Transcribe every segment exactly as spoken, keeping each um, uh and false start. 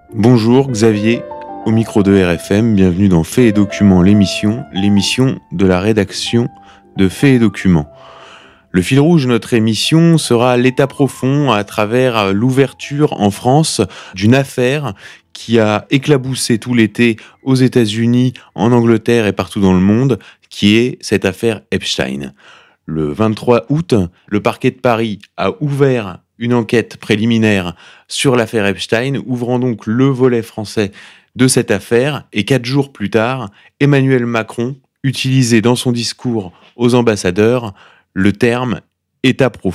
Bonjour Xavier, au micro de R F M, bienvenue dans Faits et Documents, l'émission, l'émission de la rédaction de Faits et Documents. Le fil rouge de notre émission sera l'état profond à travers l'ouverture en France d'une affaire qui a éclaboussé tout l'été aux États-Unis, en Angleterre et partout dans le monde, qui est cette affaire Epstein. Le vingt-trois août, le parquet de Paris a ouvert une enquête préliminaire sur l'affaire Epstein, ouvrant donc le volet français de cette affaire. Et quatre jours plus tard, Emmanuel Macron utilisait dans son discours aux ambassadeurs le terme « état profond ».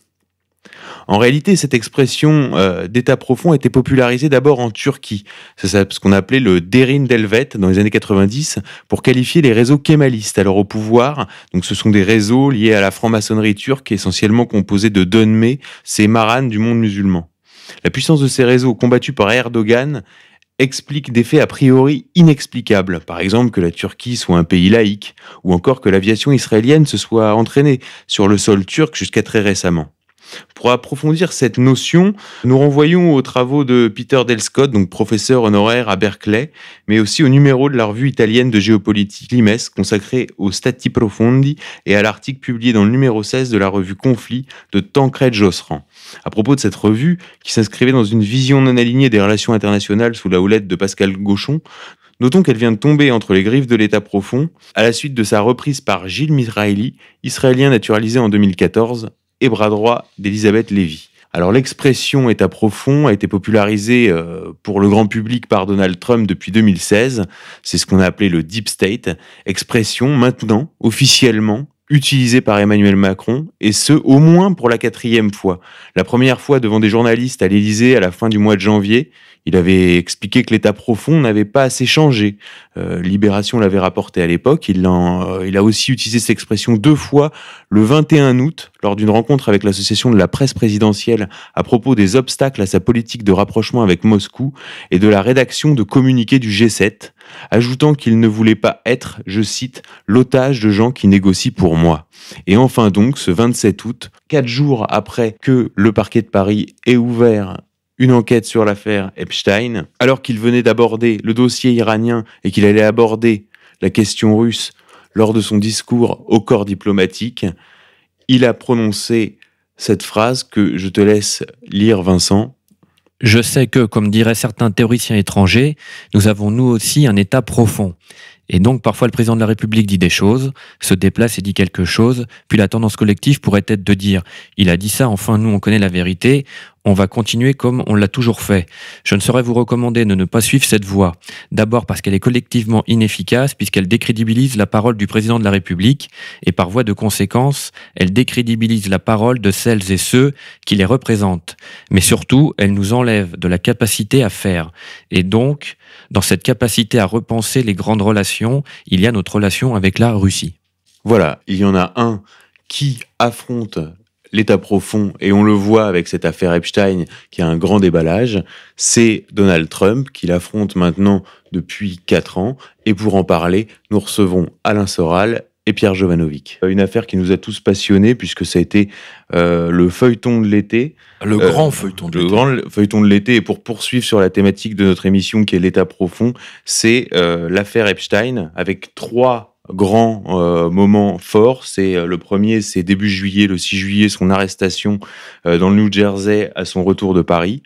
En réalité, cette expression euh, d'état profond a été popularisée d'abord en Turquie. C'est ce qu'on appelait le derin devlet dans les années quatre-vingt-dix pour qualifier les réseaux kémalistes alors au pouvoir. Donc, ce sont des réseaux liés à la franc-maçonnerie turque, essentiellement composés de dönme, ces maranes du monde musulman. La puissance de ces réseaux combattus par Erdogan explique des faits a priori inexplicables. Par exemple, que la Turquie soit un pays laïque, ou encore que l'aviation israélienne se soit entraînée sur le sol turc jusqu'à très récemment. Pour approfondir cette notion, nous renvoyons aux travaux de Peter Dale Scott, donc professeur honoraire à Berkeley, mais aussi au numéro de la revue italienne de géopolitique Limes, consacré aux Stati Profondi, et à l'article publié dans le numéro seize de la revue Conflit de Tancred Josserand. À propos de cette revue, qui s'inscrivait dans une vision non alignée des relations internationales sous la houlette de Pascal Gauchon, notons qu'elle vient de tomber entre les griffes de l'état profond, à la suite de sa reprise par Gilles Mizrahi, israélien naturalisé en deux mille quatorze, et bras droit d'Elisabeth Lévy. Alors l'expression état profond a été popularisée euh, pour le grand public par Donald Trump depuis deux mille seize. C'est ce qu'on a appelé le deep state, expression maintenant officiellement utilisée par Emmanuel Macron, et ce, au moins pour la quatrième fois. La première fois devant des journalistes à l'Élysée à la fin du mois de janvier, il avait expliqué que l'état profond n'avait pas assez changé. Euh, Libération l'avait rapporté à l'époque. Il, en, euh, il a aussi utilisé cette expression deux fois le vingt et un août, lors d'une rencontre avec l'association de la presse présidentielle à propos des obstacles à sa politique de rapprochement avec Moscou et de la rédaction de communiqués du G sept, ajoutant qu'il ne voulait pas être, je cite, « l'otage de gens qui négocient pour moi ». Et enfin donc, ce vingt-sept août, quatre jours après que le parquet de Paris ait ouvert une enquête sur l'affaire Epstein, alors qu'il venait d'aborder le dossier iranien et qu'il allait aborder la question russe lors de son discours au corps diplomatique, il a prononcé cette phrase que je te laisse lire, Vincent. Je sais que, comme diraient certains théoriciens étrangers, nous avons nous aussi un état profond. Et donc, parfois, le président de la République dit des choses, se déplace et dit quelque chose, puis la tendance collective pourrait être de dire « il a dit ça, enfin, nous, on connaît la vérité ». On va continuer comme on l'a toujours fait. Je ne saurais vous recommander de ne pas suivre cette voie. D'abord parce qu'elle est collectivement inefficace puisqu'elle décrédibilise la parole du président de la République et par voie de conséquence, elle décrédibilise la parole de celles et ceux qui les représentent. Mais surtout, elle nous enlève de la capacité à faire. Et donc, dans cette capacité à repenser les grandes relations, il y a notre relation avec la Russie. Voilà, il y en a un qui affronte l'état profond, et on le voit avec cette affaire Epstein qui a un grand déballage, c'est Donald Trump qui l'affronte maintenant depuis quatre ans. Et pour en parler, nous recevons Alain Soral et Pierre Jovanovic. Une affaire qui nous a tous passionnés puisque ça a été euh, le feuilleton de l'été. Le euh, grand feuilleton de le l'été. Le grand feuilleton de l'été. Et pour poursuivre sur la thématique de notre émission qui est l'état profond, c'est euh, l'affaire Epstein avec trois grand euh, moment fort. C'est euh, le premier, c'est début juillet, le six juillet, son arrestation euh, dans le New Jersey à son retour de Paris.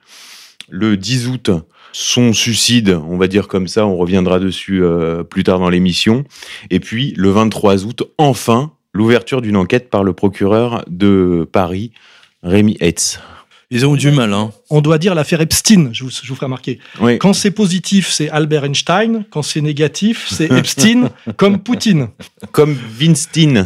Le dix août, son suicide, on va dire comme ça, on reviendra dessus euh, plus tard dans l'émission. Et puis le vingt-trois août, enfin, l'ouverture d'une enquête par le procureur de Paris, Rémi Hetz. Ils ont eu du mal, hein. On doit dire l'affaire Epstein, je vous, je vous ferai remarquer. Oui. Quand c'est positif, c'est Albert Einstein. Quand c'est négatif, c'est Epstein, comme Poutine. Comme Weinstein.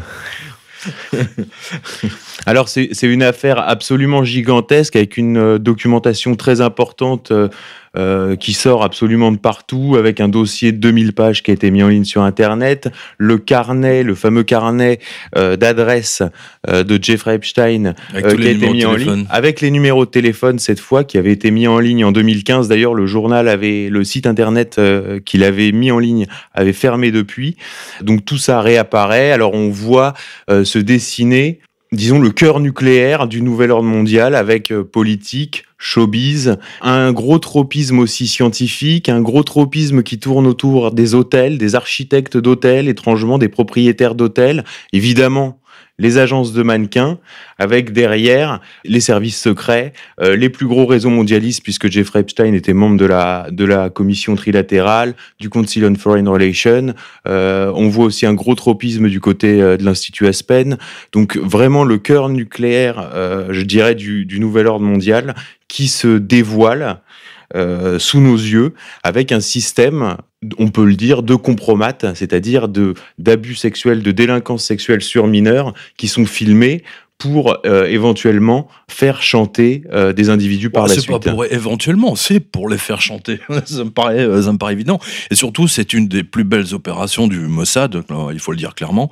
Alors, c'est, c'est une affaire absolument gigantesque, avec une euh, documentation très importante euh, euh, qui sort absolument de partout, avec un dossier de deux mille pages qui a été mis en ligne sur Internet, le carnet, le fameux carnet euh, d'adresse euh, de Jeffrey Epstein avec euh, qui a été mis en ligne, avec les numéros de téléphone cette fois, qui avait été mis en ligne en deux mille quinze. D'ailleurs, le journal avait, le site Internet euh, qu'il avait mis en ligne avait fermé depuis. Donc tout ça réapparaît. Alors on voit euh, se dessiner, disons, le cœur nucléaire du nouvel ordre mondial avec euh, politique, showbiz, un gros tropisme aussi scientifique, un gros tropisme qui tourne autour des hôtels, des architectes d'hôtels, étrangement des propriétaires d'hôtels, évidemment les agences de mannequins, avec derrière les services secrets, euh, les plus gros réseaux mondialistes, puisque Jeffrey Epstein était membre de la, de la commission trilatérale, du Council on Foreign Relations. Euh, on voit aussi un gros tropisme du côté euh, de l'Institut Aspen. Donc vraiment le cœur nucléaire, euh, je dirais, du, du nouvel ordre mondial qui se dévoile euh, sous nos yeux avec un système, on peut le dire, de compromat, c'est-à-dire de, d'abus sexuels, de délinquance sexuelle sur mineurs qui sont filmés pour euh, éventuellement faire chanter euh, des individus par ouais, la c'est suite. C'est pas pour éventuellement, c'est pour les faire chanter. ça me paraît, ça me paraît évident. Et surtout, c'est une des plus belles opérations du Mossad, il faut le dire clairement,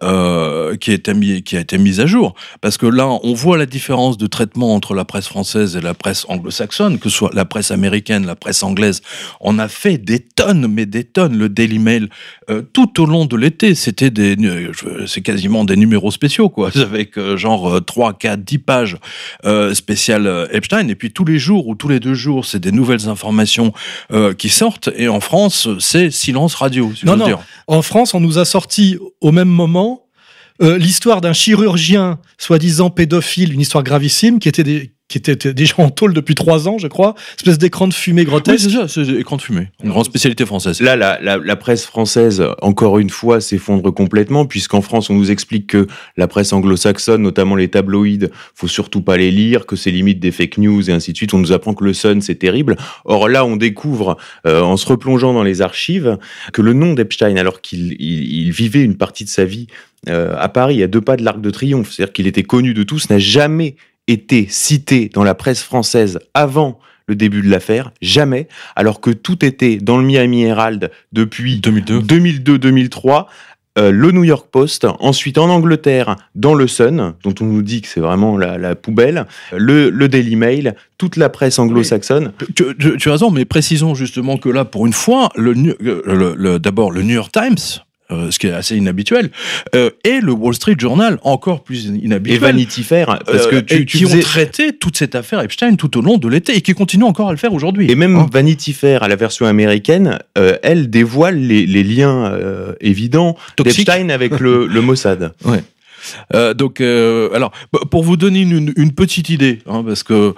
euh, qui, a été mis, qui a été mise à jour. Parce que là, on voit la différence de traitement entre la presse française et la presse anglo-saxonne, que ce soit la presse américaine, la presse anglaise. On a fait des tonnes, mais des tonnes, le Daily Mail, euh, tout au long de l'été. C'était des, c'est quasiment des numéros spéciaux, quoi, avec euh, genre trois, quatre, dix pages euh, spéciales euh, Epstein, et puis tous les jours ou tous les deux jours, c'est des nouvelles informations euh, qui sortent, et en France, c'est silence radio, si non, je veux non. dire. En France, on nous a sorti au même moment euh, l'histoire d'un chirurgien soi-disant pédophile, une histoire gravissime, qui était des... qui était déjà en tôle depuis trois ans, je crois, espèce d'écran de fumée Oui, grotesque. c'est ça, c'est écran de fumée, une grande spécialité française. Là, la, la, la presse française, encore une fois, s'effondre complètement, puisqu'en France, on nous explique que la presse anglo-saxonne, notamment les tabloïds, faut surtout pas les lire, que c'est limite des fake news et ainsi de suite. On nous apprend que le Sun, c'est terrible. Or là, on découvre, euh, en se replongeant dans les archives, que le nom d'Epstein, alors qu'il il, il vivait une partie de sa vie euh, à Paris, à deux pas de l'Arc de Triomphe, c'est-à-dire qu'il était connu de tous, n'a jamais été cité dans la presse française avant le début de l'affaire, jamais, alors que tout était dans le Miami Herald depuis deux mille deux deux mille deux deux mille trois, euh, le New York Post, ensuite en Angleterre, dans le Sun, dont on nous dit que c'est vraiment la, la poubelle, le, le Daily Mail, toute la presse anglo-saxonne. Tu, tu, tu as raison, mais précisons justement que là, pour une fois, le, le, le, le, d'abord le New York Times, Euh, ce qui est assez inhabituel, euh, et le Wall Street Journal, encore plus inhabituel. Et Vanity Fair, parce que euh, tu, tu qui faisais... ont traité toute cette affaire Epstein tout au long de l'été, et qui continuent encore à le faire aujourd'hui. Et même hein. Vanity Fair, à la version américaine, euh, elle dévoile les, les liens euh, évidents Toxique. d'Epstein avec le, le Mossad. Ouais. Euh, donc, euh, alors, pour vous donner une, une petite idée, hein, parce que,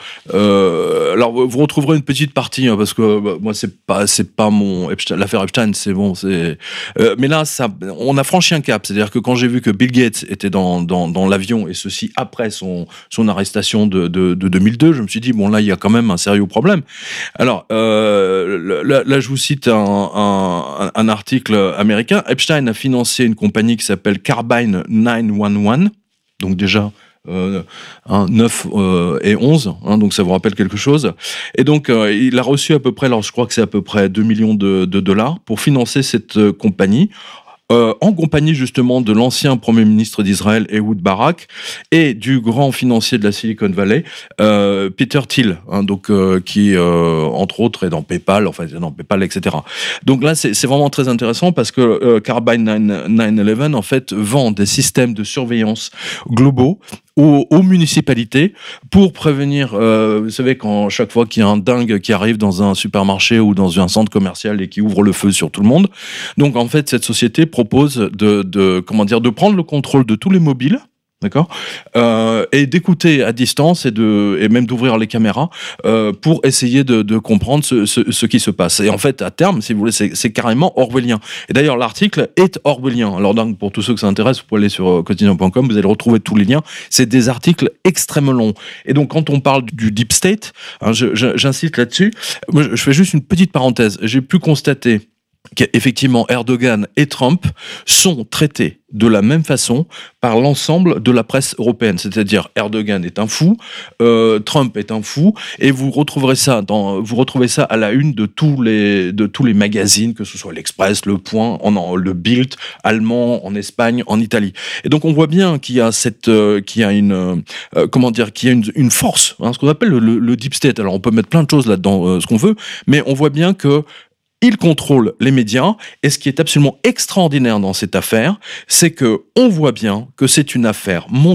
euh, alors, vous retrouverez une petite partie, hein, parce que bah, moi, c'est pas, c'est pas mon Epstein, l'affaire Epstein, c'est bon, c'est. Euh, mais là, ça, on a franchi un cap, c'est-à-dire que quand j'ai vu que Bill Gates était dans dans, dans l'avion, et ceci après son son arrestation de, de de deux mille deux, je me suis dit bon là, il y a quand même un sérieux problème. Alors, euh, là, là, je vous cite un, un un article américain. Epstein a financé une compagnie qui s'appelle Carbine neuf cent onze. Donc déjà, euh, hein, neuf euh, et onze, hein, donc ça vous rappelle quelque chose. Et donc, euh, il a reçu à peu près, alors je crois que c'est à peu près deux millions de, de dollars pour financer cette euh, compagnie. Euh, en compagnie justement de l'ancien Premier ministre d'Israël, Ehud Barak, et du grand financier de la Silicon Valley, euh, Peter Thiel, hein, donc, euh, qui, euh, entre autres, est dans PayPal, enfin, dans PayPal, et cetera. Donc là, c'est, c'est vraiment très intéressant parce que euh, Carbine neuf cent onze, en fait, vend des systèmes de surveillance globaux aux, aux municipalités pour prévenir, euh, vous savez, quand chaque fois qu'il y a un dingue qui arrive dans un supermarché ou dans un centre commercial et qui ouvre le feu sur tout le monde. Donc, en fait, cette société propose de, de, comment dire, de prendre le contrôle de tous les mobiles, d'accord, euh, et d'écouter à distance et de, et même d'ouvrir les caméras euh, pour essayer de, de comprendre ce, ce, ce qui se passe. Et en fait, à terme, si vous voulez, c'est, c'est carrément orwellien. Et d'ailleurs, l'article est orwellien. Alors, donc, pour tous ceux que ça intéresse, vous pouvez aller sur quotidien point com, vous allez retrouver tous les liens. C'est des articles extrêmement longs. Et donc, quand on parle du deep state, hein, je, je, j'insiste là-dessus. Moi, je fais juste une petite parenthèse. J'ai pu constater qu'effectivement Erdogan et Trump sont traités de la même façon par l'ensemble de la presse européenne. C'est-à-dire Erdogan est un fou, euh, Trump est un fou, et vous retrouverez ça dans, vous retrouvez ça à la une de tous les, de tous les magazines, que ce soit l'Express, Le Point, en, en, le Bild, allemand, en Espagne, en Italie. Et donc on voit bien qu'il y a cette, euh, qu'il y a une, euh, comment dire, qu'il y a une, une force, hein, ce qu'on appelle le, le, le deep state. Alors on peut mettre plein de choses là-dedans, euh, ce qu'on veut, mais on voit bien que il contrôle les médias, et ce qui est absolument extraordinaire dans cette affaire, c'est que on voit bien que c'est une affaire montée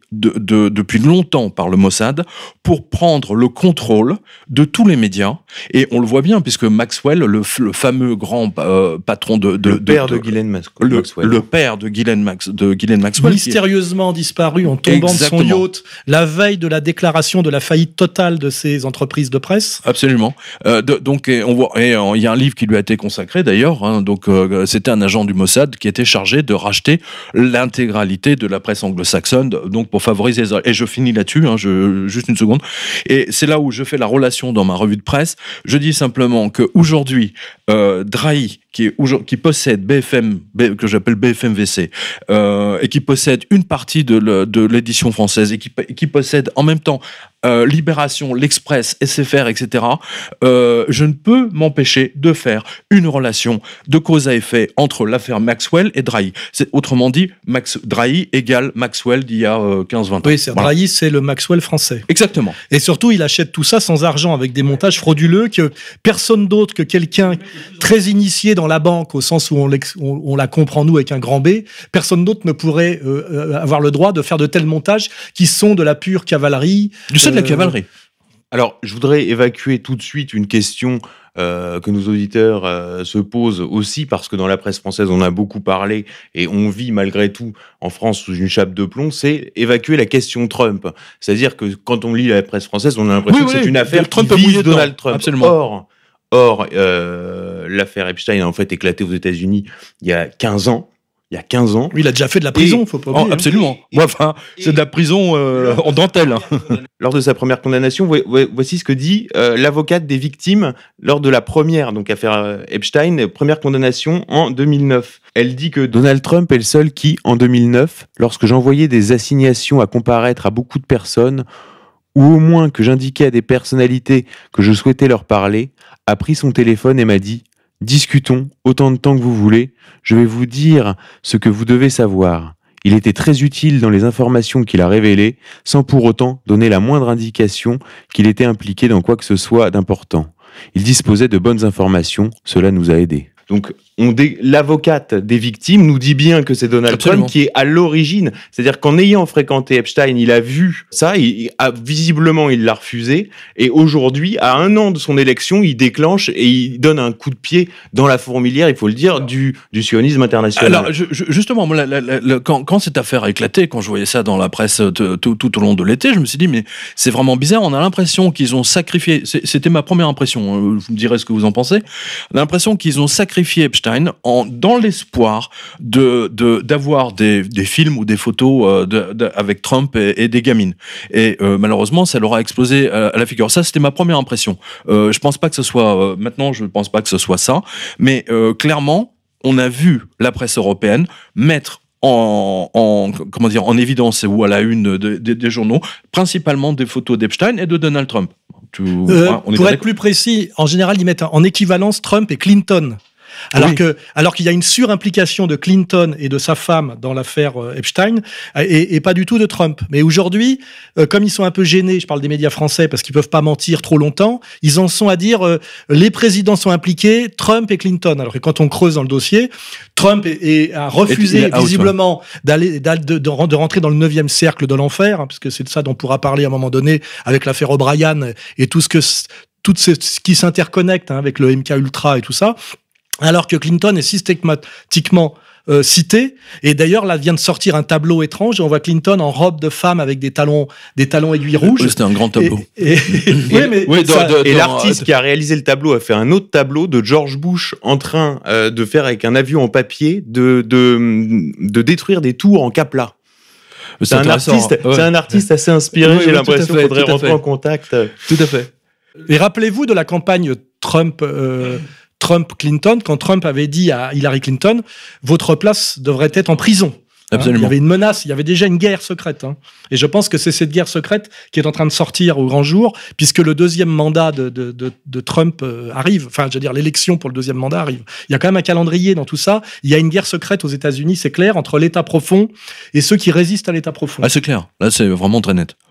de, de, depuis longtemps par le Mossad pour prendre le contrôle de tous les médias. Et on le voit bien, puisque Maxwell, le, le fameux grand euh, patron de, de... Le père de, de, de Ghislaine Max- le, Maxwell. Le père de Ghislaine, Max, de Ghislaine Maxwell. Mystérieusement qui... disparu en tombant Exactement. de son yacht la veille de la déclaration de la faillite totale de ces entreprises de presse. Absolument. Euh, de, donc, et on voit, et il euh, y a un livre qui lui a été consacré d'ailleurs. Hein, donc, euh, c'était un agent du Mossad qui était chargé de racheter l'intégralité de la presse anglo-saxonne, donc pour favoriser. Et je finis là-dessus, hein, je, juste une seconde. Et c'est là où je fais la relation dans ma revue de presse. Je dis simplement que aujourd'hui, euh, Drahi, qui, est, qui possède B F M, B, que j'appelle B F M V C, euh, et qui possède une partie de, le, de l'édition française, et qui, qui possède en même temps Euh, Libération, l'Express, S F R, et cetera, euh, je ne peux m'empêcher de faire une relation de cause à effet entre l'affaire Maxwell et Drahi. C'est, autrement dit, Max, Drahi égale Maxwell d'il y a euh, quinze vingt ans. Oui, c'est, voilà. Drahi, c'est le Maxwell français. Exactement. Et surtout, il achète tout ça sans argent, avec des montages frauduleux que personne d'autre que quelqu'un très initié dans la banque, au sens où on, on, on la comprend, nous, avec un grand B, personne d'autre ne pourrait euh, avoir le droit de faire de tels montages qui sont de la pure cavalerie. Du seul de la cavalerie. Alors, je voudrais évacuer tout de suite une question euh, que nos auditeurs euh, se posent aussi, parce que dans la presse française, on a beaucoup parlé et on vit malgré tout en France sous une chape de plomb, c'est évacuer la question Trump. C'est-à-dire que quand on lit la presse française, on a l'impression oui, que oui, c'est une affaire Trump qui vise dedans. Donald Trump. Absolument. Or, or euh, l'affaire Epstein a en fait éclaté aux États-Unis il y a quinze ans. Il y a quinze ans. Oui, il a déjà fait de la prison, et, faut pas oublier. Oh, absolument. Et, ouais, enfin, et, c'est de la prison euh, en dentelle. Hein. Lors de sa première condamnation, voici ce que dit euh, l'avocate des victimes lors de la première, donc affaire Epstein, première condamnation en deux mille neuf. Elle dit que Donald Trump est le seul qui, en deux mille neuf, lorsque j'envoyais des assignations à comparaître à beaucoup de personnes, ou au moins que j'indiquais à des personnalités que je souhaitais leur parler, a pris son téléphone et m'a dit « Discutons autant de temps que vous voulez, je vais vous dire ce que vous devez savoir. » Il était très utile dans les informations qu'il a révélées, sans pour autant donner la moindre indication qu'il était impliqué dans quoi que ce soit d'important. Il disposait de bonnes informations, cela nous a aidés. Donc, on dé... l'avocate des victimes nous dit bien que c'est Donald Absolument. Trump qui est à l'origine. C'est-à-dire qu'en ayant fréquenté Epstein, il a vu ça, il a, visiblement il l'a refusé, et aujourd'hui, à un an de son élection, il déclenche et il donne un coup de pied dans la fourmilière, il faut le dire, du, du sionisme international. Alors, je, je, justement, la, la, la, quand, quand cette affaire a éclaté, quand je voyais ça dans la presse tout, tout, tout au long de l'été, je me suis dit, mais c'est vraiment bizarre, on a l'impression qu'ils ont sacrifié, c'était ma première impression, vous me direz ce que vous en pensez, on a l'impression qu'ils ont sacrifié Epstein En, dans l'espoir de, de, d'avoir des, des films ou des photos euh, de, de, avec Trump et, et des gamines. Et euh, malheureusement, ça leur a explosé à, à la figure. Ça, c'était ma première impression. Euh, je pense pas que ce soit... Euh, maintenant, je pense pas que ce soit ça. Mais euh, clairement, on a vu la presse européenne mettre En, en, comment dire, en évidence ou à la une de, de, des journaux, principalement des photos d'Epstein et de Donald Trump. Tu, euh, hein, on pour être plus précis, en général, ils mettent en équivalence Trump et Clinton. Alors, oui. que, alors qu'il y a une surimplication de Clinton et de sa femme dans l'affaire Epstein et, et pas du tout de Trump. Mais aujourd'hui, euh, comme ils sont un peu gênés, je parle des médias français parce qu'ils peuvent pas mentir trop longtemps, ils en sont à dire euh, les présidents sont impliqués, Trump et Clinton. Alors que quand on creuse dans le dossier, Trump est, est, a refusé est, visiblement out, d'aller, de, de rentrer dans le neuvième cercle de l'enfer, hein, parce que c'est de ça dont on pourra parler à un moment donné avec l'affaire O'Brien et tout ce que tout ce, ce qui s'interconnecte hein, avec le M K Ultra et tout ça. Alors que Clinton est systématiquement euh, cité, et d'ailleurs là vient de sortir un tableau étrange, et on voit Clinton en robe de femme avec des talons, des talons aiguilles rouges. Oui, c'était un grand tableau. Et, et, et, oui, mais oui, ça, de, de, et de, l'artiste de... qui a réalisé le tableau a fait un autre tableau de George Bush en train euh, de faire avec un avion en papier de, de, de détruire des tours en capla. C'est, c'est, un artiste, ouais. c'est un artiste assez inspiré, oui, j'ai oui, l'impression qu'il faudrait rentrer en contact. Tout à fait. Et rappelez-vous de la campagne Trump... Euh, Trump-Clinton, quand Trump avait dit à Hillary Clinton « Votre place devrait être en prison ». Absolument. Hein, il y avait une menace, il y avait déjà une guerre secrète. Hein. Et je pense que c'est cette guerre secrète qui est en train de sortir au grand jour, puisque le deuxième mandat de, de, de, de Trump euh, arrive. Enfin, je veux dire, l'élection pour le deuxième mandat arrive. Il y a quand même un calendrier dans tout ça. Il y a une guerre secrète aux États-Unis, c'est clair, entre l'État profond et ceux qui résistent à l'État profond. Ah, c'est clair. Là, c'est vraiment très net.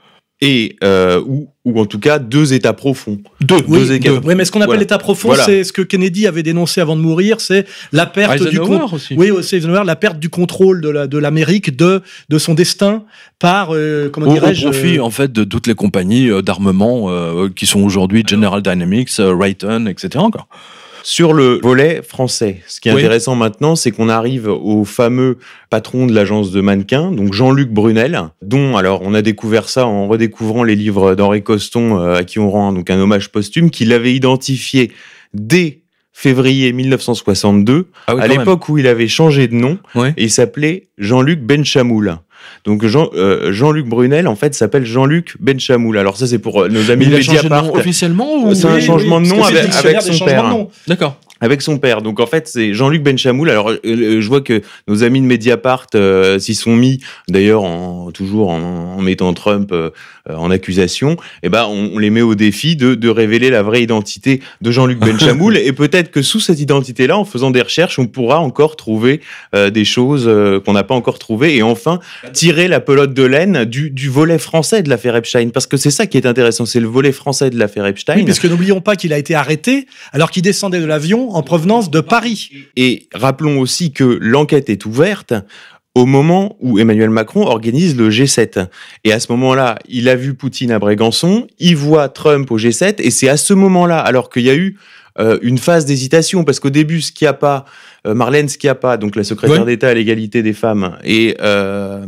et euh, ou, ou en tout cas deux États profonds. Deux, deux oui, États deux. Oui, mais ce qu'on appelle voilà. l'État profond, Voilà. c'est ce que Kennedy avait dénoncé avant de mourir, c'est la perte du con- aussi. oui, aussi Eisenhower, la perte du contrôle de, la, de l'Amérique, de, de son destin par, euh, comment Au, au dirais-je, profit euh, en fait de toutes les compagnies euh, d'armement euh, qui sont aujourd'hui General Dynamics, euh, Raytheon, et cetera. Encore. Sur le volet français, ce qui est Oui. intéressant maintenant, c'est qu'on arrive au fameux patron de l'agence de mannequins, donc Jean-Luc Brunel, dont, alors, on a découvert ça en redécouvrant les livres d'Henri Coston, euh, à qui on rend donc un hommage posthume, qu'il avait identifié dès février mille neuf cent soixante-deux, Ah oui, à quand l'époque où il avait changé de nom, même. Ouais. et il s'appelait Jean-Luc Benchamoul. Donc Jean, euh, Jean-Luc Brunel, en fait, s'appelle Jean-Luc Benchamoul. Alors ça, c'est pour euh, nos amis Il de a changé de Mediapart. nom officiellement ou C'est un oui, changement oui, de nom parce que c'est avec- le dictionnaire avec des son changements père. de nom. D'accord. Avec son père. Donc en fait, c'est Jean-Luc Benchamoul. Alors euh, je vois que nos amis de Mediapart euh, s'y sont mis, d'ailleurs en, toujours en, en mettant Trump euh, en accusation. Et ben on, on les met au défi de, de révéler la vraie identité de Jean-Luc Benchamoul. Et peut-être que sous cette identité-là, en faisant des recherches, on pourra encore trouver euh, des choses euh, qu'on n'a pas encore trouvées. Et enfin, tirer la pelote de laine du, du volet français de l'affaire Epstein. Parce que c'est ça qui est intéressant, c'est le volet français de l'affaire Epstein. Oui, parce que n'oublions pas qu'il a été arrêté alors qu'il descendait de l'avion en provenance de Paris. Et rappelons aussi que l'enquête est ouverte au moment où Emmanuel Macron organise le G sept. Et à ce moment-là, il a vu Poutine à Brégançon, il voit Trump au G sept, et c'est à ce moment-là, alors qu'il y a eu euh, une phase d'hésitation, parce qu'au début, Schiappa, euh, Marlène Schiappa, donc la secrétaire Oui. d'État à l'égalité des femmes, et euh,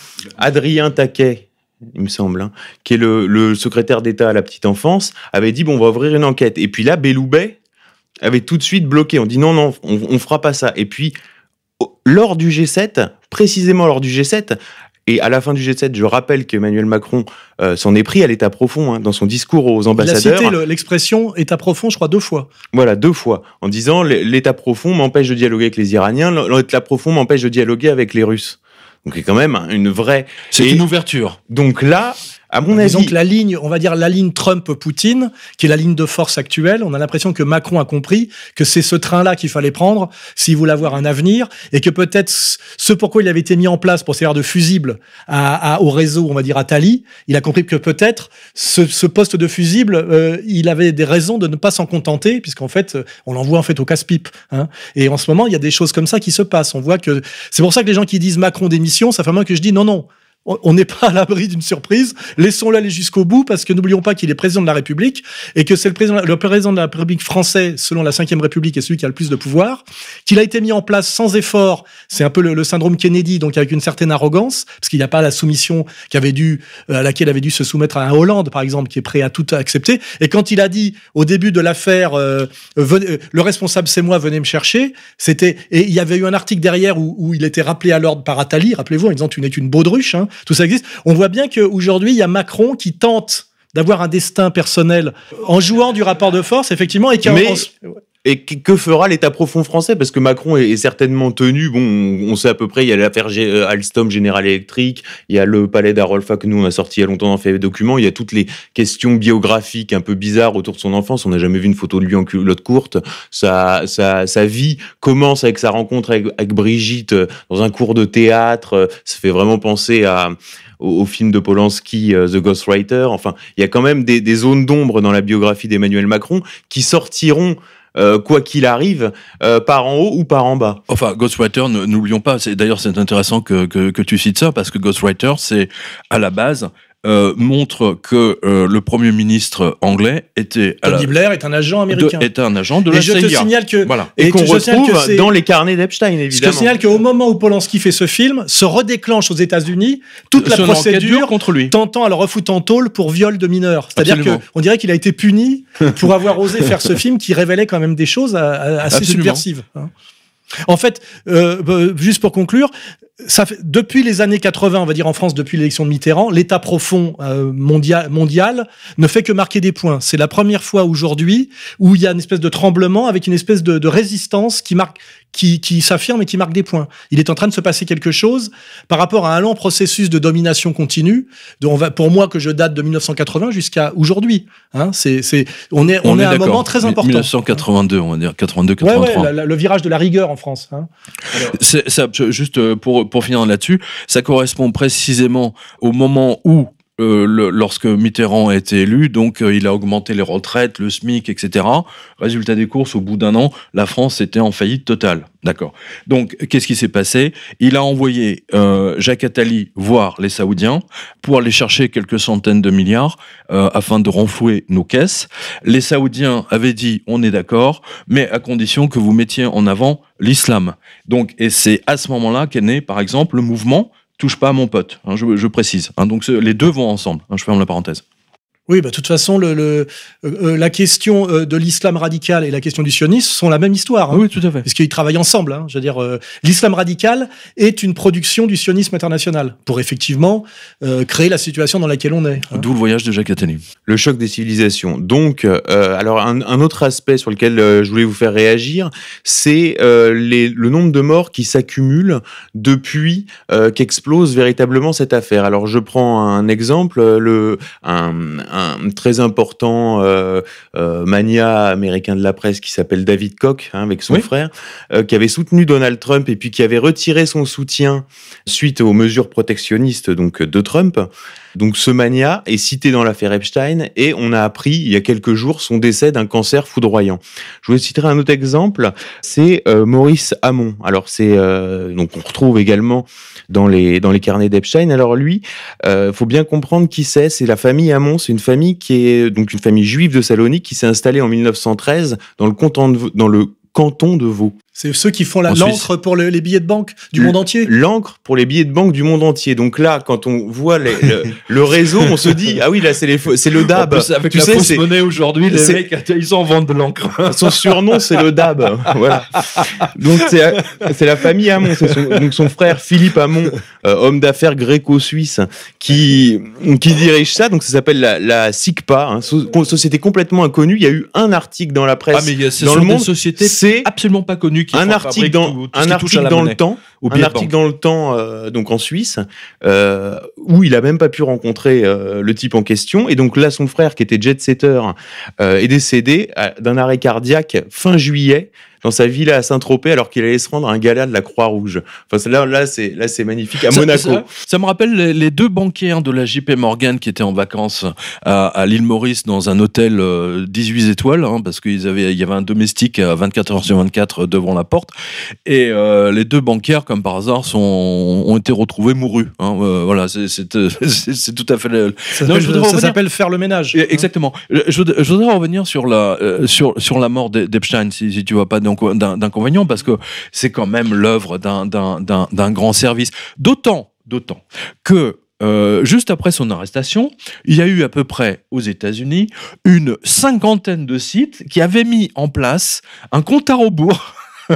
Adrien Taquet, il me semble, hein, qui est le, le secrétaire d'État à la petite enfance, avait dit, bon, on va ouvrir une enquête. Et puis là, Belloubet avait tout de suite bloqué. On dit non, non, on, on fera pas ça. Et puis, au- lors du G sept, précisément lors du G sept, et à la fin du G sept, je rappelle qu'Emmanuel Macron euh, s'en est pris à l'état profond hein, dans son discours aux Il a ambassadeurs. cité le- l'expression État profond, je crois, deux fois. Voilà, deux fois, en disant l'état profond m'empêche de dialoguer avec les Iraniens, l'état profond m'empêche de dialoguer avec les Russes. Donc, c'est quand même une vraie. C'est Et une ouverture. donc là, à mon Disons avis, que la ligne, on va dire la ligne Trump-Poutine, qui est la ligne de force actuelle, on a l'impression que Macron a compris que c'est ce train-là qu'il fallait prendre s'il voulait avoir un avenir, et que peut-être ce pourquoi il avait été mis en place pour servir de fusible à, à- au réseau, on va dire à Tali, il a compris que peut-être ce, ce poste de fusible, euh, il avait des raisons de ne pas s'en contenter, puisqu'en fait, on l'envoie en fait au casse-pipe. Hein. Et en ce moment, il y a des choses comme ça qui se passent. On voit que c'est pour ça que les gens qui disent Macron démission, ça fait un moment que je dis non, non. On n'est pas à l'abri d'une surprise. Laissons-le aller jusqu'au bout, parce que n'oublions pas qu'il est président de la République et que c'est le président, le président de la République français, selon la cinquième République, et celui qui a le plus de pouvoir, qu'il a été mis en place sans effort. C'est un peu le, le syndrome Kennedy, donc avec une certaine arrogance, parce qu'il n'y a pas la soumission qu'avait dû, à laquelle avait dû se soumettre à un Hollande, par exemple, qui est prêt à tout accepter. Et quand il a dit au début de l'affaire, euh, venez, euh, le responsable c'est moi, venez me chercher, c'était, et il y avait eu un article derrière où, où il était rappelé à l'ordre par Attali, rappelez-vous, en disant tu n'es qu'une baudruche, hein. Tout ça existe. On voit bien qu'aujourd'hui, il y a Macron qui tente d'avoir un destin personnel en jouant du rapport de force, effectivement, et qui Mais- en- et que que fera l'état profond français? Parce que Macron est, est certainement tenu, bon, on, on sait à peu près, il y a l'affaire G- euh, Alstom General Electric, il y a le palais d'Arolfa que nous on a sorti il y a longtemps dans Fait Documents, il y a toutes les questions biographiques un peu bizarres autour de son enfance, on n'a jamais vu une photo de lui en culotte courte, sa, sa, sa vie commence avec sa rencontre avec, avec Brigitte euh, dans un cours de théâtre, euh, ça fait vraiment penser à... Au, au film de Polanski, euh, The Ghostwriter. Enfin, il y a quand même des, des zones d'ombre dans la biographie d'Emmanuel Macron qui sortiront, euh, quoi qu'il arrive, euh, par en haut ou par en bas. Enfin, Ghostwriter, ne- n'oublions pas, c'est, d'ailleurs c'est intéressant que, que, que tu cites ça, parce que Ghostwriter, c'est à la base, euh, montre que euh, le Premier ministre anglais était, à la- Tony Blair est un agent de- américain. était un agent de Et la je C te I A. signale que, Voilà. Et, Et qu'on je signale que retrouve c'est- dans les carnets d'Epstein, je te évidemment. signale qu'au moment où Polanski fait ce film, se redéclenche aux États-Unis toute la Son enquête dure procédure contre lui. tentant à le refoutre en tôle pour viol de mineurs. C'est-à-dire Absolument. qu'on dirait qu'il a été puni pour avoir osé faire ce film qui révélait quand même des choses à- à- assez Absolument. subversives. hein. En fait, euh, bah, juste pour conclure, ça fait, depuis les années quatre-vingts, on va dire en France, depuis l'élection de Mitterrand, l'état profond euh, mondial, mondial ne fait que marquer des points. C'est la première fois aujourd'hui où il y a une espèce de tremblement avec une espèce de, de résistance qui marque, qui, qui s'affirme et qui marque des points. Il est en train de se passer quelque chose par rapport à un long processus de domination continue, dont on va, pour moi que je date de mille neuf cent quatre-vingts jusqu'à aujourd'hui. Hein, c'est, c'est, on est, on, est à un d'accord. moment très important. mille neuf cent quatre-vingt-deux, on va dire, quatre-vingt-deux Ouais, ouais, quatre-vingt-trois. la- la- le virage de la rigueur en France. Hein. C'est, ça, je- juste euh, pour, pour finir là-dessus, ça correspond précisément au moment où euh, le, lorsque Mitterrand a été élu, donc euh, il a augmenté les retraites, le SMIC, et cetera. Résultat des courses, au bout d'un an, la France était en faillite totale. D'accord. Donc, qu'est-ce qui s'est passé ? Il a envoyé euh, Jacques Attali voir les Saoudiens pour aller chercher quelques centaines de milliards euh, afin de renflouer nos caisses. Les Saoudiens avaient dit, on est d'accord, mais à condition que vous mettiez en avant l'islam. Donc, et c'est à ce moment-là qu'est né, par exemple, le mouvement « Touche pas à mon pote hein, », je, je précise. Hein, donc, ce, les deux vont ensemble. Hein, je ferme la parenthèse. Oui, bah, de toute façon, le, le, euh, la question euh, de l'islam radical et la question du sionisme sont la même histoire. Hein, oui, tout à fait. Parce qu'ils travaillent ensemble. Hein, je veux dire, euh, l'islam radical est une production du sionisme international pour effectivement euh, créer la situation dans laquelle on est. Hein. D'où le voyage de Jacques Attali. Le choc des civilisations. Donc, euh, alors un, un autre aspect sur lequel euh, je voulais vous faire réagir, c'est euh, les, le nombre de morts qui s'accumulent depuis euh, qu'explose véritablement cette affaire. Alors, je prends un exemple, le un, un un très important euh, euh, magnat américain de la presse qui s'appelle David Koch, hein, avec son oui. frère, euh, qui avait soutenu Donald Trump et puis qui avait retiré son soutien suite aux mesures protectionnistes donc de Trump. Donc ce magnat est cité dans l'affaire Epstein et on a appris il y a quelques jours son décès d'un cancer foudroyant. Je vous citerai un autre exemple, c'est euh, Maurice Hamon. Alors c'est euh, donc on retrouve également dans les dans les carnets d'Epstein. Alors lui, euh, faut bien comprendre qui c'est. C'est la famille Hamon. C'est une famille qui est donc une famille juive de Salonique qui s'est installée en mille neuf cent treize dans le canton de, dans le canton de Vaud. C'est ceux qui font la, l'encre pour le, les billets de banque du monde entier. L'encre pour les billets de banque du monde entier. Donc là, quand on voit les, le, le réseau, on se dit ah oui là c'est les c'est le D A B. En plus, avec tu la sais, fausse monnaie aujourd'hui, les c'est, mecs ils en vendent de l'encre. Son surnom c'est le D A B. Voilà. Donc c'est c'est la famille Hamon. C'est son, donc son frère Philippe Hamon, euh, homme d'affaires gréco-suisse, qui qui dirige ça. Donc ça s'appelle la, la SICPA, hein, so, société complètement inconnue. Il y a eu un article dans la presse. Ah mais c'est dans le monde, des sociétés c'est absolument pas connues qui un article dans Tout, tout un article dans le temps, un article dans le temps, euh, donc en Suisse, euh, où il a même pas pu rencontrer euh, le type en question. Et donc là, son frère, qui était jet-setter, euh, est décédé d'un arrêt cardiaque fin juillet dans sa villa à Saint-Tropez, alors qu'il allait se rendre à un gala de la Croix-Rouge. Enfin, là, là, c'est, là, c'est magnifique. À ça, Monaco. Ça, ça me rappelle les, les deux banquiers de la J P Morgan qui étaient en vacances à, à l'île Maurice dans un hôtel euh, dix-huit étoiles, hein, parce qu'il y avait, il y avait un domestique à vingt-quatre heures sur vingt-quatre devant la porte. Et euh, les deux banquiers, comme par hasard, sont, ont été retrouvés mourus. Hein, euh, voilà, c'est, c'est, c'est, c'est tout à fait. Le... Ça, non, s'appelle, ça s'appelle faire le ménage. Exactement. Hein. Je, je voudrais revenir sur la, euh, sur, sur la mort d'Epstein, si, si tu vois pas d'inconvénient, parce que c'est quand même l'œuvre d'un, d'un, d'un, d'un grand service. D'autant, d'autant que euh, juste après son arrestation, il y a eu à peu près aux États-Unis une cinquantaine de sites qui avaient mis en place un compte à rebours.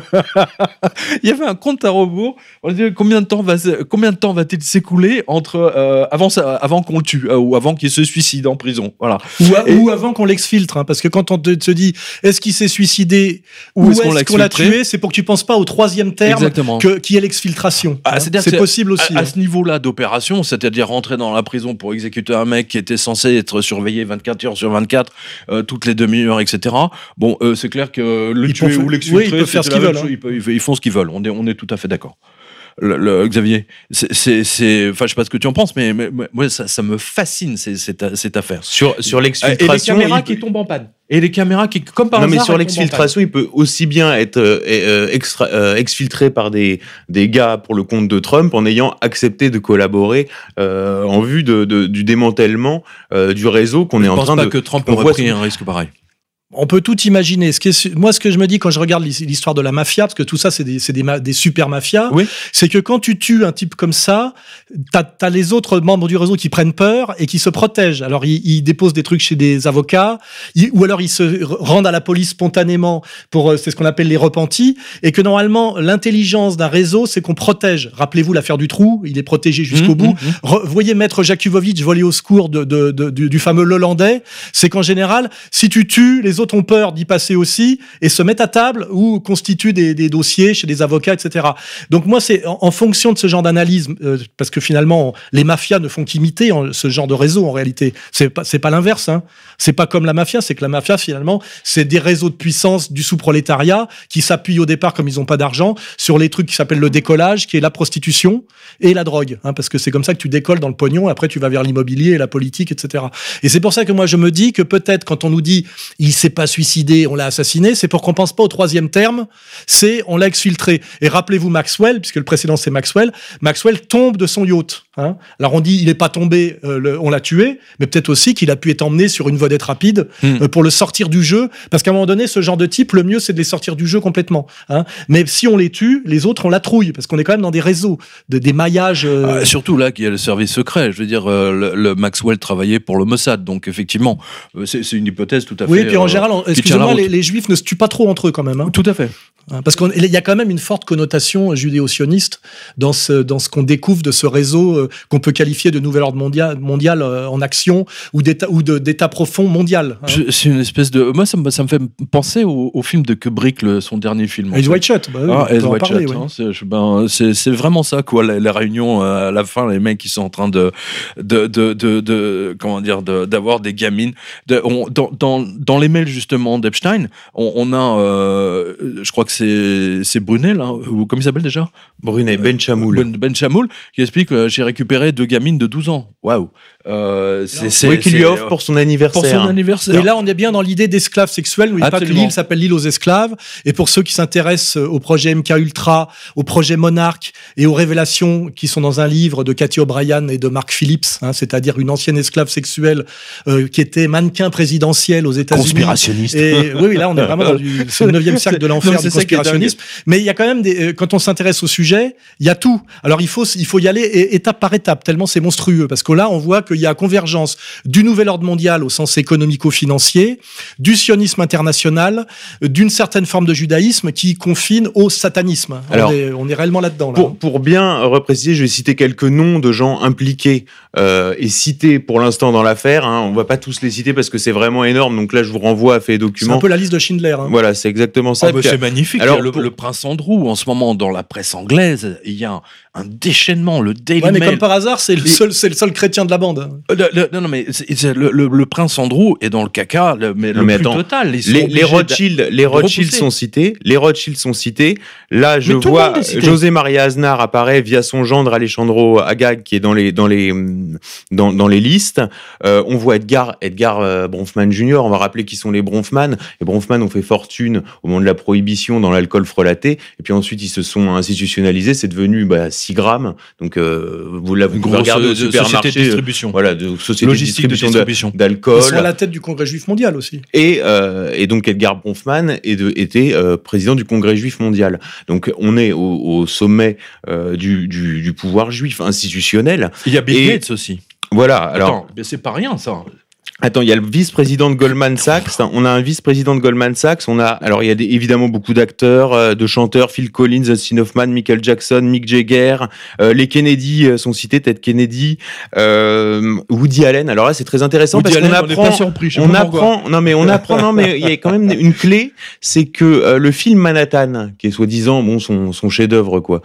Il y avait un compte à rebours. On disait combien de temps va combien de temps va-t-il s'écouler entre euh, avant ça, avant qu'on le tue euh, ou avant qu'il se suicide en prison. Voilà. Ou, a, Et, ou avant qu'on l'exfiltre, hein, parce que quand on te, te dit est-ce qu'il s'est suicidé ou, ou est-ce, est-ce qu'on l'a tué, c'est pour que tu penses pas au troisième terme que, qui est l'exfiltration. Ah, hein. C'est, c'est possible aussi. À, hein. à ce niveau-là d'opération, c'est-à-dire rentrer dans la prison pour exécuter un mec qui était censé être surveillé vingt-quatre heures sur vingt-quatre, euh, toutes les demi-heures, et cetera. Bon, euh, c'est clair que le ils tuer ou l'exfiltrer, oui, ils peuvent faire ce qu'ils veulent. Hein. Ils, peuvent, ils font ce qu'ils veulent. On est, on est tout à fait d'accord. Le, le, Xavier, c'est, c'est, c'est, enfin, je sais pas ce que tu en penses, mais, mais moi, ça, ça me fascine c'est, cette, cette affaire. Sur, sur l'exfiltration, et les caméras il... qui tombent en panne. Et les caméras qui, comme par non, hasard, mais sur l'exfiltration, il peut aussi bien être euh, extra, euh, exfiltré par des, des gars pour le compte de Trump en ayant accepté de collaborer euh, en vue de, de, du démantèlement euh, du réseau qu'on je est en train de... Je pense pas que Trump aurait pris un risque pareil. On peut tout imaginer. Ce qui est, moi, ce que je me dis quand je regarde l'histoire de la mafia, parce que tout ça, c'est des, c'est des, des super mafias, oui. C'est que quand tu tues un type comme ça, t'as, t'as les autres membres du réseau qui prennent peur et qui se protègent. Alors, ils, ils déposent des trucs chez des avocats, ils, ou alors ils se rendent à la police spontanément pour, c'est ce qu'on appelle les repentis, et que normalement, l'intelligence d'un réseau, c'est qu'on protège. Rappelez-vous l'affaire du trou, il est protégé jusqu'au mmh, bout. Mmh. Re, voyez Maître Jakubovic voler au secours de, de, de, du, du fameux Hollandais, c'est qu'en général, si tu tues, les autres autres ont peur d'y passer aussi et se mettent à table ou constituent des, des dossiers chez des avocats, et cetera. Donc moi, c'est en, en fonction de ce genre d'analyse, euh, parce que finalement, les mafias ne font qu'imiter en, ce genre de réseau en réalité. C'est pas, c'est pas l'inverse. Hein. C'est pas comme la mafia, c'est que la mafia finalement, c'est des réseaux de puissance du sous-prolétariat qui s'appuient au départ, comme ils ont pas d'argent, sur les trucs qui s'appellent le décollage, qui est la prostitution et la drogue, hein, parce que c'est comme ça que tu décolles dans le pognon. Et après, tu vas vers l'immobilier et la politique, et cetera. Et c'est pour ça que moi, je me dis que peut-être quand on nous dit il s'est pas suicidé, on l'a assassiné, c'est pour qu'on pense pas au troisième terme, c'est on l'a exfiltré. Et rappelez-vous Maxwell, puisque le précédent c'est Maxwell, Maxwell tombe de son yacht. Hein. Alors on dit il est pas tombé, euh, le, on l'a tué, mais peut-être aussi qu'il a pu être emmené sur une vedette rapide mmh. euh, pour le sortir du jeu, parce qu'à un moment donné, ce genre de type, le mieux c'est de les sortir du jeu complètement. Hein. Mais si on les tue, les autres on la trouille, parce qu'on est quand même dans des réseaux, de, des maillages. Euh... Ah, surtout là qu'il y a le service secret. Je veux dire, euh, le, le Maxwell travaillait pour le Mossad, donc effectivement, euh, c'est, c'est une hypothèse tout à fait. Oui, et puis en euh, général, excusez-moi, les, les Juifs ne se tuent pas trop entre eux quand même. Hein. Tout à fait. Parce qu'il y a quand même une forte connotation judéo-sioniste dans ce, dans ce qu'on découvre de ce réseau euh, qu'on peut qualifier de nouvel ordre mondial, mondial euh, en action ou d'état, ou de, d'état profond mondial. Hein. Je, c'est une espèce de... Moi, ça me, ça me fait penser au, au film de Kubrick, le, son dernier film. Eyes Wide Shut. Bah, oui, ah, Eyes Wide parler, Shut. Oui. Hein, c'est, je, ben, c'est, c'est vraiment ça, quoi. Les, les réunions, à la fin, les mecs, ils sont en train de... de, de, de, de comment dire, de, d'avoir des gamines. De, on, dans, dans, dans les mails, justement, d'Epstein, on, on a... Euh, je crois que c'est... c'est Brunet, là, ou comment il s'appelle déjà Brunet, Ben Chamoul. Ben, Ben Chamoul, qui explique euh, j'ai récupéré deux gamines de douze ans. Waouh. Euh, c'est, c'est, oui, qu'il c'est, lui offre pour son anniversaire. Pour son anniversaire. Et là, on est bien dans l'idée d'esclave sexuel, où il parle que l'île s'appelle l'île aux esclaves. Et pour ceux qui s'intéressent au projet M K Ultra, au projet Monarch et aux révélations qui sont dans un livre de Cathy O'Brien et de Mark Phillips, hein, c'est-à-dire une ancienne esclave sexuelle euh, qui était mannequin présidentiel aux États-Unis. Conspirationniste. Et oui, oui, là, on est vraiment dans du, c'est le neuvième siècle de l'enfer du conspirationnisme. Mais il y a quand même des, quand on s'intéresse au sujet, il y a tout. Alors il faut, il faut y aller étape par étape, tellement c'est monstrueux. Parce que là, on voit qu'il y a convergence du nouvel ordre mondial au sens économico-financier, du sionisme international, d'une certaine forme de judaïsme qui confine au satanisme. Alors, on, est, on est réellement là-dedans. Là. Pour, pour bien repréciser, je vais citer quelques noms de gens impliqués euh, et cités pour l'instant dans l'affaire. Hein. On ne va pas tous les citer parce que c'est vraiment énorme. Donc là, je vous renvoie à Faits et Documents. C'est un peu la liste de Schindler. Hein. Voilà, c'est exactement ça. Oh, bah, c'est magnifique. Alors, le, pour... le prince Andrew, en ce moment, dans la presse anglaise, il y a un, un déchaînement. Le Daily ouais, mais Mail. Comme par hasard, c'est le, seul, c'est le seul chrétien de la bande. Le, le, non, non, mais c'est, c'est le, le, le prince Andrew est dans le caca, le, mais non, le mais plus attends, total. Les, les Rothschild, les Rothschild sont cités. Les Rothschild sont cités. Là, je vois José Maria Aznar apparaît via son gendre Alejandro Agag, qui est dans les dans les dans, dans les listes. Euh, on voit Edgar Edgar euh, Bronfman junior. On va rappeler qui sont les Bronfman. Les Bronfman ont fait fortune au moment de la prohibition dans l'alcool frelaté. Et puis ensuite, ils se sont institutionnalisés. C'est devenu bah, six grammes. Donc, euh, vous l'avez regardé au supermarché. Société de distribution. Voilà, de société Logistique de distribution, de distribution. d'alcool. Ils sont à la tête du Congrès juif mondial aussi. Et, euh, et donc Edgar Bronfman est de, était euh, président du Congrès juif mondial. Donc on est au, au sommet euh, du, du, du pouvoir juif institutionnel. Il y a Bill et, Gates aussi. Voilà. Alors, Attends, mais c'est pas rien ça. Attends, il y a le vice-président de Goldman Sachs. On a un vice-président de Goldman Sachs. On a, alors il y a des, évidemment beaucoup d'acteurs, euh, de chanteurs, Phil Collins, Dustin Hoffman, Michael Jackson, Mick Jagger. Euh, les Kennedy euh, sont cités, Ted Kennedy, euh, Woody Allen. Alors là, c'est très intéressant Woody parce Allen, qu'on apprend, on, pas surpris, on apprend, non mais on apprend, non mais il y a quand même une clé, c'est que euh, le film Manhattan, qui est soi-disant bon son, son chef-d'œuvre quoi.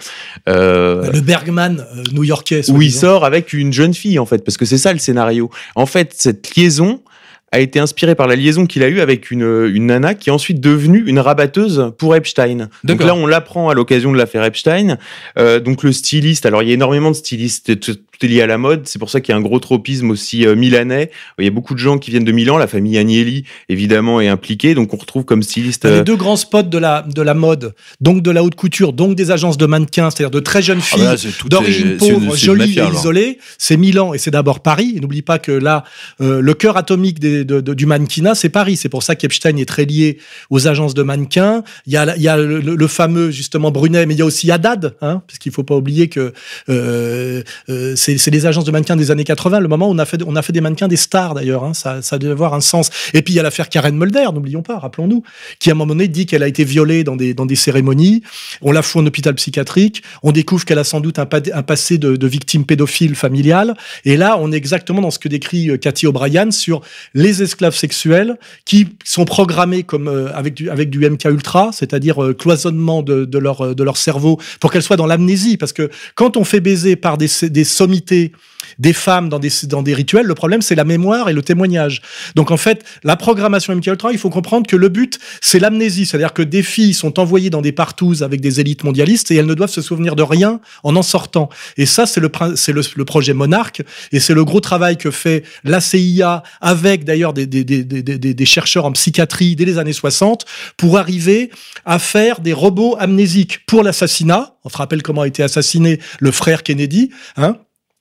Euh, le Bergman euh, new-yorkais. Où il sort avec une jeune fille en fait, parce que c'est ça le scénario. En fait, cette liaison a été inspiré par la liaison qu'il a eue avec une, une nana qui est ensuite devenue une rabatteuse pour Epstein. D'accord. Donc là, on l'apprend à l'occasion de l'affaire Epstein. Euh, donc le styliste, alors il y a énormément de stylistes, tout est lié à la mode, c'est pour ça qu'il y a un gros tropisme aussi euh, milanais. Il y a beaucoup de gens qui viennent de Milan, la famille Agnelli, évidemment, est impliquée, donc on retrouve comme styliste... Euh... Les deux grands spots de la, de la mode, donc de la haute couture, donc des agences de mannequins, c'est-à-dire de très jeunes filles, ah bah là, d'origine est, pauvre, jolies mafia, et isolées, c'est Milan et c'est d'abord Paris. Et n'oublie pas que là, euh, le cœur atomique des De, de, du mannequinat, c'est Paris. C'est pour ça qu'Epstein est très lié aux agences de mannequins. Il y a, il y a le, le fameux, justement, Brunet, mais il y a aussi Haddad, hein, parce qu'il faut pas oublier que euh, euh, c'est c'est, c'est les agences de mannequins des années quatre-vingts, le moment où on a fait, on a fait des mannequins des stars d'ailleurs, hein, ça, ça devait avoir un sens. Et puis il y a l'affaire Karen Mulder, n'oublions pas, rappelons-nous, qui à un moment donné dit qu'elle a été violée dans des, dans des cérémonies, on la fout en hôpital psychiatrique, on découvre qu'elle a sans doute un, pa- un passé de, de victime pédophile familiale, et là on est exactement dans ce que décrit Cathy O'Brien sur les esclaves sexuels qui sont programmés comme euh, avec du avec du M K Ultra, c'est-à-dire euh, cloisonnement de, de leur de leur cerveau pour qu'elles soient dans l'amnésie, parce que quand on fait baiser par des des sommités des femmes dans des dans des rituels, le problème c'est la mémoire et le témoignage. Donc en fait, la programmation M K Ultra, il faut comprendre que le but c'est l'amnésie, c'est-à-dire que des filles sont envoyées dans des partouzes avec des élites mondialistes et elles ne doivent se souvenir de rien en en sortant. Et ça c'est le c'est le, le projet Monarque, et c'est le gros travail que fait la C I A avec d'ailleurs des des des des des, des chercheurs en psychiatrie dès les années soixante pour arriver à faire des robots amnésiques pour l'assassinat. On se rappelle comment a été assassiné le frère Kennedy, hein,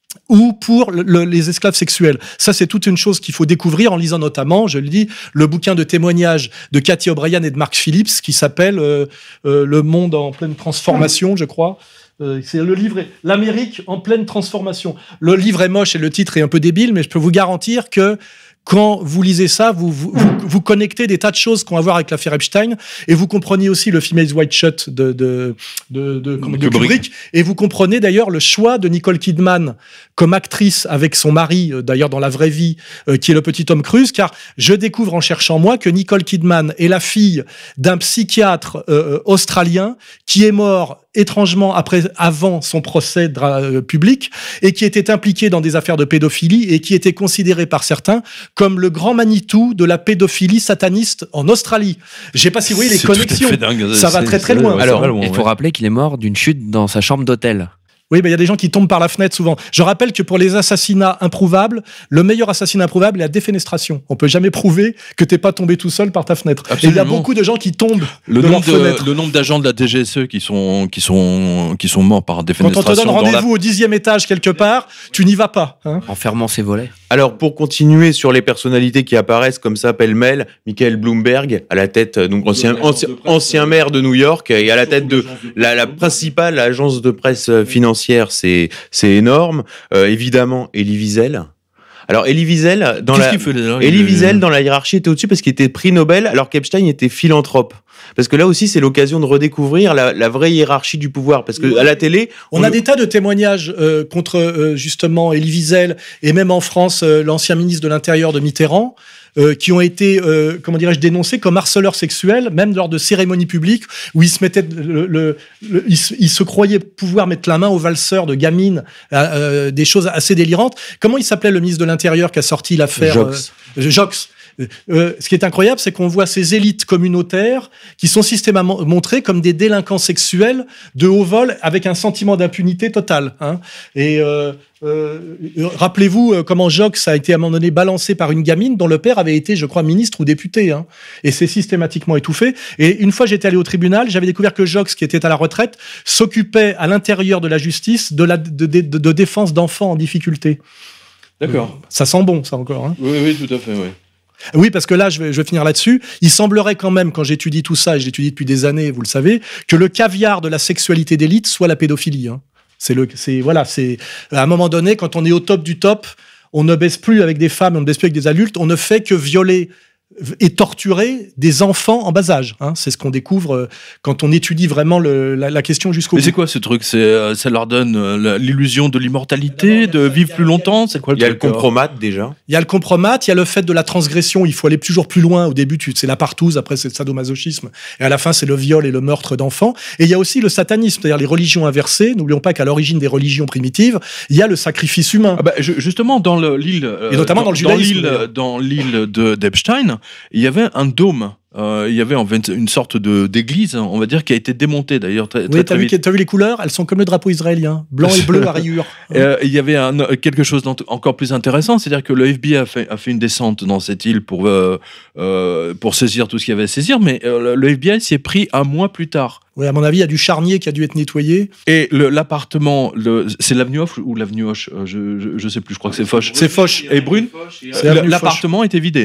ou pour le, le, les esclaves sexuels. Ça, c'est toute une chose qu'il faut découvrir en lisant notamment, je le dis, le bouquin de témoignages de Cathy O'Brien et de Mark Phillips qui s'appelle euh, euh, Le monde en pleine transformation, je crois. Euh, c'est le livre « L'Amérique en pleine transformation ». Le livre est moche et le titre est un peu débile, mais je peux vous garantir que quand vous lisez ça, vous, vous, vous, vous connectez des tas de choses qui ont à voir avec l'affaire Epstein, et vous comprenez aussi le Females White Shut de, de, de, de, de, de Kubrick. Kubrick, et vous comprenez d'ailleurs le choix de Nicole Kidman comme actrice avec son mari, d'ailleurs dans la vraie vie, euh, qui est le petit Tom Cruise, car je découvre en cherchant moi que Nicole Kidman est la fille d'un psychiatre euh, australien qui est mort étrangement après, avant son procès euh, public, et qui était impliqué dans des affaires de pédophilie et qui était considéré par certains comme le grand Manitou de la pédophilie sataniste en Australie. Je sais pas si vous voyez les c'est connexions. Dingue, ça va très très loin. Alors, loin, il faut ouais. rappeler qu'il est mort d'une chute dans sa chambre d'hôtel. Oui, mais il y a des gens qui tombent par la fenêtre souvent. Je rappelle que pour les assassinats improuvables, le meilleur assassinat improuvable est la défenestration. On peut jamais prouver que t'es pas tombé tout seul par ta fenêtre. Absolument. Et il y a beaucoup de gens qui tombent le de nombre leur fenêtre. De, le nombre d'agents de la D G S E qui sont qui sont qui sont morts par défenestration. Quand on te donne rendez-vous la... au dixième étage quelque part, tu n'y vas pas. Hein, en fermant ses volets. Alors, pour continuer sur les personnalités qui apparaissent comme ça, pêle-mêle, Michael Bloomberg, à la tête, donc ancien, ancien, ancien maire de New York, et à la tête de la, la principale agence de presse financière, c'est, c'est énorme. Euh, évidemment, Elie Wiesel. Alors, Elie Wiesel, dans Qu'est-ce la, qu'il fait là, Elie Wiesel, dans la hiérarchie, était au-dessus parce qu'il était prix Nobel, alors qu'Epstein était philanthrope. Parce que là aussi, c'est l'occasion de redécouvrir la, la vraie hiérarchie du pouvoir. Parce que à la télé, on, on a le... des tas de témoignages euh, contre euh, justement Elie Wiesel et même en France euh, l'ancien ministre de l'Intérieur de Mitterrand. Euh, qui ont été, euh, comment dirais-je, dénoncés comme harceleurs sexuels, même lors de cérémonies publiques où ils se mettaient, le, le, le, ils, se, ils se croyaient pouvoir mettre la main au valseur de gamines, euh, des choses assez délirantes. Comment il s'appelait le ministre de l'Intérieur qui a sorti l'affaire Jox. Euh, Jox. Euh, ce qui est incroyable, c'est qu'on voit ces élites communautaires qui sont systématiquement montrées comme des délinquants sexuels de haut vol avec un sentiment d'impunité totale. Hein. Et euh, euh, rappelez-vous euh, comment Jox a été à un moment donné balancé par une gamine dont le père avait été, je crois, ministre ou député. Hein. Et c'est systématiquement étouffé. Et une fois, j'étais allé au tribunal, j'avais découvert que Jox, qui était à la retraite, s'occupait à l'intérieur de la justice de la de, de, de, de défense d'enfants en difficulté. D'accord. Ça sent bon, ça encore. Hein. Oui, oui, tout à fait, oui. Oui, parce que là, je vais, je vais finir là-dessus. Il semblerait quand même, quand j'étudie tout ça, et j'étudie depuis des années, vous le savez, que le caviar de la sexualité d'élite soit la pédophilie. Hein. C'est le, c'est voilà, c'est à un moment donné, quand on est au top du top, on ne baisse plus avec des femmes, on ne baisse plus avec des adultes, on ne fait que violer et torturer des enfants en bas âge. Hein. C'est ce qu'on découvre euh, quand on étudie vraiment le, la, la question jusqu'au bout. Mais bout. c'est quoi ce truc ? C'est, euh, ça leur donne euh, l'illusion de l'immortalité, de vivre plus longtemps ? C'est quoi le Il y a truc, le compromat déjà. Il y a le compromat, il y a le fait de la transgression. Il faut aller toujours plus loin. Au début, tu, c'est la partouze, après c'est le sadomasochisme, et à la fin c'est le viol et le meurtre d'enfants. Et il y a aussi le satanisme, c'est-à-dire les religions inversées. N'oublions pas qu'à l'origine des religions primitives, il y a le sacrifice humain. Ah bah, je, justement, dans le, l'île, euh, et notamment dans, dans le judaïsme, dans l'île, dans l'île de, d'Epstein, il y avait un dôme. Euh, il y avait en fait une sorte de d'église, on va dire, qui a été démontée d'ailleurs très, oui, très, t'as, très vu, vite. T'as vu les couleurs ? Elles sont comme le drapeau israélien, blanc et bleu à rayures. Euh, il y avait un, quelque chose d'encore plus intéressant, c'est-à-dire que le F B I a fait, a fait une descente dans cette île pour euh, euh, pour saisir tout ce qu'il y avait à saisir, mais euh, le F B I s'y est pris un mois plus tard. Oui, à mon avis, il y a du charnier qui a dû être nettoyé. Et le, l'appartement, le, c'est l'avenue Hoche ou l'avenue Hoche, je, je, je sais plus, je crois que c'est Foch. C'est Foch. Et Brune, c'est l'appartement était vidé. Hein.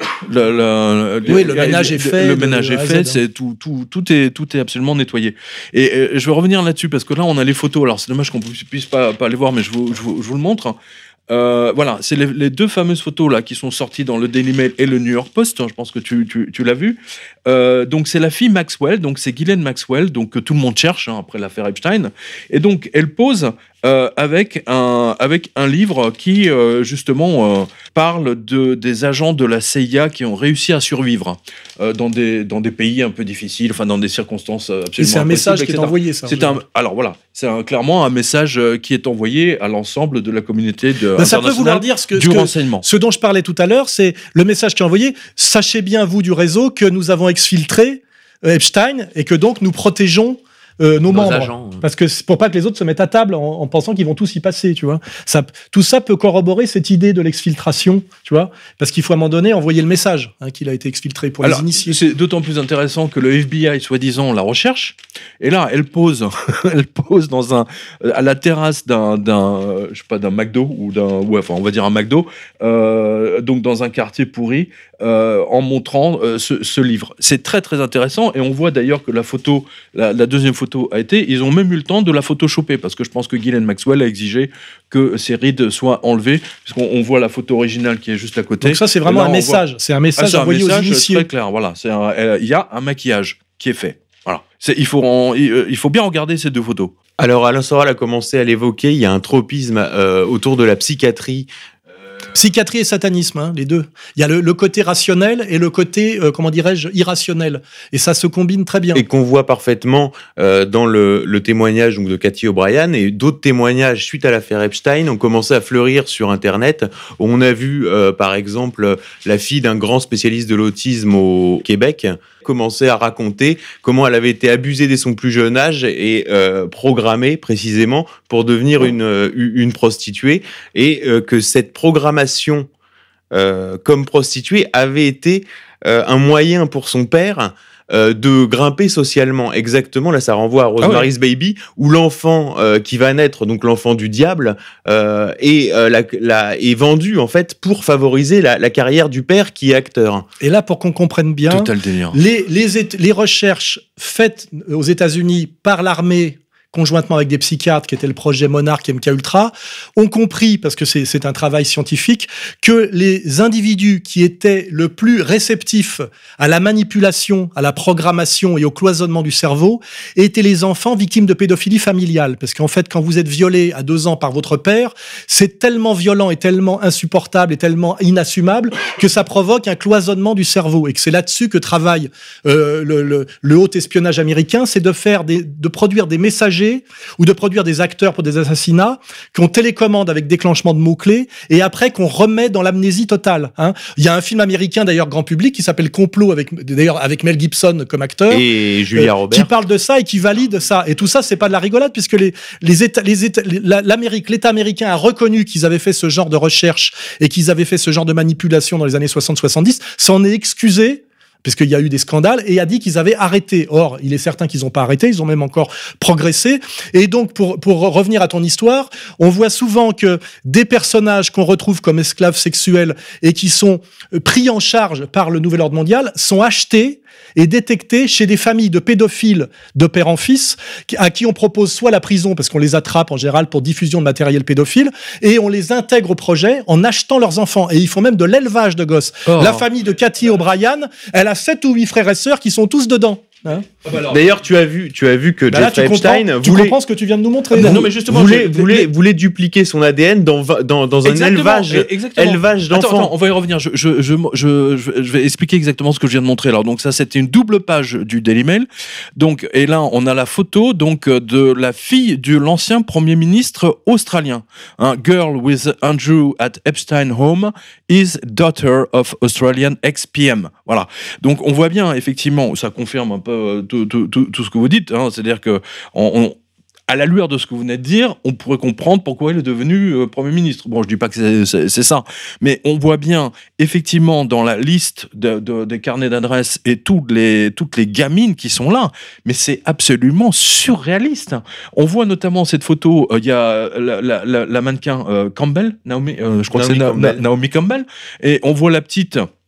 Le, le, oui, le ménage est fait. Le ménage est fait, Z, c'est tout, tout, tout est, tout est absolument nettoyé. Et, et je vais revenir là-dessus parce que là, on a les photos. Alors, c'est dommage qu'on ne puisse pas, pas les voir, mais je vous, je vous, je vous le montre. Euh, voilà, c'est les, les deux fameuses photos là qui sont sorties dans le Daily Mail et le New York Post. Je pense que tu, tu, tu l'as vu. Euh, donc c'est la fille Maxwell, donc c'est Ghislaine Maxwell, donc que tout le monde cherche hein, après l'affaire Epstein. Et donc elle pose euh, avec un avec un livre qui euh, justement euh, parle de des agents de la C I A qui ont réussi à survivre euh, dans des dans des pays un peu difficiles, enfin dans des circonstances absolument et c'est un message qui est envoyé, ça. C'est un, alors voilà, c'est un, clairement un message qui est envoyé à l'ensemble de la communauté de ben, ça peut vouloir dire ce que, du ce que, renseignement. Ce dont je parlais tout à l'heure, c'est le message qui est envoyé. Sachez bien, vous du réseau, que nous avons exfiltré euh, Epstein et que donc nous protégeons euh, nos, nos membres, agents, ouais. Parce que c'est pour pas que les autres se mettent à table en, en pensant qu'ils vont tous y passer, tu vois. Ça, tout ça peut corroborer cette idée de l'exfiltration, tu vois, parce qu'il faut à un moment donné envoyer le message hein, qu'il a été exfiltré pour Alors, les initiés. C'est d'autant plus intéressant que le F B I, soi-disant, la recherche, et là, elle pose, elle pose dans un, à la terrasse d'un, d'un, je sais pas, d'un McDo ou d'un, ouais, enfin, on va dire un McDo, euh, donc dans un quartier pourri, euh, en montrant euh, ce, ce livre. C'est très très intéressant et on voit d'ailleurs que la photo, la, la deuxième photo a été, ils ont même eu le temps de la photoshopper parce que je pense que Ghislaine Maxwell a exigé que ces rides soient enlevées puisqu'on on voit la photo originale qui est juste à côté. Donc ça c'est vraiment là, un message, voit... c'est un message ah, c'est envoyé un message aux initiés. Très clair, voilà, c'est un, il y a un maquillage qui est fait. Voilà, c'est, il faut en, il, il faut bien regarder ces deux photos. Alors Alain Soral a commencé à l'évoquer, il y a un tropisme euh, autour de la psychiatrie. Psychiatrie et satanisme, hein, les deux. Il y a le, le côté rationnel et le côté, euh, comment dirais-je, irrationnel. Et ça se combine très bien. Et qu'on voit parfaitement euh, dans le, le témoignage donc, de Cathy O'Brien et d'autres témoignages suite à l'affaire Epstein ont commencé à fleurir sur Internet. On a vu, euh, par exemple, la fille d'un grand spécialiste de l'autisme au Québec commencer à raconter comment elle avait été abusée dès son plus jeune âge et euh, programmée précisément pour devenir une, une prostituée et euh, que cette programmation euh, comme prostituée avait été euh, un moyen pour son père euh, de grimper socialement. Exactement, là ça renvoie à Rosemary's ah ouais. Baby où l'enfant euh, qui va naître, donc l'enfant du diable, euh, est, euh, la, la, est vendu en fait pour favoriser la, la carrière du père qui est acteur. Et là, pour qu'on comprenne bien, Total délire. Les, les, les recherches faites aux États-Unis par l'armée conjointement avec des psychiatres, qui était le projet Monarch M K Ultra, ont compris, parce que c'est, c'est un travail scientifique, que les individus qui étaient le plus réceptifs à la manipulation, à la programmation et au cloisonnement du cerveau étaient les enfants victimes de pédophilie familiale. Parce qu'en fait, quand vous êtes violé à deux ans par votre père, c'est tellement violent et tellement insupportable et tellement inassumable que ça provoque un cloisonnement du cerveau. Et que c'est là-dessus que travaille euh, le, le, le haut espionnage américain, c'est de faire des, de produire des messagers ou de produire des acteurs pour des assassinats qu'on télécommande avec déclenchement de mots-clés et après qu'on remet dans l'amnésie totale. Hein. Il y a un film américain d'ailleurs grand public qui s'appelle Complot avec d'ailleurs avec Mel Gibson comme acteur et Julia euh, Roberts qui parle de ça et qui valide ça. Et tout ça c'est pas de la rigolade puisque les les États, les États, l'Amérique, l'État américain a reconnu qu'ils avaient fait ce genre de recherche et qu'ils avaient fait ce genre de manipulation dans les années soixante soixante-dix, s'en est excusé puisqu'il y a eu des scandales, et a dit qu'ils avaient arrêté. Or, il est certain qu'ils n'ont pas arrêté, ils ont même encore progressé. Et donc, pour, pour revenir à ton histoire, on voit souvent que des personnages qu'on retrouve comme esclaves sexuels et qui sont pris en charge par le Nouvel Ordre Mondial sont achetés et détectés chez des familles de pédophiles de père en fils, à qui on propose soit la prison, parce qu'on les attrape en général pour diffusion de matériel pédophile, et on les intègre au projet en achetant leurs enfants. Et ils font même de l'élevage de gosses. Oh. La famille de Cathy O'Brien, elle a sept ou huit frères et sœurs qui sont tous dedans. Hein ah bah D'ailleurs, tu as vu, tu as vu que bah Jeffrey là, tu Epstein comprends, voulait, tu comprends ce que tu viens de nous montrer. Non, mais justement, voulait, je, voulait, voulait dupliquer son A D N dans dans, dans un élevage, élevage d'enfants. Attends, attends, on va y revenir. Je, je, je, je, je vais expliquer exactement ce que je viens de montrer. Alors, donc ça, c'était une double page du Daily Mail. Donc, et là, on a la photo donc de la fille de l'ancien premier ministre australien. Hein, Girl with Andrew at Epstein home is daughter of Australian ex-P M. Voilà. Donc, on voit bien effectivement, ça confirme un peu tout, tout, tout, tout ce que vous dites. Hein, c'est-à-dire que on, on à la lueur de ce que vous venez de dire, on pourrait comprendre pourquoi il est devenu euh, Premier ministre. Bon, je dis pas que c'est, c'est, c'est ça, mais on voit bien, effectivement, dans la liste de, de, des carnets d'adresses et toutes les, toutes les gamines qui sont là, mais c'est absolument surréaliste. On voit notamment cette photo, il euh, y a la, la, la, la mannequin euh, Campbell, Naomi, euh, je crois Naomi que c'est Na, Campbell. Na, Naomi Campbell, et on voit la petite...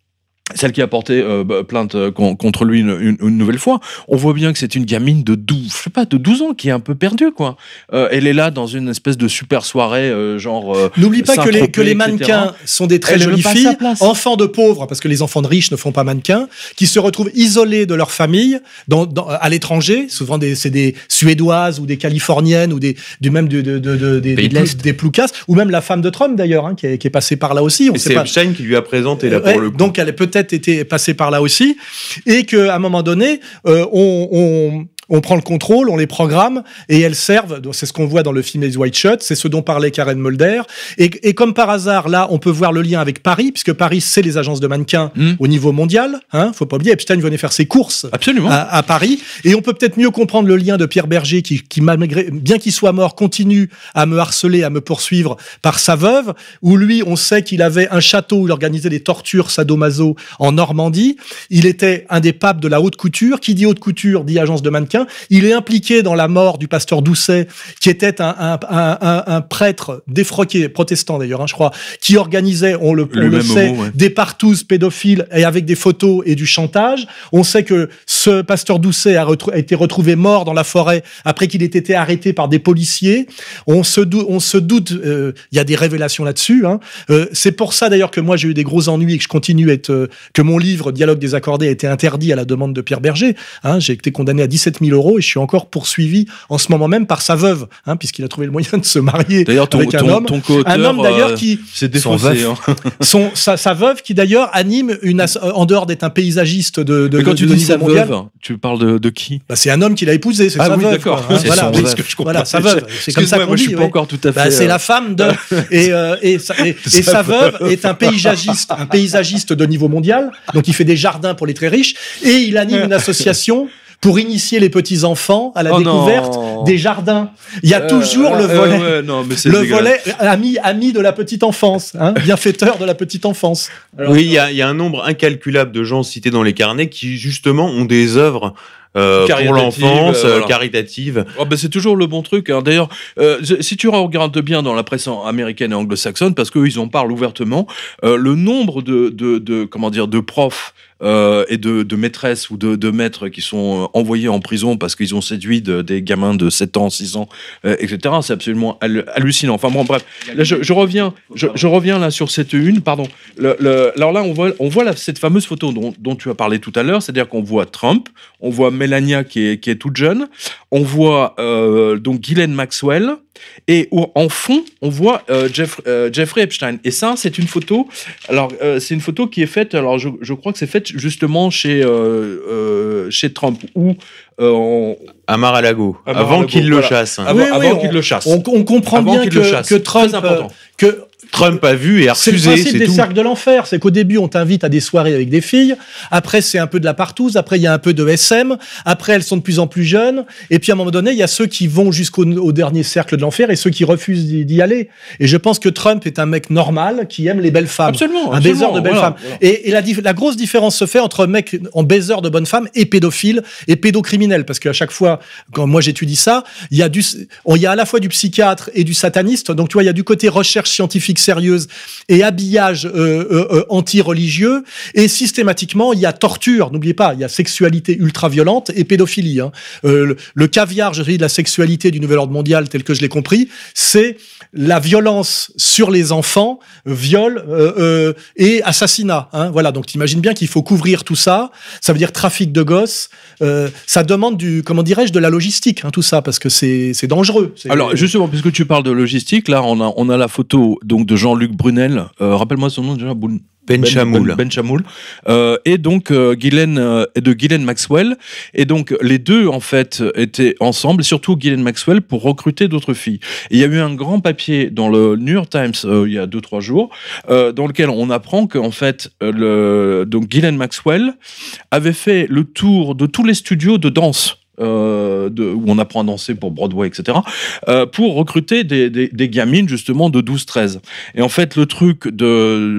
celle qui a porté euh, plainte euh, contre lui une, une, une nouvelle fois, on voit bien que c'est une gamine de douze, je sais pas, de douze ans qui est un peu perdue, quoi. Euh, elle est là dans une espèce de super soirée, euh, genre. Euh, N'oublie pas que les, que les mannequins sont des très elle jolies filles, place. enfants de pauvres, parce que les enfants de riches ne font pas mannequins, qui se retrouvent isolés de leur famille dans, dans, à l'étranger. Souvent, des, c'est des Suédoises ou des Californiennes ou des, du même de, de, de, de, des, des, des Ploucas, ou même la femme de Trump d'ailleurs, hein, qui, est, qui est passée par là aussi. On Et sait c'est pas. Epstein qui lui a présenté là Ouais, pour le coup. donc elle est peut-être été passée par là aussi, et qu'à un moment donné, euh, on, on, on prend le contrôle, on les programme, et elles servent, c'est ce qu'on voit dans le film Les White Shut, c'est ce dont parlait Karen Mulder, et, et comme par hasard, là, on peut voir le lien avec Paris, puisque Paris, c'est les agences de mannequins mmh. au niveau mondial, hein, faut pas oublier, Epstein venait faire ses courses Absolument. À, à Paris, et on peut peut-être mieux comprendre le lien de Pierre Berger, qui, qui malgré, bien qu'il soit mort, continue à me harceler, à me poursuivre par sa veuve, où lui, on sait qu'il avait un château où il organisait des tortures sadomaso en Normandie, il était un des papes de la haute couture, qui dit haute couture, dit agence de mannequins, il est impliqué dans la mort du pasteur Doucet, qui était un, un, un, un, un prêtre défroqué, protestant d'ailleurs, hein, je crois, qui organisait, on le, on le sait, mot, ouais. des partouzes pédophiles et avec des photos et du chantage. On sait que ce pasteur Doucet a, retrou- a été retrouvé mort dans la forêt après qu'il ait été arrêté par des policiers. On se, dou- on se doute, il euh, y a des révélations là-dessus. Hein. Euh, c'est pour ça d'ailleurs que moi j'ai eu des gros ennuis et que je continue à être, euh, que mon livre Dialogue désaccordé a été interdit à la demande de Pierre Berger. Hein. J'ai été condamné à dix-sept mille euros et je suis encore poursuivi en ce moment même par sa veuve, hein, puisqu'il a trouvé le moyen de se marier d'ailleurs, ton, avec un ton, homme. Ton co-auteur, un homme d'ailleurs euh, qui s'est défoncé. Hein. Son, sa, sa veuve qui d'ailleurs anime une as- en dehors d'être un paysagiste de, de Mais quand de, tu de dis sa mondial, veuve, tu parles de, de qui? Bah, c'est un homme qui l'a épousé, c'est ah, sa oui, veuve. D'accord. Quoi, hein, c'est voilà, son oui, veuve. Que je voilà, sa veuve. C'est comme ça qu'on moi, dit. je suis pas ouais. encore tout à fait. Bah, c'est euh... la femme de et euh, et, sa, et, et sa veuve est un paysagiste, un paysagiste de niveau mondial. Donc il fait des jardins pour les très riches et il anime une association pour initier les petits enfants à la oh découverte non. des jardins. Il y a euh, toujours euh, le volet, euh, ouais, non, mais c'est le dégueulasse. volet ami ami de la petite enfance, hein, bienfaiteur de la petite enfance. Alors, oui, il y a, y a un nombre incalculable de gens cités dans les carnets qui justement ont des œuvres Euh, pour l'enfance, euh, voilà. caritatives. Oh, ben c'est toujours le bon truc. Hein. D'ailleurs, euh, si tu regardes bien dans la presse américaine et anglo-saxonne, parce qu'eux, ils en parlent ouvertement, euh, le nombre de, de, de, comment dire, de profs euh, et de, de maîtresses ou de, de maîtres qui sont envoyés en prison parce qu'ils ont séduit de, des gamins de sept ans, six ans, euh, et cetera. C'est absolument hallucinant. Enfin bon, bref. Là, je, je reviens, je, je reviens là sur cette une, pardon. Le, le, alors là, on voit, on voit là, cette fameuse photo dont, dont tu as parlé tout à l'heure, c'est-à-dire qu'on voit Trump, on voit Melania qui est, qui est toute jeune, on voit euh, donc Ghislaine Maxwell, et en fond, on voit euh, Jeff, euh, Jeffrey Epstein. Et ça, c'est une photo. Alors, euh, c'est une photo qui est faite. Alors, je, je crois que c'est faite justement chez euh, euh, chez Trump ou euh, on... à Mar-a-Lago, avant qu'il voilà. le chasse. Hein. Avant, oui, oui, avant on, qu'il le chasse. On, on comprend avant bien que, que Trump, euh, que Trump a vu et a refusé. C'est le principe c'est des tout. cercles de l'enfer. C'est qu'au début, on t'invite à des soirées avec des filles. Après, c'est un peu de la partouze. Après, il y a un peu de S M. Après, elles sont de plus en plus jeunes. Et puis, à un moment donné, il y a ceux qui vont jusqu'au au dernier cercle de l'enfer et ceux qui refusent d'y, d'y aller. Et je pense que Trump est un mec normal qui aime les belles femmes. Absolument. Un absolument, baiser de belles voilà, femmes. Voilà. Et, et la, la grosse différence se fait entre un mec en baiser de bonnes femmes et pédophile et pédocriminel. Parce qu'à chaque fois, quand moi j'étudie ça, il y a du, il y a à la fois du psychiatre et du sataniste. Donc, tu vois, il y a du côté recherche scientifique sérieuse et habillage euh, euh, euh, anti-religieux, et systématiquement il y a torture, n'oubliez pas, il y a sexualité ultra-violente et pédophilie. Hein. Euh, le, le caviar, je dis, de la sexualité du nouvel ordre mondial tel que je l'ai compris, c'est la violence sur les enfants, viol euh, euh, et assassinat. Hein. Voilà, donc t'imagines bien qu'il faut couvrir tout ça, ça veut dire trafic de gosses, euh, ça demande du, comment dirais-je, de la logistique, hein, tout ça, parce que c'est, c'est dangereux. C'est... Alors justement, puisque tu parles de logistique, là on a, on a la photo donc de Jean-Luc Brunel. Euh, rappelle-moi son nom déjà. Boun... Ben, ben Chamoul. Ben, ben Chamoul. Euh, et donc euh, Ghislaine euh, de Ghislaine Maxwell. Et donc les deux en fait étaient ensemble, surtout Ghislaine Maxwell, pour recruter d'autres filles. Et il y a eu un grand papier dans le New York Times euh, il y a deux trois jours, euh, dans lequel on apprend qu'en fait euh, le donc Ghislaine Maxwell avait fait le tour de tous les studios de danse. Euh, de, où on apprend à danser pour Broadway, et cetera, euh, pour recruter des, des, des gamines justement de douze treize. Et en fait, le truc de,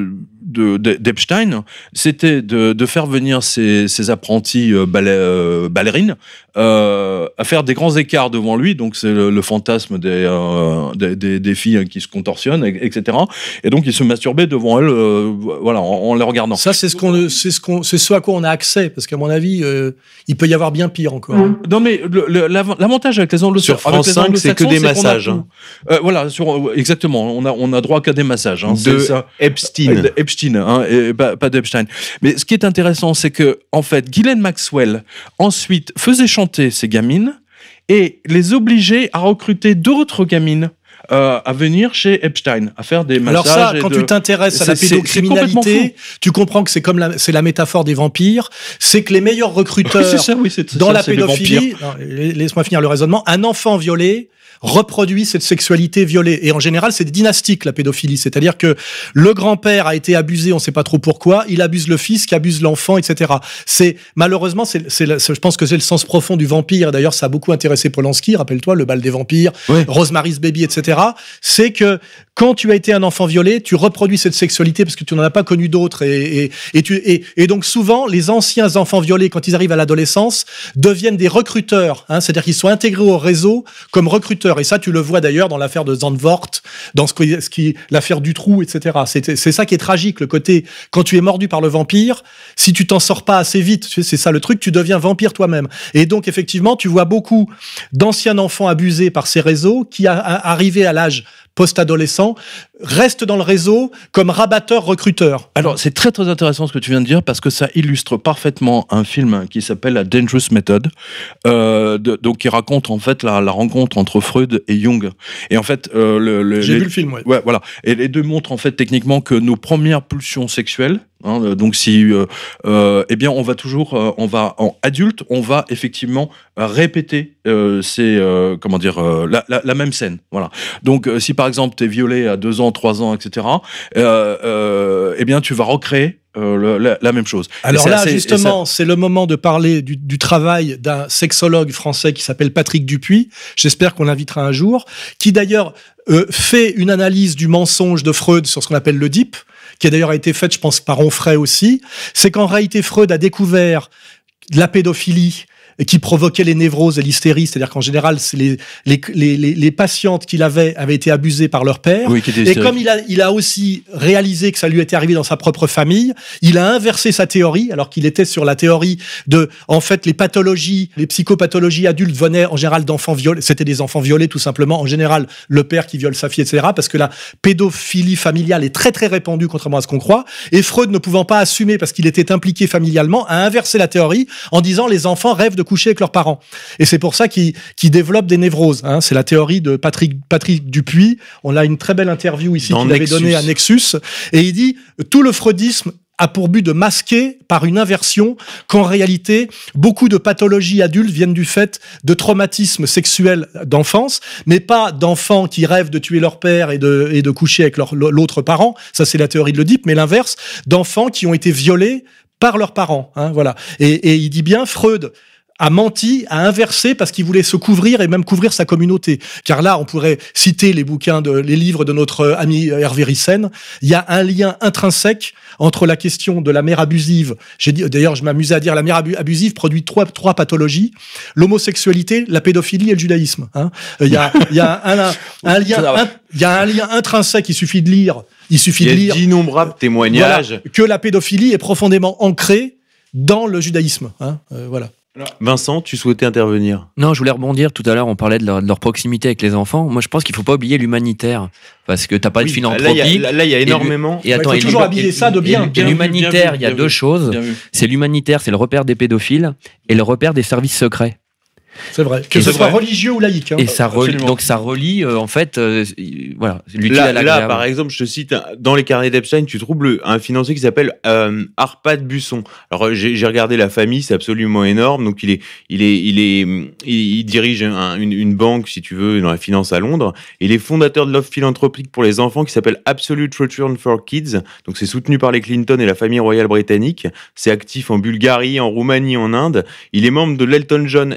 de, de, d'Epstein, c'était de, de faire venir ses, ses apprentis euh, ballet, euh, ballerines euh, à faire des grands écarts devant lui. Donc c'est le, le fantasme des, euh, des, des, des filles qui se contorsionnent, et cetera. Et donc il se masturbait devant elles, euh, voilà, en, en les regardant. Ça, c'est ce qu'on, c'est ce qu'on, c'est ce à quoi on a accès, parce qu'à mon avis, euh, il peut y avoir bien pire encore. Mmh. Non mais le, le, l'avantage avec les anglo-saxons, sur France cinq, c'est que des massages. Hein. Euh, voilà, sur, exactement. On a on a droit qu'à des massages. Hein, de ça. Epstein. Euh, Epstein, hein, et pas, pas d'Epstein. Mais ce qui est intéressant, c'est que en fait, Ghislaine Maxwell ensuite faisait chanter ces gamines et les obligeait à recruter d'autres gamines. Euh, à venir chez Epstein, à faire des massages. Alors ça, quand de... tu t'intéresses à la pédocriminalité, tu comprends que c'est comme la, c'est la métaphore des vampires, c'est que les meilleurs recruteurs c'est ça, oui, c'est, c'est dans ça, la c'est pédophilie, non, laisse-moi finir le raisonnement, un enfant violé reproduit cette sexualité violée. Et en général, c'est dynastique, la pédophilie. C'est-à-dire que le grand-père a été abusé, on ne sait pas trop pourquoi, il abuse le fils, qui abuse l'enfant, et cetera. C'est, malheureusement, c'est, c'est, je pense que c'est le sens profond du vampire. D'ailleurs, ça a beaucoup intéressé Polanski, rappelle-toi, le bal des vampires, oui. Rosemary's Baby, et cetera. C'est que quand tu as été un enfant violé, tu reproduis cette sexualité parce que tu n'en as pas connu d'autres. Et, et, et, tu, et, et donc, souvent, les anciens enfants violés, quand ils arrivent à l'adolescence, deviennent des recruteurs. Hein, c'est-à-dire qu'ils sont intégrés au réseau comme recruteurs. Et ça, tu le vois d'ailleurs dans l'affaire de Zandvoort, dans ce qui, ce qui, l'affaire Dutroux, et cetera. C'est, c'est ça qui est tragique, le côté, quand tu es mordu par le vampire, si tu t'en sors pas assez vite, c'est ça le truc, tu deviens vampire toi-même. Et donc, effectivement, tu vois beaucoup d'anciens enfants abusés par ces réseaux qui, a, a, arrivés à l'âge post-adolescent, restent dans le réseau comme rabatteurs-recruteurs. Alors, c'est très très intéressant ce que tu viens de dire parce que ça illustre parfaitement un film qui s'appelle La Dangerous Method, euh, de, donc qui raconte en fait la, la rencontre entre Freud et Jung. Et en fait, euh, le, le, j'ai les, vu le film, ouais. ouais, voilà. Et les deux montrent en fait techniquement que nos premières pulsions sexuelles, hein, donc si, euh, euh, eh bien, on va toujours, euh, on va en adulte, on va effectivement répéter euh, ces, euh, comment dire, euh, la, la, la même scène. Voilà. Donc, euh, si par exemple t'es violé à deux ans, trois ans, et cetera, euh, euh, eh bien, tu vas recréer euh, le, la, la même chose. Alors là, assez, justement, ça... c'est le moment de parler du, du travail d'un sexologue français qui s'appelle Patrick Dupuis. J'espère qu'on l'invitera un jour, qui d'ailleurs euh, fait une analyse du mensonge de Freud sur ce qu'on appelle l'Oedipe, qui a d'ailleurs été faite, je pense, par Onfray aussi. C'est qu'en réalité, Freud a découvert la pédophilie et qui provoquait les névroses et l'hystérie, c'est-à-dire qu'en général, c'est les, les, les, les, les patientes qu'il avait avaient été abusées par leur père. Oui, et comme il a, il a aussi réalisé que ça lui était arrivé dans sa propre famille, il a inversé sa théorie, alors qu'il était sur la théorie de, en fait, les pathologies, les psychopathologies adultes venaient en général d'enfants violés. C'était des enfants violés, tout simplement. En général, le père qui viole sa fille, et cetera. Parce que la pédophilie familiale est très, très répandue, contrairement à ce qu'on croit. Et Freud, ne pouvant pas assumer, parce qu'il était impliqué familialement, a inversé la théorie en disant les enfants rêvent de coucher avec leurs parents. Et c'est pour ça qu'ils, qu'ils développent des névroses. Hein. C'est la théorie de Patrick, Patrick Dupuis. On a une très belle interview ici Dans qu'il Nexus. avait donnée à Nexus. Et il dit, tout le freudisme a pour but de masquer par une inversion qu'en réalité, beaucoup de pathologies adultes viennent du fait de traumatismes sexuels d'enfance, mais pas d'enfants qui rêvent de tuer leur père et de, et de coucher avec leur, l'autre parent. Ça, c'est la théorie de l'Oedipe, mais l'inverse, d'enfants qui ont été violés par leurs parents. Hein, voilà. Et, et il dit bien, Freud a menti, a inversé parce qu'il voulait se couvrir et même couvrir sa communauté. Car là, on pourrait citer les bouquins, de, les livres de notre ami Hervé Ryssen. Il y a un lien intrinsèque entre la question de la mère abusive. J'ai dit, d'ailleurs, je m'amusais à dire, la mère abusive produit trois, trois pathologies: l'homosexualité, la pédophilie et le judaïsme. Hein. Il y a, il y a un, un, un lien, un, il y a un lien intrinsèque. Il suffit de lire. Il suffit il y a de lire d'innombrables témoignages voilà, que la pédophilie est profondément ancrée dans le judaïsme. Hein. Euh, voilà. Vincent, tu souhaitais intervenir? Non, je voulais rebondir. Tout à l'heure, on parlait de leur, de leur proximité avec les enfants. Moi, je pense qu'il ne faut pas oublier l'humanitaire. Parce que tu n'as pas oui, de philanthropie. Là, il y, y a énormément. Et, et attends, il faut toujours habiller ça de bien. Et, et l'humanitaire, il y a deux choses. C'est l'humanitaire, c'est le repère des pédophiles, et le repère des services secrets. C'est vrai. Que et ce soit vrai. religieux ou laïque. Hein. Et ça relie, donc ça relie, euh, en fait, euh, voilà, l'utile là, à l'agréable. Là, par exemple, je te cite, dans les carnets d'Epstein, tu trouves le, un financier qui s'appelle euh, Arpad Busson. Alors, j'ai, j'ai regardé la famille, c'est absolument énorme. Donc, il est, il est, il est, il, il dirige un, une, une banque, si tu veux, dans la finance à Londres. Il est fondateur de l'offre philanthropique pour les enfants qui s'appelle Absolute Return for Kids. Donc, c'est soutenu par les Clinton et la famille royale britannique. C'est actif en Bulgarie, en Roumanie, en Inde. Il est membre de l'Elton John AIDS Foundation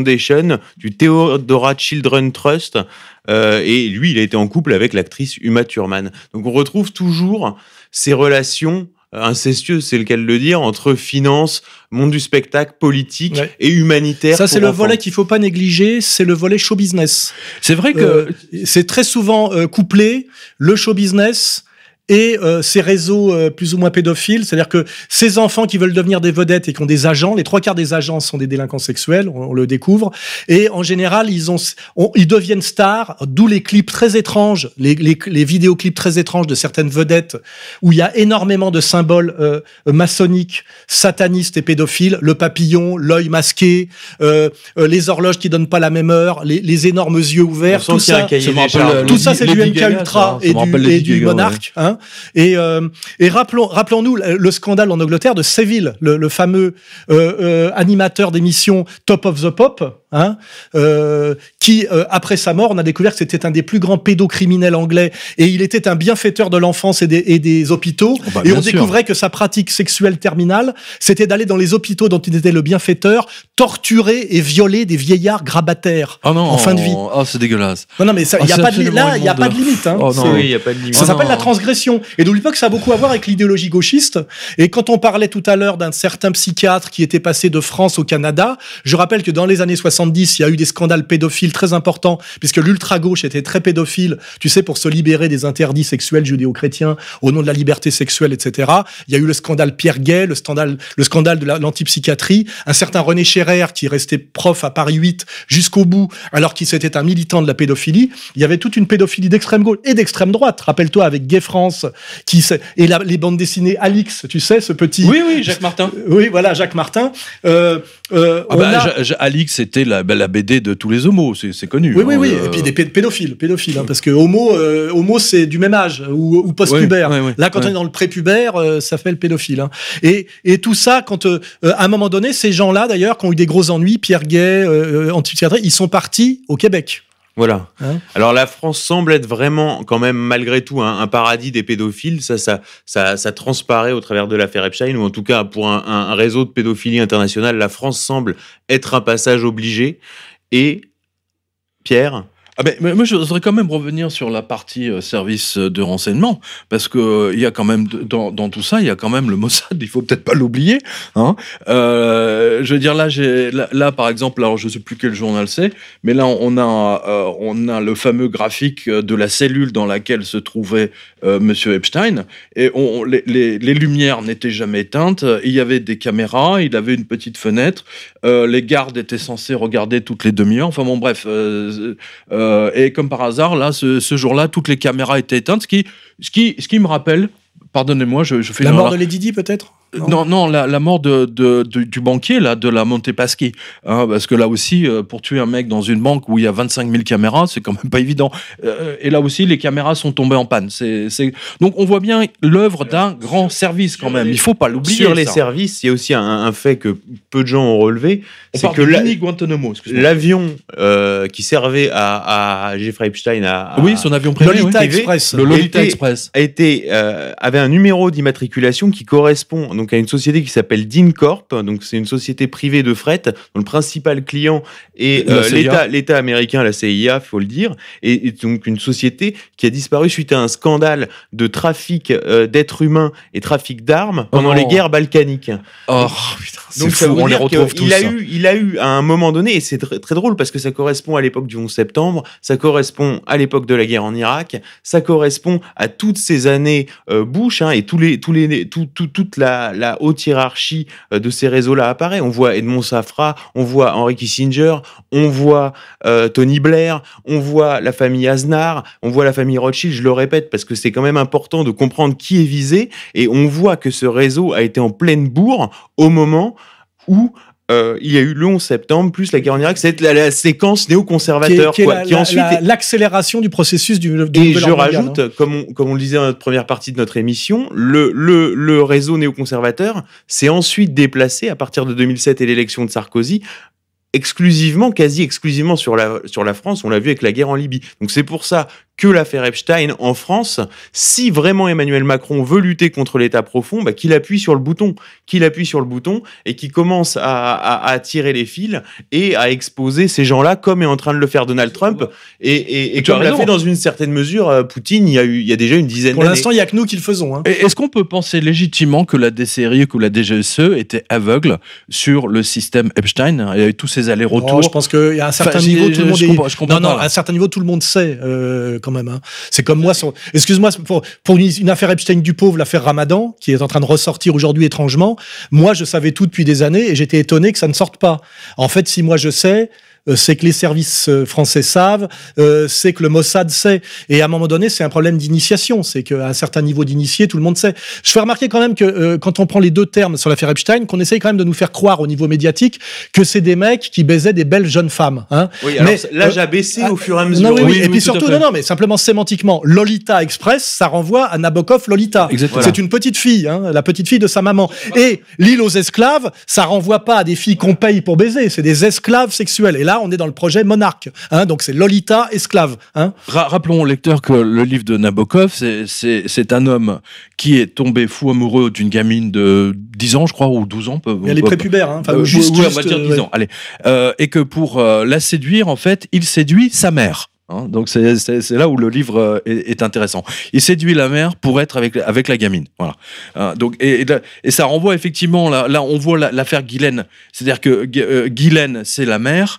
Foundation, du Theodora Children Trust, euh, et lui, il a été en couple avec l'actrice Uma Thurman. Donc on retrouve toujours ces relations incestueuses, c'est le cas de le dire, entre finance, monde du spectacle, politique ouais. et humanitaire. Ça, c'est le volet qu'il faut pas négliger, c'est le volet show business. C'est vrai que euh, c'est très souvent euh, couplé, le show business et euh, ces réseaux euh, plus ou moins pédophiles, c'est-à-dire que ces enfants qui veulent devenir des vedettes et qui ont des agents, les trois quarts des agents sont des délinquants sexuels, on, on le découvre, et en général ils ont, on, ils deviennent stars, d'où les clips très étranges, les, les, les vidéoclips très étranges de certaines vedettes où il y a énormément de symboles euh, maçonniques, satanistes et pédophiles, le papillon, l'œil masqué, euh, euh, les horloges qui donnent pas la même heure, les, les énormes yeux ouverts, tout ça, tout ça c'est du M K Ultra et du, et du Monarch, hein. Et, euh, et rappelons, rappelons-nous le scandale en Angleterre de Seville, le, le fameux euh, euh, animateur d'émission Top of the Pop, hein, euh, qui, euh, après sa mort, on a découvert que c'était un des plus grands pédocriminels anglais et il était un bienfaiteur de l'enfance et des, et des hôpitaux. Oh bah, et on sûr. découvrait que sa pratique sexuelle terminale, c'était d'aller dans les hôpitaux dont il était le bienfaiteur, torturer et violer des vieillards grabataires oh non, en fin de vie. Oh, c'est dégueulasse. Non, non, mais il oh, n'y a, pas de, là, y a pas de limite. Hein. Oh, non. Oui, il n'y a pas de limite. Ça oh, s'appelle non. la transgression. Et n'oublie pas que ça a beaucoup à voir avec l'idéologie gauchiste. Et quand on parlait tout à l'heure d'un certain psychiatre qui était passé de France au Canada, je rappelle que dans les années soixante-dix, il y a eu des scandales pédophiles très importants, puisque l'ultra-gauche était très pédophile, tu sais, pour se libérer des interdits sexuels judéo-chrétiens au nom de la liberté sexuelle, et cetera. Il y a eu le scandale Pierre Gay, le scandale, le scandale de la, l'antipsychiatrie, un certain René Scherrer qui restait prof à Paris huit jusqu'au bout, alors qu'il c'était un militant de la pédophilie. Il y avait toute une pédophilie d'extrême gauche et d'extrême droite. Rappelle-toi avec Gay France, qui et la, les bandes dessinées Alix, tu sais, ce petit. Oui, oui, Jacques Martin. Oui, voilà, Jacques Martin. Euh, euh, ah bah, a... J- J- Alix, c'était la, la B D de tous les homos, c'est, c'est connu. Oui, hein, oui, oui. Euh... Et puis des pédophiles, pédophiles, hein, parce que homo, euh, homo, c'est du même âge ou, ou post-pubère. Oui, oui, oui, Là, quand oui. on est dans le pré-pubère, euh, ça fait le pédophile. Hein. Et, et tout ça, quand euh, à un moment donné, ces gens-là, d'ailleurs, qui ont eu des gros ennuis, Pierre Gay, euh, antipsychiatrie, ils sont partis au Québec. Voilà. Hein Alors la France semble être vraiment, quand même, malgré tout, un, un paradis des pédophiles. Ça, ça, ça, ça transparaît au travers de l'affaire Epstein, ou en tout cas pour un, un, un réseau de pédophilie internationale, la France semble être un passage obligé. Et Pierre. Ah ben, mais moi, je voudrais quand même revenir sur la partie euh, service de renseignement, parce que il euh, y a quand même dans, dans tout ça, il y a quand même le Mossad. Il faut peut-être pas l'oublier. Hein. Euh, je veux dire là, j'ai là, là par exemple, alors je sais plus quel journal c'est, mais là on a euh, on a le fameux graphique de la cellule dans laquelle se trouvait euh, Monsieur Epstein, et on, on, les, les, les lumières n'étaient jamais éteintes. Il y avait des caméras, il avait une petite fenêtre. Euh, les gardes étaient censés regarder toutes les demi-heures. Enfin bon, bref. Euh, euh, Euh, et comme par hasard, là, ce, ce jour-là, toutes les caméras étaient éteintes, ce qui, ce qui, ce qui me rappelle, pardonnez-moi, je, je fais la une mort erreur. de Lady Di, peut-être. Non, non, non la, la mort de, de, de, du banquier, là, de la Montepaschi. Hein, parce que là aussi, euh, pour tuer un mec dans une banque où il y a vingt-cinq mille caméras, c'est quand même pas évident. Euh, et là aussi, les caméras sont tombées en panne. C'est, c'est... Donc, on voit bien l'œuvre d'un grand service, quand même. Il faut pas l'oublier. Sur les ça. services, il y a aussi un, un fait que peu de gens ont relevé. On c'est parle que de la, mini Guantanamo, excuse-moi. l'avion euh, qui servait à, à Jeffrey Epstein, à, à oui, son avion privé, Lolita oui. Express. Le Lolita été, Express. A été, euh, avait un numéro d'immatriculation qui correspond donc à une société qui s'appelle Dean Corp, donc c'est une société privée de fret dont le principal client est euh, l'État, l'État américain, la C I A, faut le dire, et, et donc une société qui a disparu suite à un scandale de trafic euh, d'êtres humains et trafic d'armes pendant oh. les guerres balkaniques. Oh putain, c'est donc fou, ça on les retrouve tous. Il a eu, il a eu à un moment donné, et c'est très, très drôle parce que ça correspond à l'époque du onze septembre, ça correspond à l'époque de la guerre en Irak, ça correspond à toutes ces années euh, Bush, hein, et tous les, tous les, tout, tout, toute la, la haute hiérarchie de ces réseaux-là apparaît. On voit Edmond Safra, on voit Henry Kissinger, on voit euh, Tony Blair, on voit la famille Aznar, on voit la famille Rothschild, je le répète parce que c'est quand même important de comprendre qui est visé, et on voit que ce réseau a été en pleine bourre au moment où Euh, il y a eu le onze septembre, plus la guerre en Irak, c'est la, la séquence néoconservateur, qui est, qui est quoi, la, qui la, ensuite la, est... l'accélération du processus du, du et nouvel je ordre mondial, rajoute, hein. comme on, comme on le disait dans notre première partie de notre émission, le, le, le réseau néoconservateur s'est ensuite déplacé à partir de deux mille sept et l'élection de Sarkozy, exclusivement, quasi exclusivement sur la, sur la France. On l'a vu avec la guerre en Libye. Donc c'est pour ça que l'affaire Epstein en France. Si vraiment Emmanuel Macron veut lutter contre l'État profond, bah, qu'il appuie sur le bouton, qu'il appuie sur le bouton et qu'il commence à, à, à tirer les fils et à exposer ces gens-là comme est en train de le faire Donald Trump et, et, et comme l'a fait dans une certaine mesure euh, Poutine il y a eu il y a déjà une dizaine Pour d'années. l'instant, il y a que nous qui le faisons. Hein. Et est-ce qu'on peut penser légitimement que la D C R I ou la D G S E était aveugle sur le système Epstein? Il y avait tous ces allers-retours. Oh, je pense qu'il y a un certain Enfin, niveau, je- tout le monde je est... comprends- je comprends non, non, pas, là. à un certain niveau, tout le monde sait, euh, quand même. Hein. C'est comme moi, sur... excuse-moi, pour, pour une, une affaire Epstein du pauvre, l'affaire Ramadan, qui est en train de ressortir aujourd'hui étrangement, moi, je savais tout depuis des années et j'étais étonné que ça ne sorte pas. En fait, si moi je sais, euh, c'est que les services euh, français savent, euh, c'est que le Mossad sait. Et à un moment donné, c'est un problème d'initiation. C'est qu'à un certain niveau d'initié, tout le monde sait. Je fais remarquer quand même que euh, quand on prend les deux termes sur l'affaire Epstein, qu'on essaye quand même de nous faire croire au niveau médiatique que c'est des mecs qui baisaient des belles jeunes femmes. Hein. Oui, alors Mais, l'âge euh, a baissé ah, au fur et à mesure. Non, oui, oui. Oui, Et oui, puis tout à surtout, fait. non, non, mais simplement sémantiquement, Lolita Express, ça renvoie à Nabokov Lolita. Exactement. C'est une petite fille, hein, la petite fille de sa maman. Et l'île aux esclaves, ça renvoie pas à des filles qu'on paye pour baiser, c'est des esclaves sexuels. Et là, on est dans le projet Monarque, hein, donc c'est Lolita esclave. Hein. Ra- rappelons au lecteur que le livre de Nabokov, c'est, c'est, c'est un homme qui est tombé fou amoureux d'une gamine de dix ans, je crois, ou douze ans. Peut, Elle est peut- prépubère, hein, enfin, Euh, juste, ouais, on juste, va dire euh, dix ouais. ans, allez. Euh, et que pour euh, la séduire, en fait, il séduit sa mère. Hein, donc c'est, c'est, c'est là où le livre euh, est, est intéressant. Il séduit la mère pour être avec, avec la gamine. Voilà. Euh, donc, et, et, et ça renvoie effectivement, là, là on voit la, l'affaire Ghislaine. C'est-à-dire que euh, Ghislaine, c'est la mère,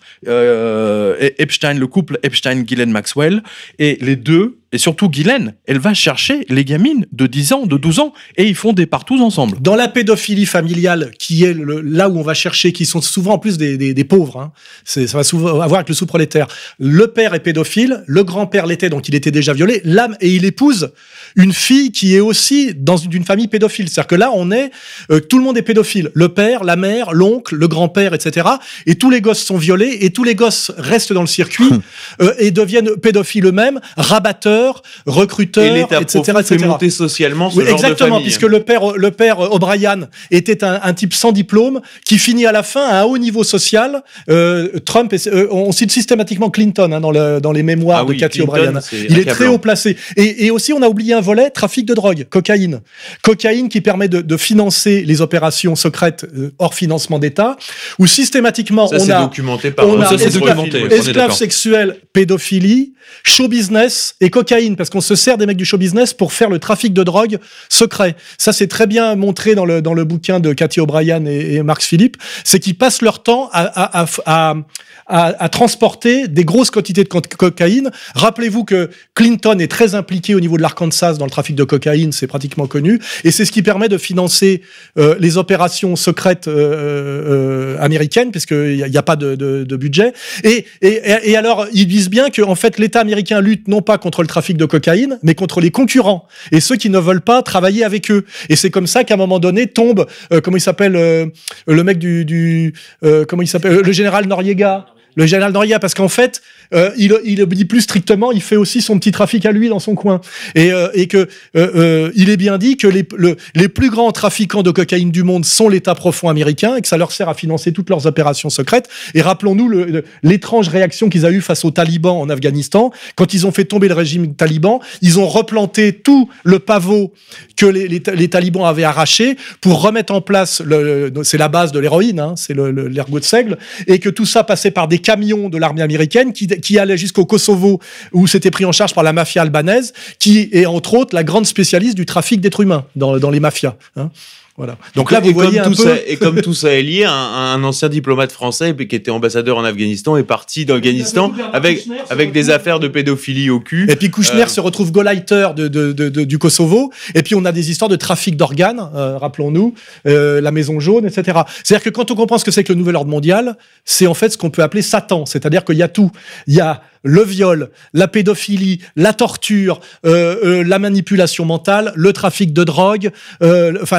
euh, et Epstein, le couple Epstein-Ghislaine-Maxwell, et les deux, et surtout Ghislaine, elle va chercher les gamines de dix ans, de douze ans, et ils font des partous ensemble. Dans la pédophilie familiale, qui est le, là où on va chercher, qui sont souvent en plus des, des, des pauvres, hein, c'est, ça va souvent avoir avec le sous-prolétaire. Le père est pédophile, le grand-père l'était, donc il était déjà violé, l'âme, et il épouse une fille qui est aussi dans une, d'une famille pédophile. C'est-à-dire que là, on est, euh, tout le monde est pédophile. Le père, la mère, l'oncle, le grand-père, et cetera. Et tous les gosses sont violés, et tous les gosses restent dans le circuit euh, et deviennent pédophiles eux-mêmes, rabatteurs, recruteurs, Et l'État et cetera, profond et fait cetera. monter socialement ce Oui, genre exactement, de famille. puisque le père, le père O'Brien était un, un type sans diplôme qui finit à la fin à un haut niveau social. Euh, Trump, est, euh, on cite systématiquement Clinton hein, dans, le, dans les mémoires Ah de oui, Cathy Clinton, O'Brien. c'est Il est accablant. très haut placé. Et, et aussi, on a oublié un volet, trafic de drogue, cocaïne. Cocaïne qui permet de, de financer les opérations secrètes euh, hors financement d'État, où systématiquement Ça, on c'est a documenté par on a Ça, c'est esclave, documenté, on est esclave d'accord. sexuel, pédophilie, show business et cocaïne, parce qu'on se sert des mecs du show business pour faire le trafic de drogue secret. Ça, c'est très bien montré dans le, dans le bouquin de Cathy O'Brien et, et Marx Philippe. C'est qu'ils passent leur temps à, à, à, à, à, à transporter des grosses quantités de co- cocaïne. Rappelez-vous que Clinton est très impliqué au niveau de l'Arkansas dans le trafic de cocaïne, c'est pratiquement connu. Et c'est ce qui permet de financer euh, les opérations secrètes euh, euh, américaines, puisqu'il n'y a, il y a pas de, de, de budget. Et, et, et alors, ils disent bien que en fait, l'État américain lutte non pas contre le trafic de cocaïne, mais contre les concurrents et ceux qui ne veulent pas travailler avec eux. Et c'est comme ça qu'à un moment donné tombe, euh, comment il s'appelle, euh, le mec du, du euh, comment il s'appelle, euh, le général Noriega. Le général Noriega, parce qu'en fait, euh, il, il dit plus strictement, il fait aussi son petit trafic à lui dans son coin. Et, euh, et que euh, euh, il est bien dit que les, le, les plus grands trafiquants de cocaïne du monde sont l'État profond américain et que ça leur sert à financer toutes leurs opérations secrètes. Et rappelons-nous le, le, l'étrange réaction qu'ils ont eue face aux talibans en Afghanistan. Quand ils ont fait tomber le régime taliban, ils ont replanté tout le pavot que les, les, les talibans avaient arraché pour remettre en place, le, le, c'est la base de l'héroïne, hein, c'est le, le, l'ergot de seigle, et que tout ça passait par des camions de l'armée américaine qui, qui allaient jusqu'au Kosovo où c'était pris en charge par la mafia albanaise qui est entre autres la grande spécialiste du trafic d'êtres humains dans, dans les mafias. Hein. Voilà. Donc là, vous et voyez comme un tout peu... ça, et comme tout ça est lié, un, un ancien diplomate français qui était ambassadeur en Afghanistan est parti d'Afghanistan avec, avec des affaires de pédophilie au cul. Et puis Kouchner Euh, se retrouve Gauleiter de, de, de, de, du Kosovo. Et puis on a des histoires de trafic d'organes, euh, rappelons-nous, euh, la Maison Jaune, et cetera. C'est-à-dire que quand on comprend ce que c'est que le nouvel ordre mondial, c'est en fait ce qu'on peut appeler Satan. C'est-à-dire qu'il y a tout. Il y a le viol, la pédophilie, la torture, euh, euh, la manipulation mentale, le trafic de drogue, euh, enfin l'argent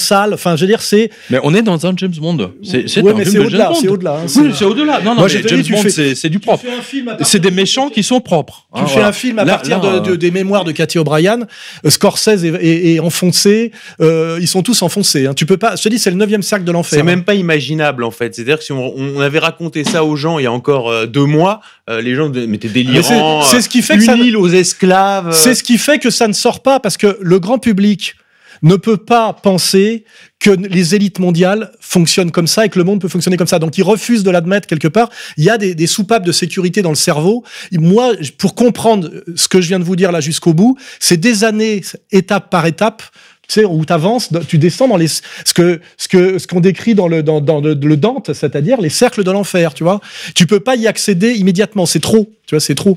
sale. Enfin, je veux dire, c'est. Mais on est dans un James Bond. C'est, c'est ouais, un mais film c'est de au-delà. James C'est Bond. au-delà. Hein, Oui, c'est... c'est au-delà. Non, non, Moi, mais je te James dis, tu Bond, fais- c'est, c'est du propre. Tu fais un film à partir C'est des de- méchants qui sont propres. Tu hein, fais voilà. un film à Là- partir là, de, de- euh, des mémoires de Cathy O'Brien, euh, Scorsese est, est- est enfoncé, euh, ils sont tous enfoncés. Hein. Tu peux pas. Je te dis, c'est le neuvième cercle de l'enfer. C'est hein. même pas imaginable en fait. C'est-à-dire que si on, on avait raconté ça aux gens il y a encore euh, deux mois, euh, les gens de- mais t'es délirant. Mais c'est- c'est ce qui fait euh, que une ça- île aux esclaves. euh, C'est ce qui fait que ça ne sort pas parce que le grand public ne peut pas penser que les élites mondiales fonctionnent comme ça et que le monde peut fonctionner comme ça. Donc, ils refusent de l'admettre quelque part. Il y a des, des soupapes de sécurité dans le cerveau. Et moi, pour comprendre ce que je viens de vous dire là jusqu'au bout, c'est des années, étape par étape, tu sais, où tu avances, tu descends dans les, ce que, ce que, ce qu'on décrit dans le, dans, dans le, le Dante, c'est-à-dire les cercles de l'enfer, tu vois. Tu peux pas y accéder immédiatement. C'est trop, tu vois, c'est trop.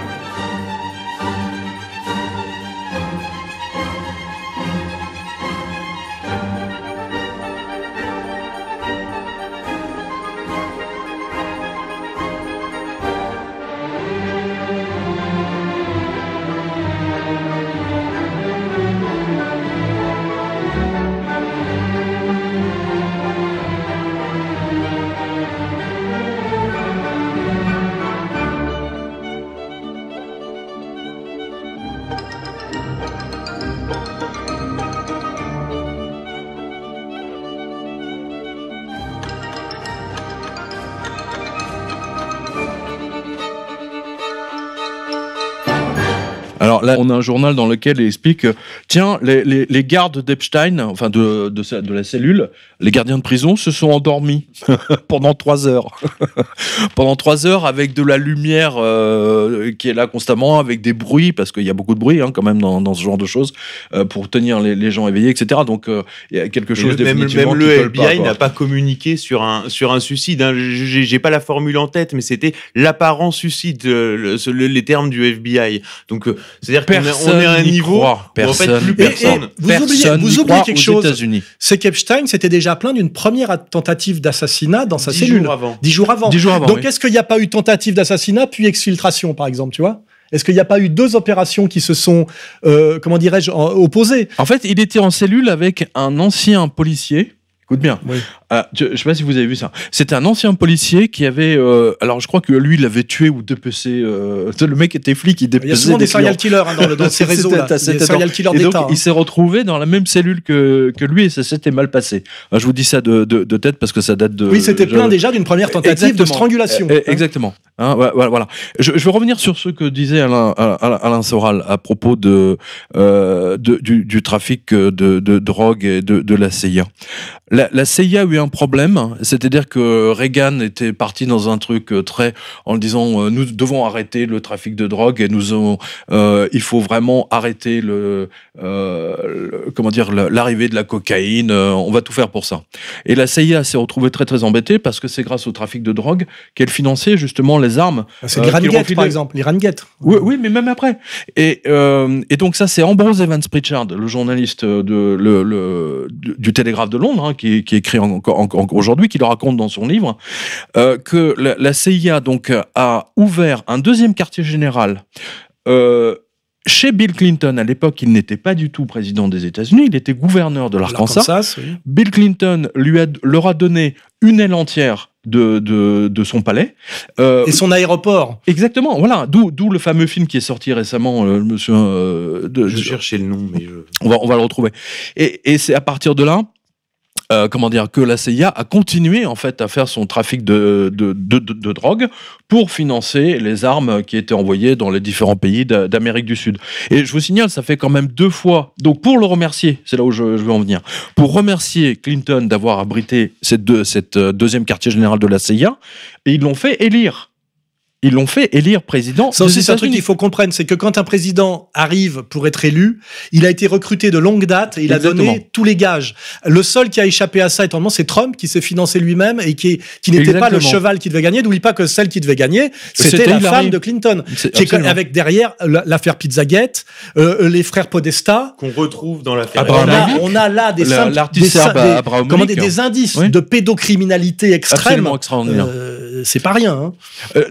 Alors là, on a un journal dans lequel il explique, euh, tiens, les, les, les gardes d'Epstein, enfin de, de, sa- de la cellule, les gardiens de prison se sont endormis pendant trois heures. pendant trois heures avec de la lumière euh, qui est là constamment, avec des bruits, parce qu'il y a beaucoup de bruit hein, quand même dans, dans ce genre de choses, euh, pour tenir les, les gens éveillés, et cetera. Donc euh, il y a quelque Et chose le- même, définitivement même qui le colle F B pas, I quoi. n'a pas communiqué sur un, sur un suicide. Hein. J'ai, j'ai pas la formule en tête, mais c'était l'apparent suicide, euh, le- ce- le- les termes du F B I. Donc, euh, c'est-à-dire qu'on est, Personne on est à un n'y niveau croit. où en fait Personne. plus Et- et- personne. Vous Personne oubliez, vous n'y oubliez croit quelque aux chose. États-Unis. C'est qu'Epstein s'était déjà plaint d'une première tentative d'assassinat dans sa Dix cellule. jours avant. Dix jours avant. Dix jours avant, Donc, oui. est-ce qu'il n'y a pas eu tentative d'assassinat puis exfiltration, par exemple, tu vois? Est-ce qu'il n'y a pas eu deux opérations qui se sont, euh, comment dirais-je, en- opposées? En fait, il était en cellule avec un ancien policier. Écoute bien. Oui. Euh, je ne sais pas si vous avez vu ça. C'était un ancien policier qui avait. Euh, alors, je crois que lui, il l'avait tué ou dépecé. Euh, le mec était flic, il dépecait. Il y a souvent des serial clients. killers hein, dans, le- dans ces réseaux-là. C'était- c'était Des serial killers Et donc, d'État. hein. il s'est retrouvé dans la même cellule que, que lui et ça s'était mal passé. Alors, je vous dis ça de, de, de tête parce que ça date de. Oui, c'était je- plein déjà d'une première tentative de Exactement. strangulation. Euh, hein. Exactement. Hein, ouais, ouais, voilà. Je, je vais revenir sur ce que disait Alain, Alain, Alain Soral à propos de, euh, de du, du trafic de, de drogue et de, de la C I A. La, la C I A a eu un problème, c'est-à-dire que Reagan était parti dans un truc très en disant euh, nous devons arrêter le trafic de drogue et nous avons, euh, il faut vraiment arrêter le, euh, le- comment dire le- l'arrivée de la cocaïne, euh, on va tout faire pour ça. Et la C I A s'est retrouvée très très embêtée parce que c'est grâce au trafic de drogue qu'elle finançait justement les armes. C'est euh, l'Iran qui Gate, refilaient- par exemple. L'Iran Gate. Oui, oui, mais même après. Et, euh, et donc ça, c'est Ambrose Evans Pritchard, le journaliste de, le, le, du, du Télégraphe de Londres, hein, qui, qui écrit encore, encore aujourd'hui, qui le raconte dans son livre, euh, que la, la C I A donc a ouvert un deuxième quartier général. Euh, Chez Bill Clinton, à l'époque, il n'était pas du tout président des États-Unis, il était gouverneur de l'Arkansas. L'Arkansas, oui. Bill Clinton lui a, leur a donné une aile entière de, de, de son palais. Euh, Et son aéroport. Exactement, voilà. D'où, d'où le fameux film qui est sorti récemment, euh, monsieur. Euh, de, Je de- cherchais le nom, mais je... on va, on va le retrouver. Et, et c'est à partir de là. Euh, comment dire, que la C I A a continué en fait à faire son trafic de, de, de, de, de drogue pour financer les armes qui étaient envoyées dans les différents pays d'a- d'Amérique du Sud. Et je vous signale, ça fait quand même deux fois. Donc pour le remercier, c'est là où je, je veux en venir, pour remercier Clinton d'avoir abrité cette, deux, cette euh, deuxième quartier général de la C I A, et ils l'ont fait élire. Ils l'ont fait élire président. Ça des aussi, c'est un truc États-Unis. qu'il faut comprendre, c'est que quand un président arrive pour être élu, il a été recruté de longue date et il Exactement. a donné tous les gages. Le seul qui a échappé à ça, étonnamment, c'est Trump qui s'est financé lui-même et qui, qui n'était pas le Exactement. cheval qui devait gagner. N'oublie pas que celle qui devait gagner, c'était C'était la Hillary. femme de Clinton. C'est- Qui est, absolument. avec derrière la- l'affaire Pizzagate, euh, les frères Podesta. qu'on retrouve dans l'affaire. Abraham On a, Abramovic. on a là des, La- symptômes- l'artiste des, serbe des- Abramovic. comment dire, des indices Oui. de pédocriminalité extrême. Absolument extraordinaire. Euh, c'est pas rien. Hein. Euh, donc je, je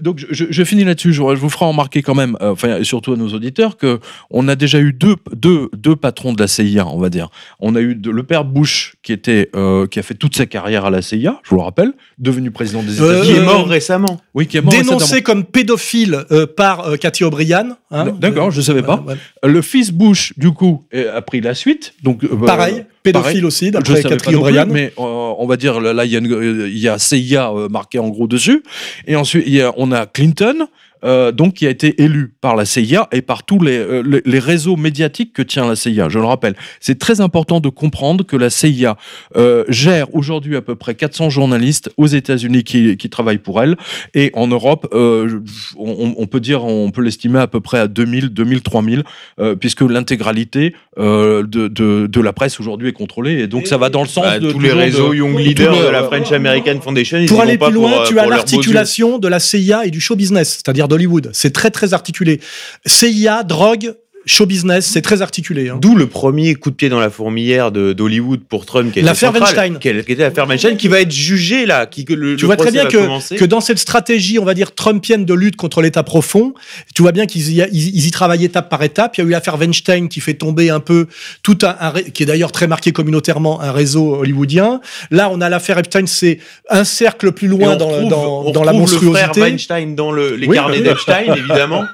je, je finis là-dessus. Je, je vous ferai remarquer quand même, euh, enfin, et surtout à nos auditeurs, que on a déjà eu deux, deux, deux patrons de la C I A, on va dire. On a eu de, le père Bush, qui était, euh, qui a fait toute sa carrière à la C I A, je vous le rappelle, devenu président des Euh, États-Unis. Qui est mort récemment. Oui, qui est mort Dénoncé récemment. comme pédophile euh, par euh, Cathy O'Brien. Hein, D'accord, je savais pas. Ouais, ouais. Le fils Bush, du coup, a pris la suite. Donc, euh, Pareil, pédophile pareil. aussi, Je d'après savais Cathy pas non plus, O'Brien. mais euh, on va dire là, il y a, une- il y a C I A euh, marqué en gros dessus, et ensuite il y a, on a Clinton. Euh, donc qui a été élu par la C I A et par tous les, euh, les, les réseaux médiatiques que tient la C I A. Je le rappelle, c'est très important de comprendre que la C I A euh, gère aujourd'hui à peu près quatre cents journalistes aux États-Unis qui, qui travaillent pour elle, et en Europe, euh, on, on peut dire, on peut l'estimer à peu près à deux mille, deux mille, trois mille, euh, puisque l'intégralité euh, de, de, de la presse aujourd'hui est contrôlée, et donc ça va dans le sens Bah, de tous les toujours réseaux de- Young tout Leaders le- de la French American Foundation, ils y Pour vont aller pas plus loin, pour, tu euh, as pour leurs beaux yeux. l'articulation de la C I A et du show business, c'est-à-dire d'Hollywood. C'est très très articulé. C I A, drogue, show business, c'est très articulé. Hein. D'où le premier coup de pied dans la fourmilière de- d'Hollywood pour Trump, qui était L'affaire central, Weinstein. qui est- qui était l'affaire Weinstein, qui va être jugée là, qui que le, Tu le vois très procès bien va que, commencer. que dans cette stratégie, on va dire, trumpienne de lutte contre l'État profond, tu vois bien qu'ils y, a- ils, ils y travaillent étape par étape. Il y a eu l'affaire Weinstein qui fait tomber un peu tout un, un ré- qui est d'ailleurs très marqué communautairement, un réseau hollywoodien. Là, on a l'affaire Epstein, c'est un cercle plus Et loin on dans, le- retrouve- dans, on dans la retrouve le frère monstruosité. Weinstein dans le, les Oui, carnets bah, d'Epstein, évidemment.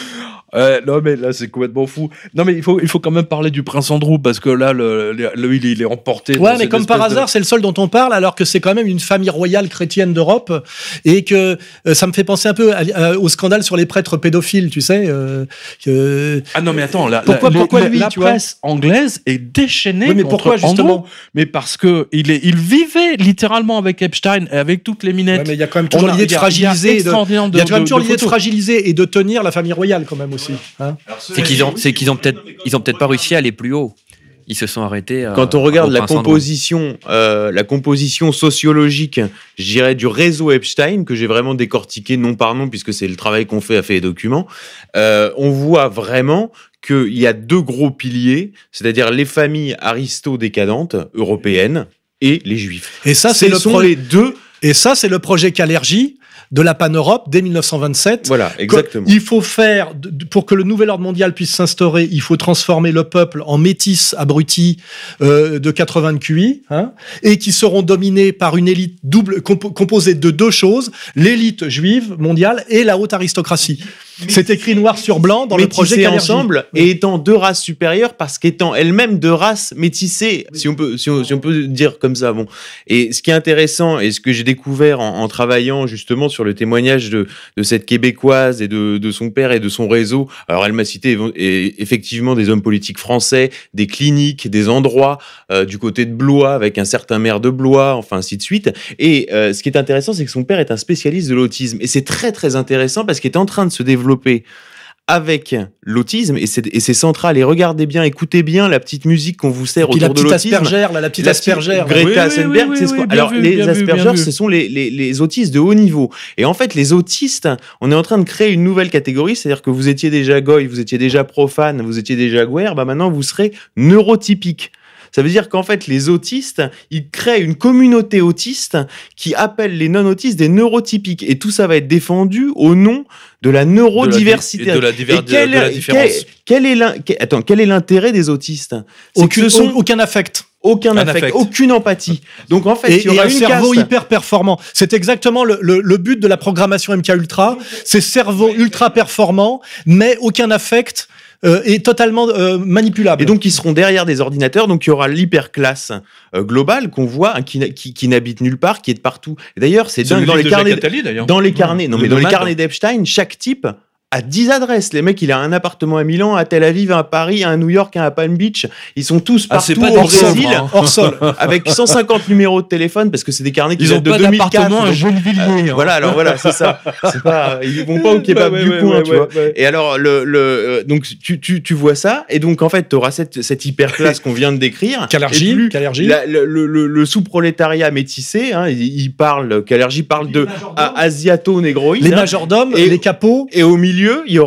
Euh, non mais là c'est complètement fou. Non mais il faut il faut quand même parler du prince Andrew, parce que là le, le, le- il, est, il est emporté. dans Ouais, mais cette comme par espèce de- hasard, c'est le seul dont on parle, alors que c'est quand même une famille royale chrétienne d'Europe, et que euh, ça me fait penser un peu à- à- au scandale sur les prêtres pédophiles, tu sais. euh, que- Ah non mais attends, la, Pourquoi- la, pourquoi la- lui, la tu vois presse anglaise est déchaînée. Oui, mais contre pourquoi, justement Andrew, mais parce que il est il vivait littéralement avec Epstein et avec toutes les minettes. Ouais, mais il y a quand même On toujours a- l'idée il de y a- il y a fragiliser. et de- extraordinairement Il y a de- quand même de- toujours de l'idée de photos. fragiliser et de tenir la famille royale, quand même aussi. Hein. C'est qu'ils ont, c'est qu'ils ont peut-être, ils ont peut-être pas réussi à aller plus haut. Ils se sont arrêtés. euh, Quand on regarde au la Prince Andrew. composition, euh, la composition sociologique, je dirais, du réseau Epstein, que j'ai vraiment décortiqué nom par nom, puisque c'est le travail qu'on fait à Fait et Documents, euh, on voit vraiment qu'il y a deux gros piliers, c'est-à-dire les familles aristo-décadentes européennes et les juifs. Et ça, c'est Ce le sont pro- les deux. Et ça, c'est le projet Kalergi de la Pan-Europe dès mille neuf cent vingt-sept. Voilà, exactement. Il faut faire, de- de- pour que le nouvel ordre mondial puisse s'instaurer, il faut transformer le peuple en métis abrutis euh, de quatre-vingts de Q I, hein, et qui seront dominés par une élite double, compo- composée de deux choses, l'élite juive mondiale et la haute aristocratie. C'est écrit noir sur blanc dans le projet Métissées Kalergi. ensemble et étant deux races supérieures parce qu'étant elles-mêmes deux races métissées, si on peut, si on, si on peut dire comme ça. Bon. Et ce qui est intéressant et ce que j'ai découvert en, en travaillant justement sur le témoignage de, de cette Québécoise et de, de son père et de son réseau. Alors elle m'a cité évo- et effectivement des hommes politiques français, des cliniques, des endroits euh, du côté de Blois avec un certain maire de Blois, enfin ainsi de suite. Et euh, ce qui est intéressant, c'est que son père est un spécialiste de l'autisme et c'est très très intéressant parce qu'il est en train de se développer avec l'autisme et c'est, et c'est central. Et regardez bien, écoutez bien la petite musique qu'on vous sert Puis la autour de petite l'autisme. aspergère, là, la petite La aspergère. Greta Oui, oui, Thunberg, oui, c'est oui, ce oui, qu'on- bien Alors, vu, les bien vu, bien Asperger, vu. ce sont les, les, les autistes de haut niveau. Et en fait, les autistes, on est en train de créer une nouvelle catégorie, c'est-à-dire que vous étiez déjà goy, vous étiez déjà profane, vous étiez déjà guerre, bah maintenant vous serez neurotypique. Ça veut dire qu'en fait, les autistes, ils créent une communauté autiste qui appelle les non-autistes des neurotypiques. Et tout ça va être défendu au nom de la neurodiversité. De la, di- et de la, diver- Et quel, de la différence. quel- quel est l'in- quel- attends, quel est l'intérêt des autistes? C'est Aucun, que ce sont aucun affect. aucun Un affect, affect. aucune empathie. Donc en fait, Et, il y aura et un une cerveau caste. hyper performant. C'est exactement le, le, le but de la programmation M K Ultra. C'est cerveau ultra performant, mais aucun affect euh, et totalement euh, manipulable. Et donc, ils seront derrière des ordinateurs. Donc, il y aura l'hyperclasse euh, globale qu'on voit, hein, qui, n'a- qui, qui n'habite nulle part, qui est de partout. Et d'ailleurs, c'est C'est dingue. le Dans les livre de carnets, Jacques Attali, d'ailleurs. dans les carnets, non, Le mais dans les nomade. carnets d'Epstein, chaque type a dix adresses. Les mecs, il a un appartement à Milan, à Tel Aviv, à Paris, à New York, à Palm Beach. Ils sont tous Ah, partout c'est pas au des pauvres, Brésil, hein. hors sol. avec cent cinquante numéros de téléphone, parce que c'est des carnets qui Ils ont datent de pas deux mille quatre. d'appartement à donc- Gennevilliers. hein. Voilà, alors voilà, c'est ça. C'est pas, ils vont pas au kebab Ouais, du ouais, coin, ouais, tu ouais, vois. ouais. Et alors, le, le, euh, donc, tu, tu, tu vois ça, et donc, en fait, tu auras cette, cette hyperclasse qu'on vient de décrire. Kalergi, Et plus Kalergi. la- le, le, le, le sous-prolétariat métissé, hein, il, il parle, Kalergi parle de a- asiato-négroïde. Les hein. majordomes, Et- les capots. Et au milieu, il y aura,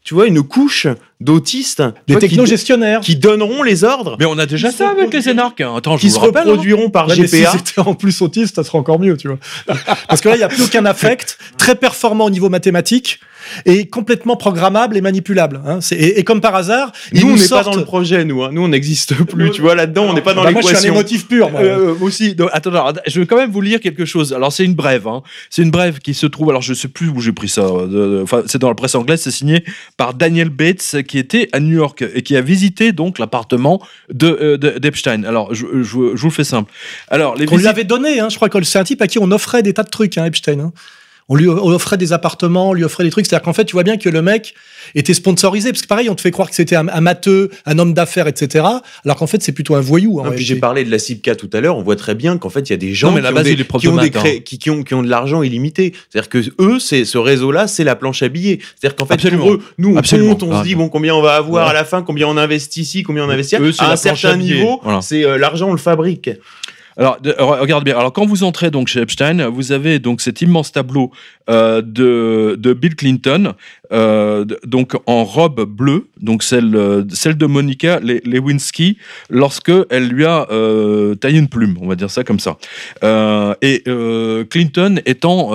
tu vois, une couche d'autistes, Des tu vois, technogestionnaires. qui, qui donneront les ordres, Mais on a déjà Ils ça se avec les reproduiront- énarques. hein. Attends, je qui vous se le rappelle. hein. reproduiront par Ouais, mais G P A. si c'était en plus autiste, ça serait encore mieux, tu vois. Parce que là, il n'y a plus aucun affect, très performant au niveau mathématique et complètement programmable et manipulable. Hein. C'est, et, et comme par hasard, ils Nous, on nous n'est sortent... pas dans le projet, nous. Hein. Nous, on n'existe plus. Tu vois, là-dedans, on n'est pas dans Bah, moi, je suis un l'équation. émotif pur. Moi. Euh, moi aussi. Donc, attends, alors, je vais quand même vous lire quelque chose. Alors, c'est une brève. Hein. C'est une brève qui se trouve. Alors, je sais plus où j'ai pris ça. euh, Enfin, c'est dans la presse anglaise. C'est signé par Daniel Bates, qui était à New York et qui a visité donc l'appartement de, euh, de- d'Epstein. Alors, je, je, je vous le fais simple. Alors, les Qu'on lui visites- avait donné, hein, je crois que c'est un type à qui on offrait des tas de trucs, hein, Epstein. Hein. On lui on offrait des appartements, on lui offrait des trucs. C'est-à-dire qu'en fait, tu vois bien que le mec était sponsorisé. Parce que pareil, on te fait croire que c'était un, un matheux, un homme d'affaires, et cetera. Alors qu'en fait, c'est plutôt un voyou. En Non, puis réalité. j'ai parlé de la CIPCA tout à l'heure, on voit très bien qu'en fait, il y a des gens Non, mais la qui, base, ont il est des, prof qui, de ont des maths, cré- hein. qui, qui ont, qui ont de l'argent illimité. C'est-à-dire que eux, c'est, ce réseau-là, c'est la planche à billets. C'est-à-dire qu'en fait, Absolument. pour eux, nous, on Absolument. compte, on Ah, se dit, non. bon, combien on va avoir Ouais. à la fin, combien on investit ici, combien on investit là. Eux, c'est À la un planche certain à billets. niveau, Voilà. c'est euh, l'argent, on le fabrique. Alors, de- regarde bien. Alors, quand vous entrez donc chez Epstein, vous avez donc cet immense tableau euh, de, de Bill Clinton, euh, de- donc en robe bleue, donc celle, euh, celle de Monica Le- Lewinsky, lorsque elle lui a euh, taillé une plume, on va dire ça comme ça. Euh, et euh, Clinton étant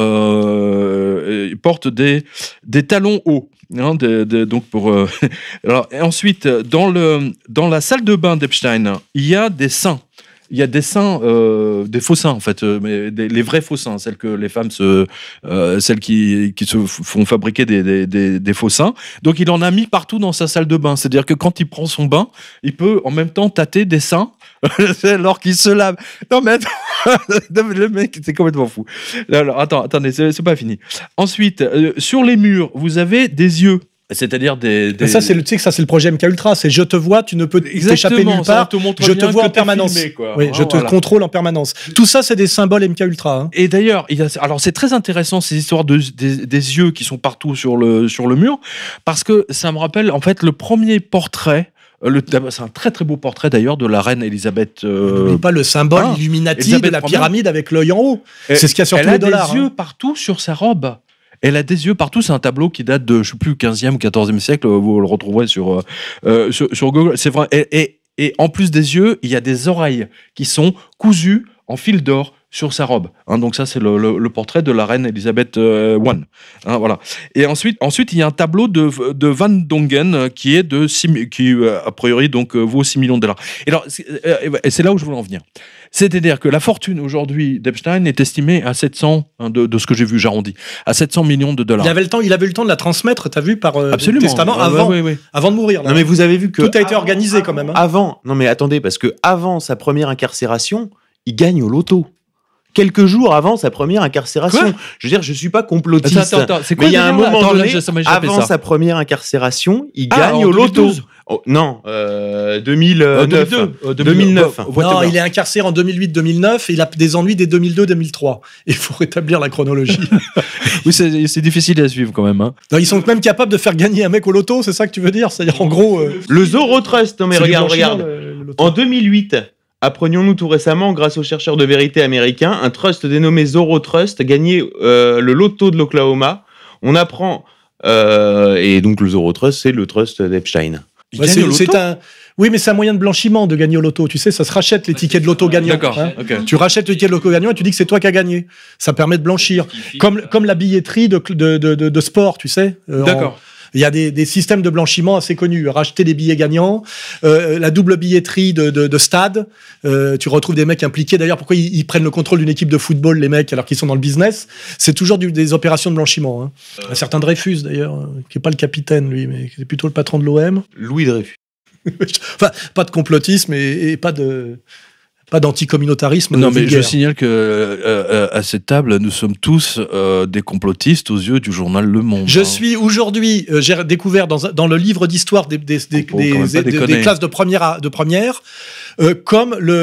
euh, il porte des des talons hauts. Hein, de- de- donc pour euh, alors et ensuite dans le dans la salle de bain d'Epstein, il y a des seins. Il y a des seins, euh, des faux seins en fait, euh, mais des, les vrais faux seins, celles que les femmes se, euh, celles qui, qui se f- font fabriquer des, des, des, des faux seins. Donc il en a mis partout dans sa salle de bain. C'est-à-dire que quand il prend son bain, il peut en même temps tâter des seins alors qu'il se lave. Non mais attends, Non, mais le mec c'est complètement fou. Alors attends, attendez, c'est, c'est pas fini. Ensuite, euh, sur les murs, vous avez des yeux. C'est-à-dire des. des... Mais ça, c'est le, tu sais que ça, c'est le projet M K Ultra. C'est je te vois, tu ne peux t'échapper Exactement, nulle ça part. te montre Je te bien vois que en t'es permanence. filmé, quoi. Oui, Hein, je te voilà. contrôle en permanence. Tout ça, c'est des symboles M K Ultra. Hein. Et d'ailleurs, il y a, alors c'est très intéressant ces histoires de, des, des yeux qui sont partout sur le, sur le mur, parce que ça me rappelle en fait le premier portrait. euh, Le, c'est un très très beau portrait d'ailleurs de la reine Elisabeth. euh, N'oublie pas le symbole ah, Illuminati Elisabeth de la Première. pyramide avec l'œil en haut. Et C'est ce qu'il y a sur elle tous a les dollars. des yeux hein. partout sur sa robe. Elle a des yeux partout. C'est un tableau qui date de, je sais plus, quinzième ou quatorzième siècle. Vous le retrouverez sur, euh, euh, sur, sur Google. C'est vrai. Et, et, et en plus des yeux, il y a des oreilles qui sont cousues en fil d'or sur sa robe. Hein, donc ça, c'est le, le, le portrait de la reine Elisabeth euh, I. Hein, voilà. Et ensuite, ensuite, il y a un tableau de, de Van Dongen euh, qui est de six, qui euh, a priori donc euh, vaut six millions de dollars. Et alors, c'est, euh, et c'est là où je voulais en venir. C'est-à-dire que la fortune aujourd'hui d'Epstein est estimée à sept cents, hein, de, de ce que j'ai vu, j'arrondis, à sept cents millions de dollars. Il avait le temps, il avait eu le temps de la transmettre, t'as vu, par euh, Absolument. testament Ouais, avant, ouais, ouais, ouais. avant de mourir. là. Non, mais vous avez vu que. Tout a été avant- organisé quand même. hein. Avant, non mais attendez, parce que avant sa première incarcération, il gagne au loto. Quelques jours avant sa première incarcération. Quoi je veux dire, je suis pas complotiste. Attends, attends, attends, c'est quoi mais il y a un le délire, là moment Attends, là, donné, je- ça m'a échappé, avant ça. sa première incarcération, il Ah, gagne en au loto. deux mille douze. Oh, non, euh, deux mille Euh, neuf. deux mille deux, euh, deux mille neuf. euh, Non, whatever. il est incarcéré en deux mille huit deux mille neuf et il a des ennuis dès deux mille deux deux mille trois. Il faut rétablir la chronologie. Oui, c'est, c'est difficile à suivre quand même. Hein. Non, ils sont même capables de faire gagner un mec au loto, c'est ça que tu veux dire? C'est-à-dire en gros. euh, Le Zorotrust, non mais c'est du regarde, blanchiment, regarde. le- le loto. En deux mille huit, apprenions-nous tout récemment, grâce aux chercheurs de vérité américains, un trust dénommé Zorotrust gagné euh, le loto de l'Oklahoma. On apprend, euh, et donc le Zorotrust, c'est le trust d'Epstein. Il Ouais, gagne c'est, au loto c'est un... Oui, mais c'est un moyen de blanchiment de gagner au loto. Tu sais, ça se rachète les tickets de loto gagnants. D'accord, hein. ok. Tu rachètes le ticket de loto gagnant et tu dis que c'est toi qui as gagné. Ça permet de blanchir. Comme, comme la billetterie de, de, de, de, de sport, tu sais. Euh, D'accord. en- Il y a des, des systèmes de blanchiment assez connus. Racheter des billets gagnants, euh, la double billetterie de, de, de stade. Euh, tu retrouves des mecs impliqués. D'ailleurs, pourquoi ils, ils prennent le contrôle d'une équipe de football, les mecs, alors qu'ils sont dans le business? C'est toujours du, des opérations de blanchiment. Hein. Un certain Dreyfus, d'ailleurs, euh, qui est pas le capitaine, lui, mais qui est plutôt le patron de l'O M. Louis Dreyfus. Enfin, pas de complotisme et, et pas de pas d'anticommunautarisme. Non, mais je vulgaire. signale que euh, euh, à cette table, nous sommes tous euh, des complotistes aux yeux du journal Le Monde. Je hein. suis aujourd'hui, euh, j'ai découvert dans, un- dans le livre d'histoire des, des, des, Faut quand même des- pas des- déconner. des classes de première, à- de première euh, comme le,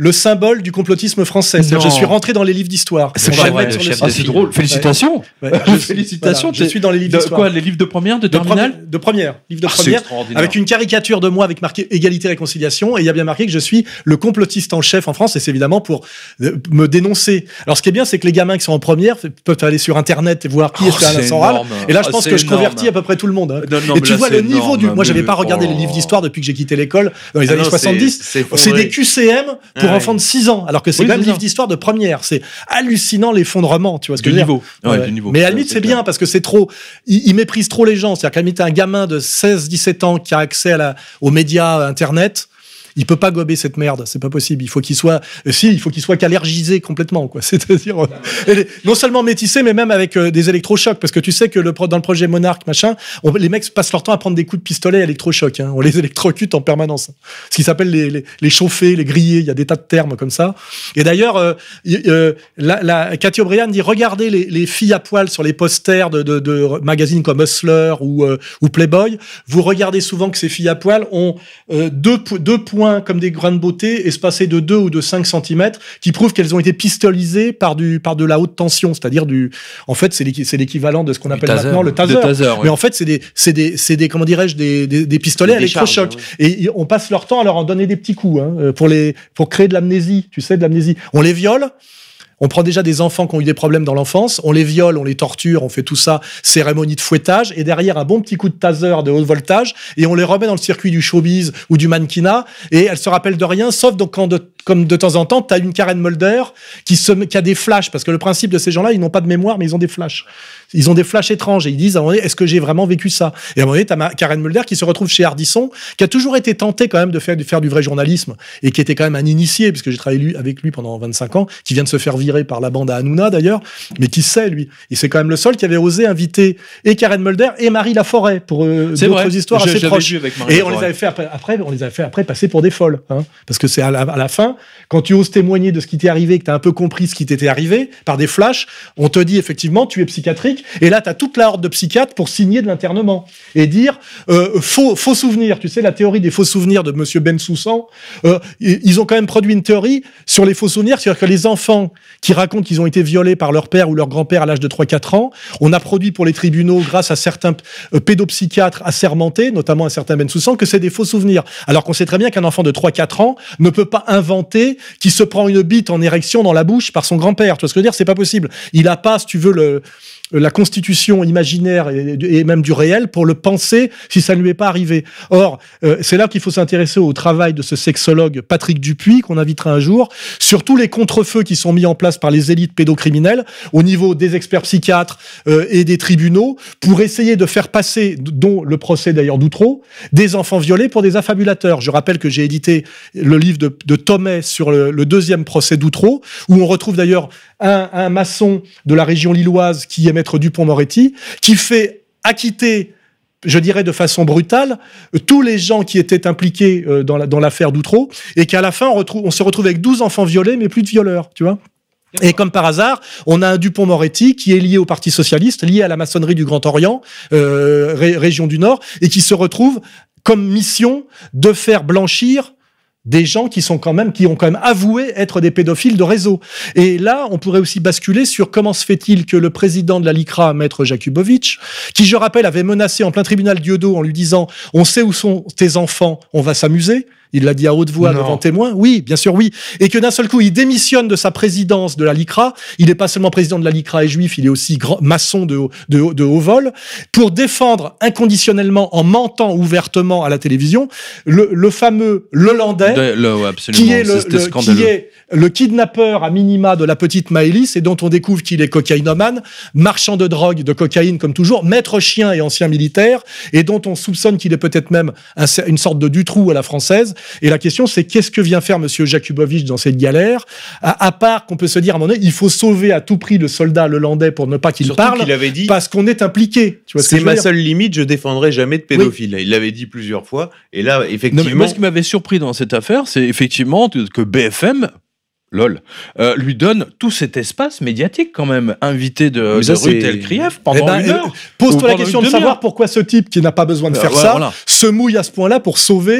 le symbole du complotisme français. Je suis rentré dans les livres d'histoire. C'est On va pas le vrai, mettre le sur le chef site. de Ah, c'est drôle. Félicitations. Ouais. Je, Félicitations. voilà, je suis dans les livres De, d'histoire. quoi, les livres de première, de De, premi- terminale de première, livre de Ah, c'est première, extraordinaire. avec une caricature de moi avec marqué égalité réconciliation, et il y a bien marqué que je suis le complotiste en chef en France, et c'est évidemment pour euh, me dénoncer. Alors ce qui est bien, c'est que les gamins qui sont en première peuvent aller sur internet et voir qui Oh, est Alain c'est Soral. énorme. Et là, je Ah, pense c'est que je énorme. convertis à peu près tout le monde. hein. Non, non, et mais tu là, vois c'est le niveau du. énorme. Moi, j'avais Mais- pas regardé les oh. livres d'histoire depuis que j'ai quitté l'école dans les Ah années non, soixante-dix. c'est- c'est C'est effondré. des Q C M pour Ah, enfants ouais. de six ans, alors que c'est Oui, quand même c'est livre ça. d'histoire de première. C'est hallucinant l'effondrement, tu vois ce que Du je veux dire. niveau. Ouais, Ouais. du niveau. Mais à la Ça, limite, c'est c'est clair. bien parce que c'est trop. Ils, ils méprisent trop les gens. C'est-à-dire qu'à la limite, un gamin de seize dix-sept ans qui a accès à la, aux médias Internet, il peut pas gober cette merde. C'est pas possible. Il faut qu'il soit. euh, si, il faut qu'il soit qu'allergisé complètement, quoi. C'est-à-dire euh, et les- non seulement métissé, mais même avec euh, des électrochocs. Parce que tu sais que le, pro- dans le projet Monarch, machin, on- les mecs passent leur temps à prendre des coups de pistolet électrochocs. Hein. On les électrocute en permanence. Ce qui s'appelle les, les, les chauffer, les griller. Il y a des tas de termes comme ça. Et d'ailleurs, euh, y- euh, la, la, Cathy O'Brien dit regardez les, les filles à poil sur les posters de, de, de magazines comme Hustler ou, euh, ou Playboy. Vous regardez souvent que ces filles à poil ont euh, deux, po- deux points comme des grains de beauté espacés de deux ou de cinq centimètres qui prouvent qu'elles ont été pistolisées par, du, par de la haute tension. C'est-à-dire du. En fait, c'est l'équi- c'est l'équivalent de ce qu'on Du appelle taser. maintenant le taser. De taser, ouais. Mais en fait, c'est des, c'est des, c'est des, comment dirais-je, des, des, des pistolets à Des électrochocs. charges, Et y- on passe leur temps à leur en donner des petits coups, hein, euh, pour les, pour créer de l'amnésie. Tu sais, de l'amnésie. On les viole. On prend déjà des enfants qui ont eu des problèmes dans l'enfance, on les viole, on les torture, on fait tout ça, cérémonie de fouettage, et derrière un bon petit coup de taser de haut voltage, et on les remet dans le circuit du showbiz ou du mannequinat, et elles se rappellent de rien, sauf donc quand de, comme de temps en temps, t'as une Karen Mulder qui, se, qui a des flashs, parce que le principe de ces gens-là, ils n'ont pas de mémoire, mais ils ont des flashs. Ils ont des flashs étranges, et ils disent, à un moment donné, est-ce que j'ai vraiment vécu ça? Et à un moment donné, t'as ma- Karen Mulder qui se retrouve chez Ardisson, qui a toujours été tenté quand même de faire, de faire du vrai journalisme, et qui était quand même un initié, puisque j'ai travaillé lui- avec lui pendant vingt-cinq ans, qui vient de se faire virer par la bande à Hanouna d'ailleurs, mais qui sait lui. Et c'est quand même le seul qui avait osé inviter et Karen Mulder et Marie Laforêt pour euh, C'est d'autres vrai. histoires Je- assez j'avais proches. vu avec Marie Et on Laforêt. les avait fait après, après, on les avait fait après passer pour des folles, hein, parce que c'est à la, à la fin, quand tu oses témoigner de ce qui t'est arrivé, que t'as un peu compris ce qui t'était arrivé par des flashs, on te dit effectivement tu es psychiatrique, et là t'as toute la horde de psychiatres pour signer de l'internement et dire euh, faux faux souvenirs. Tu sais la théorie des faux souvenirs de Monsieur Bensoussan. Euh, ils ont quand même produit une théorie sur les faux souvenirs, c'est-à-dire que les enfants qui racontent qu'ils ont été violés par leur père ou leur grand-père à l'âge de trois quatre ans, on a produit pour les tribunaux, grâce à certains euh, pédopsychiatres assermentés, notamment un certain Bensoussan, que c'est des faux souvenirs. Alors qu'on sait très bien qu'un enfant de trois quatre ans ne peut pas inventer qu'il se prend une bite en érection dans la bouche par son grand-père. Tu vois ce que je veux dire? C'est pas possible. Il a pas, si tu veux, le, la constitution imaginaire et, et même du réel pour le penser si ça ne lui est pas arrivé. Or, euh, c'est là qu'il faut s'intéresser au travail de ce sexologue Patrick Dupuis, qu'on invitera un jour, sur tous les contrefeux qui sont mis en place par les élites pédocriminelles au niveau des experts psychiatres euh, et des tribunaux pour essayer de faire passer, dont le procès d'ailleurs d'Outreau, des enfants violés pour des affabulateurs. Je rappelle que j'ai édité le livre de, de Thomet sur le, le deuxième procès d'Outreau, où on retrouve d'ailleurs un, un maçon de la région lilloise qui est maître Dupond-Moretti, qui fait acquitter, je dirais de façon brutale, tous les gens qui étaient impliqués euh, dans, la, dans l'affaire d'Outreau, et qu'à la fin, on, retrouve, on se retrouve avec douze enfants violés, mais plus de violeurs, tu vois. Et comme par hasard, on a un Dupond-Moretti qui est lié au Parti socialiste, lié à la maçonnerie du Grand Orient, euh, ré, région du Nord, et qui se retrouve comme mission de faire blanchir des gens qui sont quand même, qui ont quand même avoué être des pédophiles de réseau. Et là, on pourrait aussi basculer sur comment se fait-il que le président de la LICRA, Maître Jakubowicz, qui, je rappelle, avait menacé en plein tribunal Diodo en lui disant « On sait où sont tes enfants, on va s'amuser », il l'a dit à haute voix Non. devant témoins. Oui, bien sûr, oui. Et que d'un seul coup, il démissionne de sa présidence de la LICRA. Il n'est pas seulement président de la LICRA et juif, il est aussi grand, maçon de, de, de haut vol, pour défendre inconditionnellement, en mentant ouvertement à la télévision, le, le fameux Lelandais, De- le- ouais, absolument. qui est le, C'était le- scandaleux. qui est le kidnappeur à minima de la petite Maëlys, et dont on découvre qu'il est cocaïnomane, marchand de drogue, de cocaïne comme toujours, maître chien et ancien militaire, et dont on soupçonne qu'il est peut-être même un, une sorte de Dutroux à la française. Et la question, c'est qu'est-ce que vient faire Monsieur Jakubowicz dans cette galère, à, à part qu'on peut se dire à un moment donné, il faut sauver à tout prix le soldat lelandais pour ne pas qu'il Surtout parle, qu'il avait dit, parce qu'on est impliqué. Tu vois ce que c'est je veux ma dire seule limite, je défendrai jamais de pédophile. Il l'avait dit plusieurs fois. Et là, Non, mais effectivement, moi, ce qui m'avait surpris dans cette affaire, c'est effectivement que B F M, lol, euh, lui donne tout cet espace médiatique quand même, invité de, Mais ça, de Ruth c'est- Elkrief Eh pendant ben, une euh, heure. Pose-toi Ou la pendant question une de savoir demi-heure. pourquoi ce type qui n'a pas besoin de Euh, faire ouais, ça voilà. se mouille à ce point-là pour sauver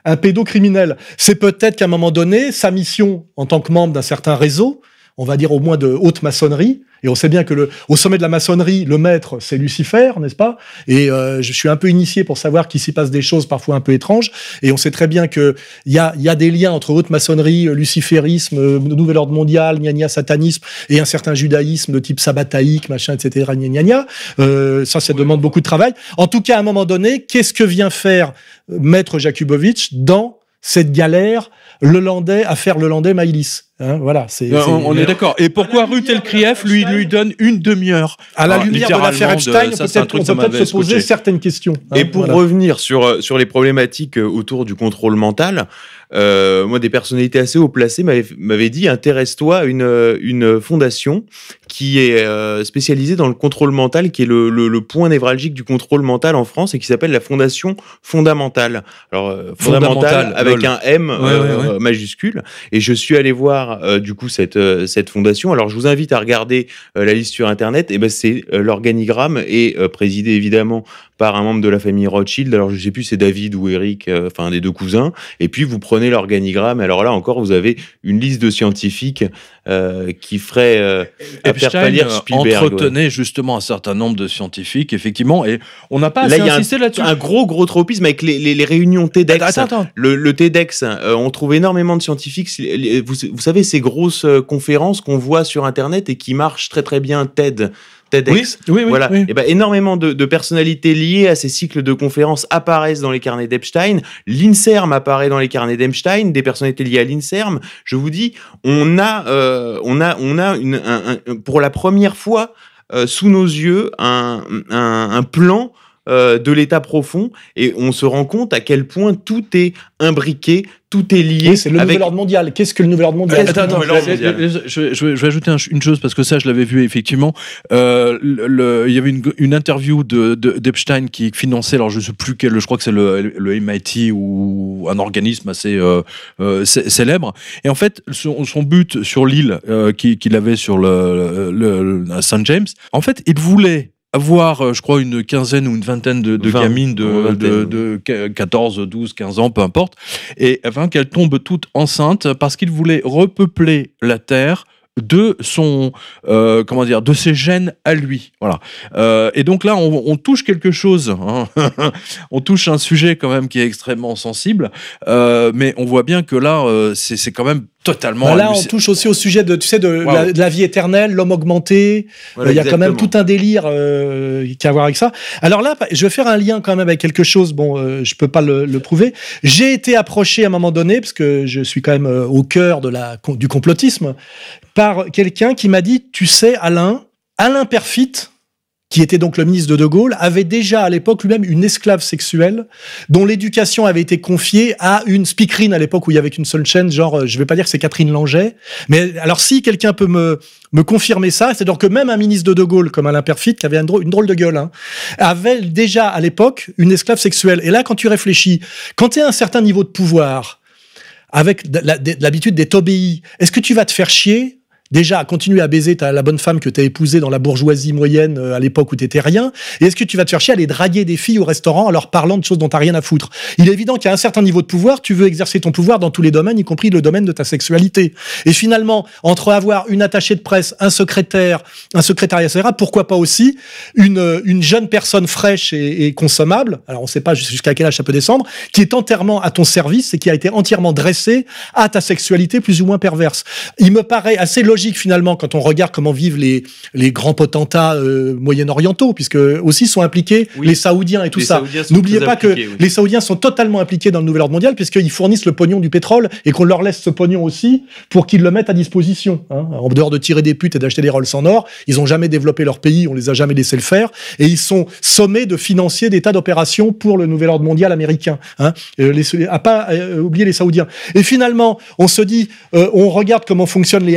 un pédocriminel. C'est peut-être qu'à un moment donné, sa mission en tant que membre d'un certain réseau, on va dire au moins de haute maçonnerie, et on sait bien que le, au sommet de la maçonnerie, le maître, c'est Lucifer, n'est-ce pas? Et euh, je suis un peu initié pour savoir qu'il s'y passe des choses parfois un peu étranges, et on sait très bien qu'il y a, y a des liens entre haute maçonnerie, luciférisme, euh, nouvel ordre mondial, gna gna satanisme, et un certain judaïsme de type sabbataïque, machin, et cetera, gna gna gna. Euh, ça, ça demande beaucoup de travail. En tout cas, à un moment donné, qu'est-ce que vient faire maître Jakubowicz dans cette galère le Landais à faire le Landais Maïlis? Hein, voilà, c'est, non, c'est, on mais... est d'accord. Et pourquoi Rutel Krief lui lui donne une demi-heure à la Alors, lumière de l'affaire Epstein, ça, peut-être, on peut peut-être se poser scotché. certaines questions. Hein, Et pour voilà. revenir sur sur les problématiques autour du contrôle mental, euh, moi, des personnalités assez haut placées m'avaient, m'avaient dit intéresse-toi à une une fondation qui est euh, spécialisée dans le contrôle mental, qui est le, le le point névralgique du contrôle mental en France et qui s'appelle la Fondation Fondamentale. Alors euh, fondamentale avec lol. un M ouais, euh, ouais, ouais. majuscule. Et je suis allé voir euh, du coup cette euh, cette fondation. Alors je vous invite à regarder euh, la liste sur internet. Et ben c'est euh, l'organigramme est euh, présidé évidemment par un membre de la famille Rothschild. Alors je sais plus c'est David ou Eric, euh, enfin des deux cousins. Et puis vous prenez l'organigramme. Alors là encore vous avez une liste de scientifiques euh, qui ferait euh, Epstein entretenait ouais. justement un certain nombre de scientifiques effectivement. Et on n'a pas assez là, insisté un, là-dessus. Un gros gros tropisme avec les les, les réunions TEDx. Attends, attends. Le, le TEDx, euh, on trouve énormément de scientifiques. Vous, vous savez ces grosses euh, conférences qu'on voit sur internet et qui marchent très très bien TED. TEDx, oui, oui, oui, voilà. Oui. Et ben énormément de, de personnalités liées à ces cycles de conférences apparaissent dans les carnets d'Epstein. L'INSERM apparaît dans les carnets d'Epstein, des personnalités liées à l'INSERM. Je vous dis, on a, euh, on a, on a une, un, un, pour la première fois euh, sous nos yeux un, un, un plan euh, de l'état profond, et on se rend compte à quel point tout est imbriqué, tout est lié. Oui, c'est le avec... nouvel ordre mondial. Qu'est-ce que le nouvel ordre mondial? Attends, attends, je, je, je, je, vais ajouter un, une chose parce que ça, je l'avais vu effectivement. Euh, le, le, il y avait une, une interview de, de, d'Epstein qui finançait, alors je ne sais plus quel, je crois que c'est le, le M I T ou un organisme assez euh, euh, c- célèbre. Et en fait, son, son but sur l'île euh, qu'il, qu'il avait sur le, le, le Saint James, en fait, il voulait avoir, je crois, une quinzaine ou une vingtaine de, de gamines de, de, de, de quatorze, douze, quinze ans, peu importe, et afin qu'elles tombent toutes enceintes parce qu'il voulait repeupler la Terre de son euh, comment dire de ses gènes à lui, voilà. Euh, et donc là on, on touche quelque chose, hein. On touche un sujet quand même qui est extrêmement sensible, euh, mais on voit bien que là euh, c'est, c'est quand même totalement. Bah là, on touche aussi au sujet de, tu sais, de, wow. la, de la vie éternelle, l'homme augmenté. Voilà, il y a quand même tout un délire euh, qui a à voir avec ça. Alors là, je vais faire un lien quand même avec quelque chose. Bon, euh, je peux pas le, le prouver. J'ai été approché à un moment donné, parce que je suis quand même euh, au cœur de la du complotisme, par quelqu'un qui m'a dit, tu sais, Alain, Alain Perfit, qui était donc le ministre de De Gaulle, avait déjà à l'époque lui-même une esclave sexuelle dont l'éducation avait été confiée à une speakerine à l'époque où il y avait qu'une seule chaîne, genre, je vais pas dire que c'est Catherine Langeais, mais alors si quelqu'un peut me, me confirmer ça, c'est-à-dire que même un ministre de De Gaulle comme Alain Perfit, qui avait une drôle, une drôle de gueule, hein, avait déjà à l'époque une esclave sexuelle. Et là, quand tu réfléchis, quand tu as un certain niveau de pouvoir, avec de la, de l'habitude d'être obéi, est-ce que tu vas te faire chier déjà à continuer à baiser ta, la bonne femme que t'as épousée dans la bourgeoisie moyenne euh, à l'époque où t'étais rien? Et est-ce que tu vas te faire chier à aller draguer des filles au restaurant en leur parlant de choses dont t'as rien à foutre? Il est évident qu'il y a un certain niveau de pouvoir, tu veux exercer ton pouvoir dans tous les domaines, y compris le domaine de ta sexualité. Et finalement, entre avoir une attachée de presse, un secrétaire, un secrétariat, et cetera, pourquoi pas aussi une, une jeune personne fraîche et, et consommable, alors on sait pas jusqu'à quel âge ça peut descendre, qui est entièrement à ton service et qui a été entièrement dressée à ta sexualité plus ou moins perverse. Il me paraît assez logique finalement quand on regarde comment vivent les les grands potentats euh, moyen-orientaux, puisque aussi sont impliqués oui. les Saoudiens et tout les ça. N'oubliez pas que oui. les Saoudiens sont totalement impliqués dans le nouvel ordre mondial puisqu'ils fournissent le pognon du pétrole et qu'on leur laisse ce pognon aussi pour qu'ils le mettent à disposition. Hein. En dehors de tirer des putes et d'acheter des Rolls en or, ils ont jamais développé leur pays, on les a jamais laissé le faire et ils sont sommés de financer des tas d'opérations pour le nouvel ordre mondial américain. Hein. Euh, les, à pas euh, oublier les Saoudiens. Et finalement, on se dit, euh, on regarde comment fonctionnent les harems.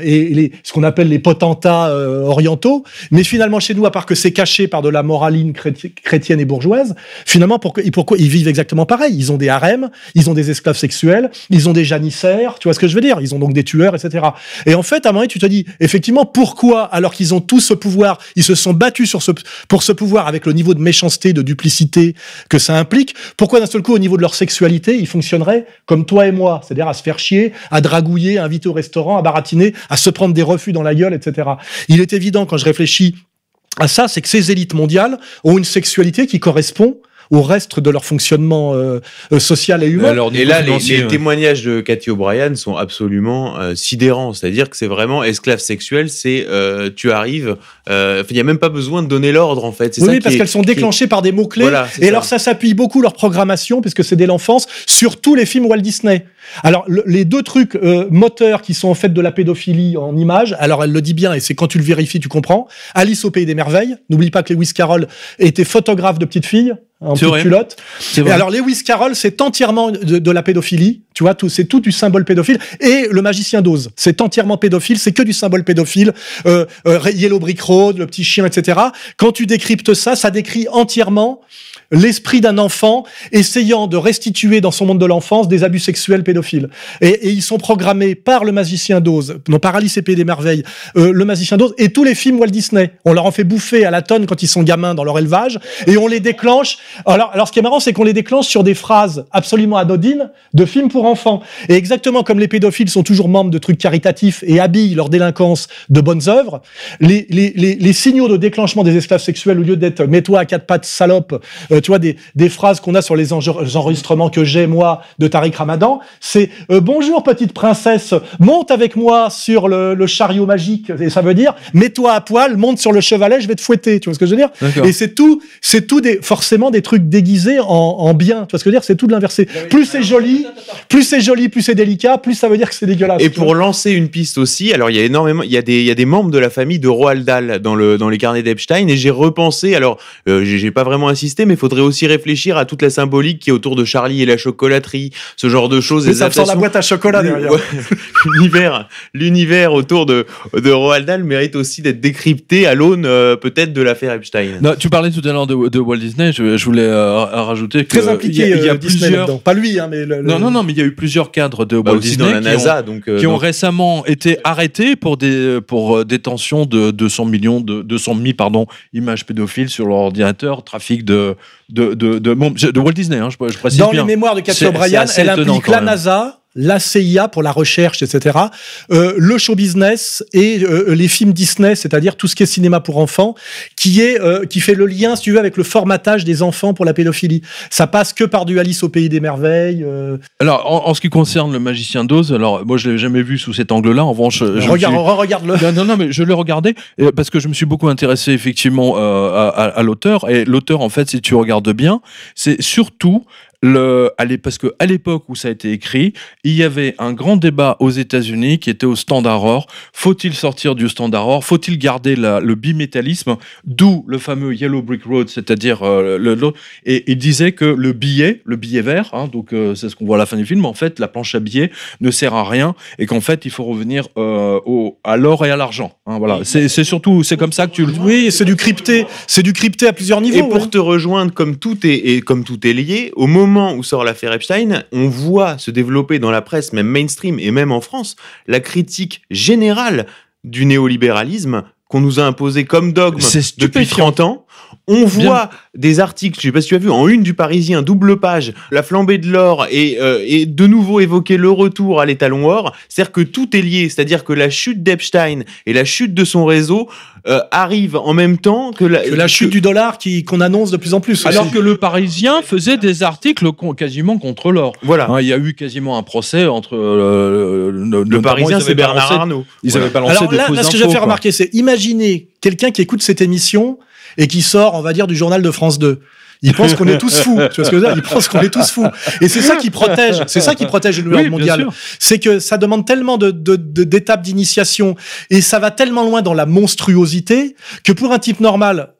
et les, ce qu'on appelle les potentats euh, orientaux. Mais finalement, chez nous, à part que c'est caché par de la moraline chréti- chrétienne et bourgeoise, finalement, pourquoi, pourquoi ils vivent exactement pareil? Ils ont des harems, ils ont des esclaves sexuels, ils ont des janissaires, tu vois ce que je veux dire? Ils ont donc des tueurs, et cetera. Et en fait, à un moment donné, tu te dis, effectivement, pourquoi, alors qu'ils ont tous ce pouvoir, ils se sont battus sur ce, pour ce pouvoir avec le niveau de méchanceté, de duplicité que ça implique, pourquoi d'un seul coup, au niveau de leur sexualité, ils fonctionneraient comme toi et moi, c'est-à-dire à se faire chier, à dragouiller, à inviter au restaurant, à baratiner, à se prendre des refus dans la gueule, et cetera. Il est évident, quand je réfléchis à ça, c'est que ces élites mondiales ont une sexualité qui correspond au reste de leur fonctionnement euh, social et humain. Alors, et là, les, les ouais. témoignages de Cathy O'Brien sont absolument euh, sidérants. C'est-à-dire que c'est vraiment esclave sexuel, c'est euh, tu arrives, il euh, n'y a même pas besoin de donner l'ordre, en fait. C'est oui, ça oui parce est, qu'elles sont déclenchées est... par des mots-clés. Voilà, et ça. Alors, ça s'appuie beaucoup, leur programmation, puisque c'est dès l'enfance, sur tous les films Walt Disney. Alors, le, les deux trucs euh, moteurs qui sont en fait de la pédophilie en images, alors elle le dit bien, et c'est quand tu le vérifies, tu comprends. Alice au Pays des Merveilles. N'oublie pas que Lewis Carroll était photographe de petites filles. En petite culotte. Et alors, Lewis Carroll, c'est entièrement de, de la pédophilie. Tu vois, tout, c'est tout du symbole pédophile. Et le Magicien d'Oz, c'est entièrement pédophile. C'est que du symbole pédophile. Euh, euh, Yellow Brick Road, le petit chien, et cetera. Quand tu décryptes ça, ça décrit entièrement l'esprit d'un enfant essayant de restituer dans son monde de l'enfance des abus sexuels pédophiles. Et, et ils sont programmés par le Magicien d'Oz, non par Alice et Pays des Merveilles, euh, le Magicien d'Oz et tous les films Walt Disney. On leur en fait bouffer à la tonne quand ils sont gamins dans leur élevage et on les déclenche. Alors, alors ce qui est marrant, c'est qu'on les déclenche sur des phrases absolument anodines de films pour enfants. Et exactement comme les pédophiles sont toujours membres de trucs caritatifs et habillent leur délinquance de bonnes œuvres, les, les, les, les signaux de déclenchement des esclaves sexuels, au lieu d'être « mets-toi à quatre pattes, salope euh, », tu vois, des, des phrases qu'on a sur les enregistrements que j'ai, moi, de Tariq Ramadan, c'est euh, « Bonjour, petite princesse, monte avec moi sur le, le chariot magique », et ça veut dire « Mets-toi à poil, monte sur le chevalet, je vais te fouetter », tu vois ce que je veux dire? D'accord. Et c'est tout, c'est tout des, forcément des trucs déguisés en, en bien, tu vois ce que je veux dire? C'est tout de l'inversé. Plus c'est joli, plus c'est joli, plus c'est délicat, plus ça veut dire que c'est dégueulasse. Et pour vois. lancer une piste aussi, alors il y a énormément, il y a des, il y a des membres de la famille de Roald Dahl dans le, dans les carnets d'Epstein, et j'ai repensé, alors euh, j'ai, j'ai pas vraiment insisté, mais il faudrait aussi réfléchir à toute la symbolique qui est autour de Charlie et la chocolaterie, ce genre de choses. Mais ça sent la boîte à chocolat derrière. l'univers, l'univers autour de, de Roald Dahl mérite aussi d'être décrypté à l'aune euh, peut-être de l'affaire Epstein. Non, tu parlais tout à l'heure de, de Walt Disney, je, je voulais euh, rajouter que très impliqué, il y a, il y a euh, plusieurs, Disney, pas lui, hein, mais le, le... non, non, non, mais il y a eu plusieurs cadres de bah Walt Disney dans la NASA, qui, ont, donc, euh, qui donc... ont récemment été arrêtés pour des pour euh, détention de deux cents millions de deux cent mille pardon images pédophiles sur leur ordinateur, trafic de de de de, de, de Walt Disney, hein, je, je précise dans bien. les mémoires de Cathy O'Brien, elle implique la NASA, la C I A pour la recherche, et cetera, euh, le show business et euh, les films Disney, c'est-à-dire tout ce qui est cinéma pour enfants, qui est euh, qui fait le lien, si tu veux, avec le formatage des enfants pour la pédophilie. Ça passe que par du Alice au Pays des Merveilles. Euh... Alors, en, en ce qui concerne le Magicien d'Oz, alors moi je l'ai jamais vu sous cet angle-là. En revanche, je regarde, suis... regarde-le. Non, non, non, mais je l'ai regardé parce que je me suis beaucoup intéressé effectivement euh, à, à, à l'auteur. Et l'auteur, en fait, si tu regardes bien, c'est surtout Le, allez, parce que à l'époque où ça a été écrit, il y avait un grand débat aux États-Unis qui était au Standard Or. Faut-il sortir du Standard Or? Faut-il garder la, le bimétallisme? D'où le fameux Yellow Brick Road, c'est-à-dire euh, le, le, et il disait que le billet, le billet vert, hein, donc euh, c'est ce qu'on voit à la fin du film. En fait, la planche à billets ne sert à rien et qu'en fait, il faut revenir euh, au, à l'or et à l'argent. Hein, voilà, c'est, c'est surtout, c'est comme ça que tu le. Oui, c'est du crypté, c'est du crypté à plusieurs niveaux. Et pour ouais. te rejoindre, comme tout est, et comme tout est lié, au moment où sort l'affaire Epstein, on voit se développer dans la presse, même mainstream et même en France, la critique générale du néolibéralisme qu'on nous a imposé comme dogme depuis trente ans. On voit Bien. des articles, je sais pas si tu as vu, en une du Parisien, double page, la flambée de l'or et, euh, et de nouveau évoquer le retour à l'étalon or. C'est-à-dire que tout est lié, c'est-à-dire que la chute d'Epstein et la chute de son réseau euh, arrivent en même temps que la, que la chute que... du dollar qui, qu'on annonce de plus en plus. Alors aussi. Que le Parisien faisait des articles con, quasiment contre l'or. Voilà. Hein, il y a eu quasiment un procès entre euh, le, le Parisien, c'est Bernard balancé, Arnault. Ils voilà. avaient balancé Alors des là, fausses là, ce que infos, je fais quoi. remarquer, c'est imaginer quelqu'un qui écoute cette émission et qui sort, on va dire, du journal de France deux. Il pense qu'on est tous fous. Tu vois ce que je veux dire? Il pense qu'on est tous fous. Et c'est ça qui protège. C'est ça qui protège le nouvel oui, mondial. C'est que ça demande tellement de, de, de, d'étapes d'initiation et ça va tellement loin dans la monstruosité que pour un type normal,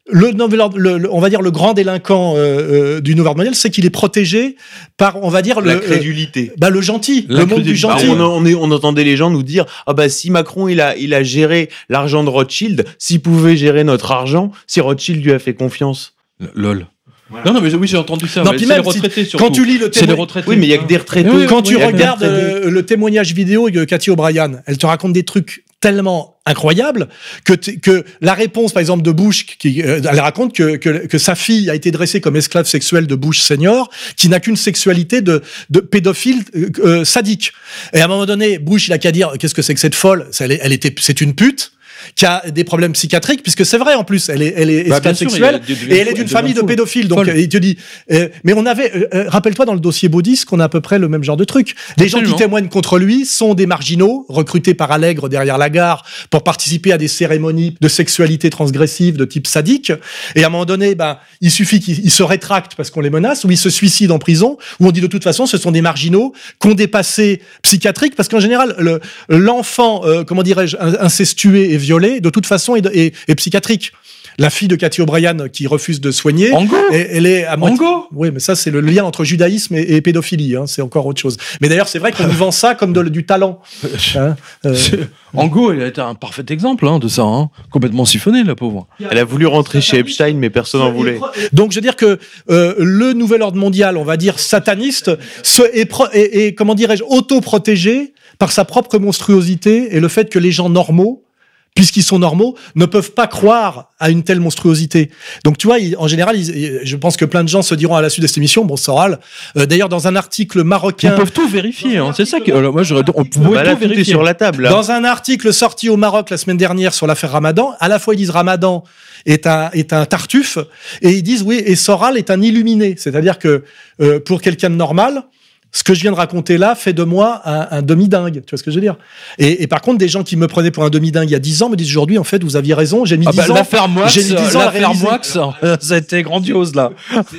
le, le, le, on va dire le grand délinquant euh, euh, du nouvel ordre mondial, c'est qu'il est protégé par, on va dire, la le, crédulité. Euh, bah, le gentil, la le monde du gentil. Bah, on, on, est, on entendait les gens nous dire ah bah si Macron il a il a géré l'argent de Rothschild, s'il pouvait gérer notre argent, si Rothschild lui a fait confiance. Lol. Voilà. Non, non, mais oui, j'ai entendu ça. Non, mais puis c'est même les retraités, si, surtout. quand tu lis le c'est les témoignage, retraités. Oui, mais il y a que des retraités. Oui, oui, quand tu oui, regardes oui, euh, le témoignage vidéo de Cathy O'Brien, elle te raconte des trucs tellement incroyables que, que la réponse, par exemple, de Bush, qui, euh, elle raconte que, que, que sa fille a été dressée comme esclave sexuelle de Bush senior, qui n'a qu'une sexualité de, de pédophile euh, sadique. Et à un moment donné, Bush, il a qu'à dire qu'est-ce que c'est que cette folle, elle, elle était, c'est une pute. Qui a des problèmes psychiatriques, puisque c'est vrai en plus, elle est, elle est bah, esclave sexuelle et elle est d'une famille de pédophiles. Donc, euh, il te dit. Euh, mais on avait, euh, rappelle-toi dans le dossier Baudis qu'on a à peu près le même genre de truc. Les Absolument. gens qui témoignent contre lui sont des marginaux recrutés par Allègre derrière la gare pour participer à des cérémonies de sexualité transgressive de type sadique. Et à un moment donné, bah, il suffit qu'ils se rétractent parce qu'on les menace, ou ils se suicident en prison, ou on dit de toute façon, ce sont des marginaux qui ont des passés psychiatriques, parce qu'en général, le, l'enfant, euh, comment dirais-je, incestué et violé, de toute façon, est, est, est psychiatrique. La fille de Cathy O'Brien qui refuse de soigner, Ango elle, elle est à moitié. Ango Oui, mais ça c'est le lien entre judaïsme et, et pédophilie. Hein, c'est encore autre chose. Mais d'ailleurs, c'est vrai qu'on nous vend ça comme de, du talent. Hein, euh... Ango, elle a été un parfait exemple hein, de ça, hein. Complètement siphonné, la pauvre. Elle a voulu rentrer chez Epstein, mais personne n'en voulait. Donc, je veux dire que euh, le nouvel ordre mondial, on va dire sataniste, se, est, pro, est, est, comment dirais-je, auto-protégé par sa propre monstruosité et le fait que les gens normaux, puisqu'ils sont normaux, ne peuvent pas croire à une telle monstruosité. Donc, tu vois, il, en général, il, je pense que plein de gens se diront à la suite de cette émission, bon, Soral, euh, d'ailleurs, dans un article marocain... Ils peuvent tout vérifier, hein, c'est ça que... Alors, moi, j'aurais... On pouvait bah là, tout vérifier. Sur la table, là. Dans un article sorti au Maroc la semaine dernière sur l'affaire Ramadan, à la fois, ils disent Ramadan est un, est un tartuffe, et ils disent, oui, et Soral est un illuminé. C'est-à-dire que, euh, pour quelqu'un de normal... Ce que je viens de raconter là fait de moi un, un demi-dingue, tu vois ce que je veux dire. Et, et par contre, des gens qui me prenaient pour un demi-dingue il y a dix ans me disent aujourd'hui, en fait, vous aviez raison, j'ai mis ah dix bah, ans. L'affaire Moix, j'ai mis dix ans l'affaire Moix, ça a été grandiose là.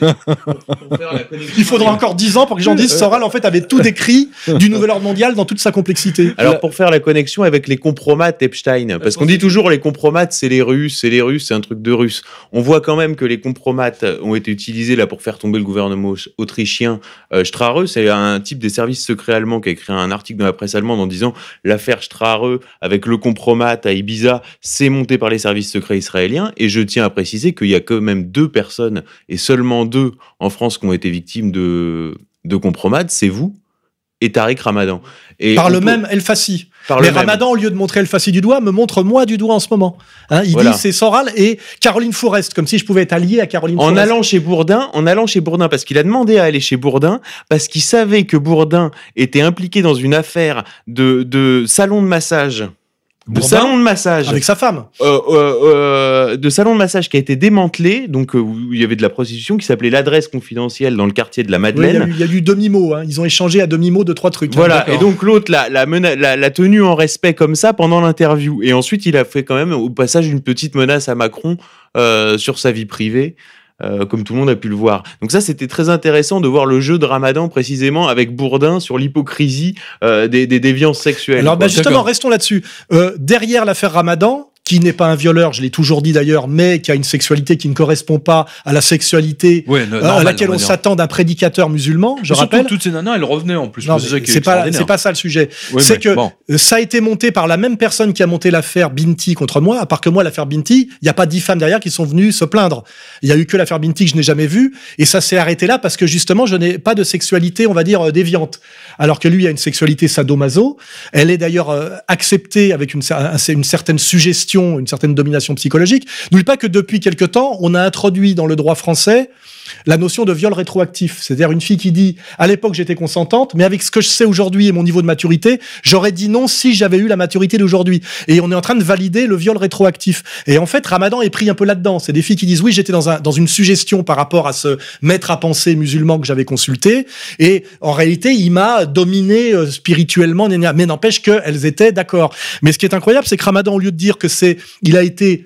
Il faudra encore dix ans pour que les gens disent Soral en fait avait tout décrit du nouvel ordre mondial dans toute sa complexité. Alors pour faire la connexion avec les compromates Epstein, parce qu'on dit toujours les compromates c'est les Russes, c'est les Russes, c'est un truc de Russes. On voit quand même que les compromates ont été utilisés là pour faire tomber le gouvernement autrichien. Euh, Strahe, c'est un type des services secret allemand qui a écrit un article dans la presse allemande en disant l'affaire Strahe avec le compromat à Ibiza, c'est monté par les services secrets israéliens. Et je tiens à préciser qu'il y a quand même deux personnes, et seulement deux en France, qui ont été victimes de, de compromat, c'est vous et Tariq Ramadan. Et par le peut... même El Fassi. Par Mais le Ramadan, même. au lieu de montrer El Fassi du doigt, me montre moi du doigt en ce moment. Hein, il voilà. dit c'est Soral et Caroline Fourest, comme si je pouvais être allié à Caroline en Fourest. Allant chez Bourdin, en allant chez Bourdin, parce qu'il a demandé à aller chez Bourdin, parce qu'il savait que Bourdin était impliqué dans une affaire de, de salon de massage. De Bourdin, salon de massage avec sa femme euh, euh, euh, de salon de massage qui a été démantelé, donc euh, où il y avait de la prostitution, qui s'appelait l'adresse confidentielle dans le quartier de la Madeleine. Oui, il y a eu, eu demi-mot, hein. Ils ont échangé à demi-mot de trois trucs. Voilà, hein, et donc l'autre l'a, la, la, la, la tenue en respect comme ça pendant l'interview, et ensuite il a fait quand même au passage une petite menace à Macron euh, sur sa vie privée. Euh, comme tout le monde a pu le voir. Donc ça, c'était très intéressant de voir le jeu de Ramadan précisément avec Bourdin sur l'hypocrisie euh, des, des déviances sexuelles. Alors bah, justement, D'accord. restons là-dessus. Euh, derrière l'affaire Ramadan, qui n'est pas un violeur, je l'ai toujours dit d'ailleurs, mais qui a une sexualité qui ne correspond pas à la sexualité ouais, ne, euh, normal, à laquelle on, on s'attend d'un prédicateur musulman, je mais rappelle. Surtout toutes ces nanas, elles revenaient en plus. Non, c'est, ça qui c'est, est pas, c'est pas ça le sujet. Oui, c'est mais, que bon. ça a été monté par la même personne qui a monté l'affaire Binti contre moi. À part que moi, l'affaire Binti, il n'y a pas dix femmes derrière qui sont venues se plaindre. Il y a eu que l'affaire Binti que je n'ai jamais vue, et ça s'est arrêté là parce que justement, je n'ai pas de sexualité, on va dire, déviante. Alors que lui a une sexualité sadomaso. Elle est d'ailleurs euh, acceptée avec une, une certaine suggestion, une certaine domination psychologique. N'oublie pas que depuis quelque temps, on a introduit dans le droit français la notion de viol rétroactif. C'est-à-dire une fille qui dit « à l'époque, j'étais consentante, mais avec ce que je sais aujourd'hui et mon niveau de maturité, j'aurais dit non si j'avais eu la maturité d'aujourd'hui. » Et on est en train de valider le viol rétroactif. Et en fait, Ramadan est pris un peu là-dedans. C'est des filles qui disent « oui, j'étais dans, un, dans une suggestion par rapport à ce maître à penser musulman que j'avais consulté. Et en réalité, il m'a dominé euh, spirituellement, mais n'empêche qu'elles étaient d'accord. » Mais ce qui est incroyable, c'est que Ramadan, au lieu de dire que c'est, il a été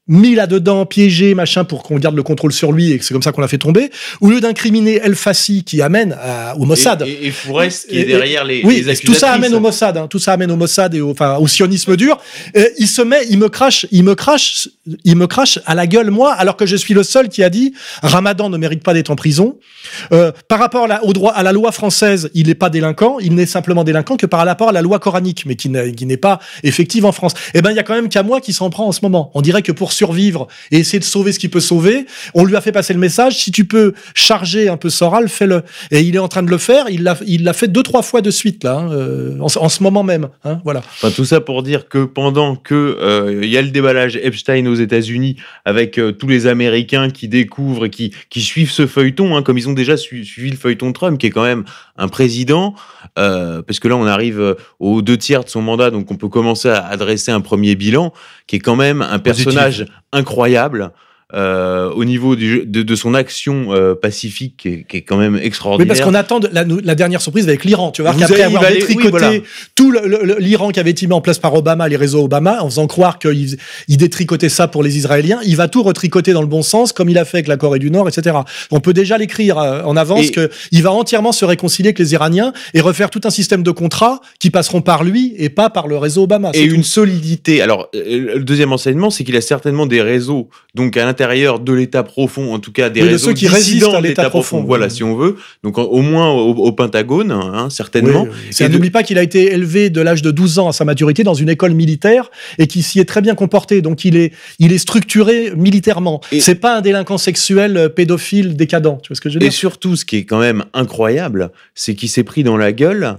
mis là-dedans, piégé, machin, pour qu'on garde le contrôle sur lui et que c'est comme ça qu'on l'a fait tomber, au lieu d'incriminer El Fassi qui amène à, au Mossad. Et, et, et Fourest qui est derrière les, oui, les accusatrices. Tout ça amène au Mossad, hein, tout ça amène au Mossad et au, enfin, au sionisme dur. Euh, il se met, il me crache, il me crache, il me crache à la gueule, moi, alors que je suis le seul qui a dit Ramadan ne mérite pas d'être en prison. Euh, par rapport à la, au droit, à la loi française, il n'est pas délinquant, il n'est simplement délinquant que par rapport à la loi coranique, mais qui n'est, qui n'est pas effective en France. Eh ben, il y a quand même qu'à moi qui s'en prend en ce moment. On dirait que pour survivre et essayer de sauver ce qu'il peut sauver, on lui a fait passer le message, si tu peux charger un peu Soral, fais-le. Et il est en train de le faire, il l'a, il l'a fait deux, trois fois de suite, là, hein, euh, en, en ce moment même, hein, voilà. Enfin, tout ça pour dire que pendant que il euh, y a le déballage Epstein aux États-Unis avec euh, tous les Américains qui découvrent et qui, qui suivent ce feuilleton, hein, comme ils ont déjà su, suivi le feuilleton Trump, qui est quand même un président, euh, parce que là on arrive aux deux tiers de son mandat, donc on peut commencer à adresser un premier bilan, qui est quand même un personnage Positif. incroyable. Euh, au niveau du, de, de son action euh, pacifique qui est, qui est quand même extraordinaire. Oui, parce qu'on attend de, la, la dernière surprise avec l'Iran. Tu vois, Vous qu'après avoir détricoté oui, voilà. tout le, le, l'Iran qui avait été mis en place par Obama, les réseaux Obama, en faisant croire qu'il il détricotait ça pour les Israéliens, il va tout retricoter dans le bon sens, comme il a fait avec la Corée du Nord, et cetera. On peut déjà l'écrire en avance qu'il va entièrement se réconcilier avec les Iraniens et refaire tout un système de contrats qui passeront par lui et pas par le réseau Obama. Et tout. une solidité. Alors, le deuxième enseignement, c'est qu'il a certainement des réseaux, donc à l'intérieur de l'État profond, en tout cas des oui, réseaux de ceux qui résistent à l'État profond, profond, voilà, si on veut. Donc au moins au, au Pentagone, hein, certainement. Oui, oui. Et n'oublie de... pas qu'il a été élevé de l'âge de douze ans à sa maturité dans une école militaire et qu'il s'y est très bien comporté. Donc il est, il est structuré militairement. Et... C'est pas un délinquant sexuel pédophile décadent. Tu vois ce que je veux dire ? Et surtout, ce qui est quand même incroyable, c'est qu'il s'est pris dans la gueule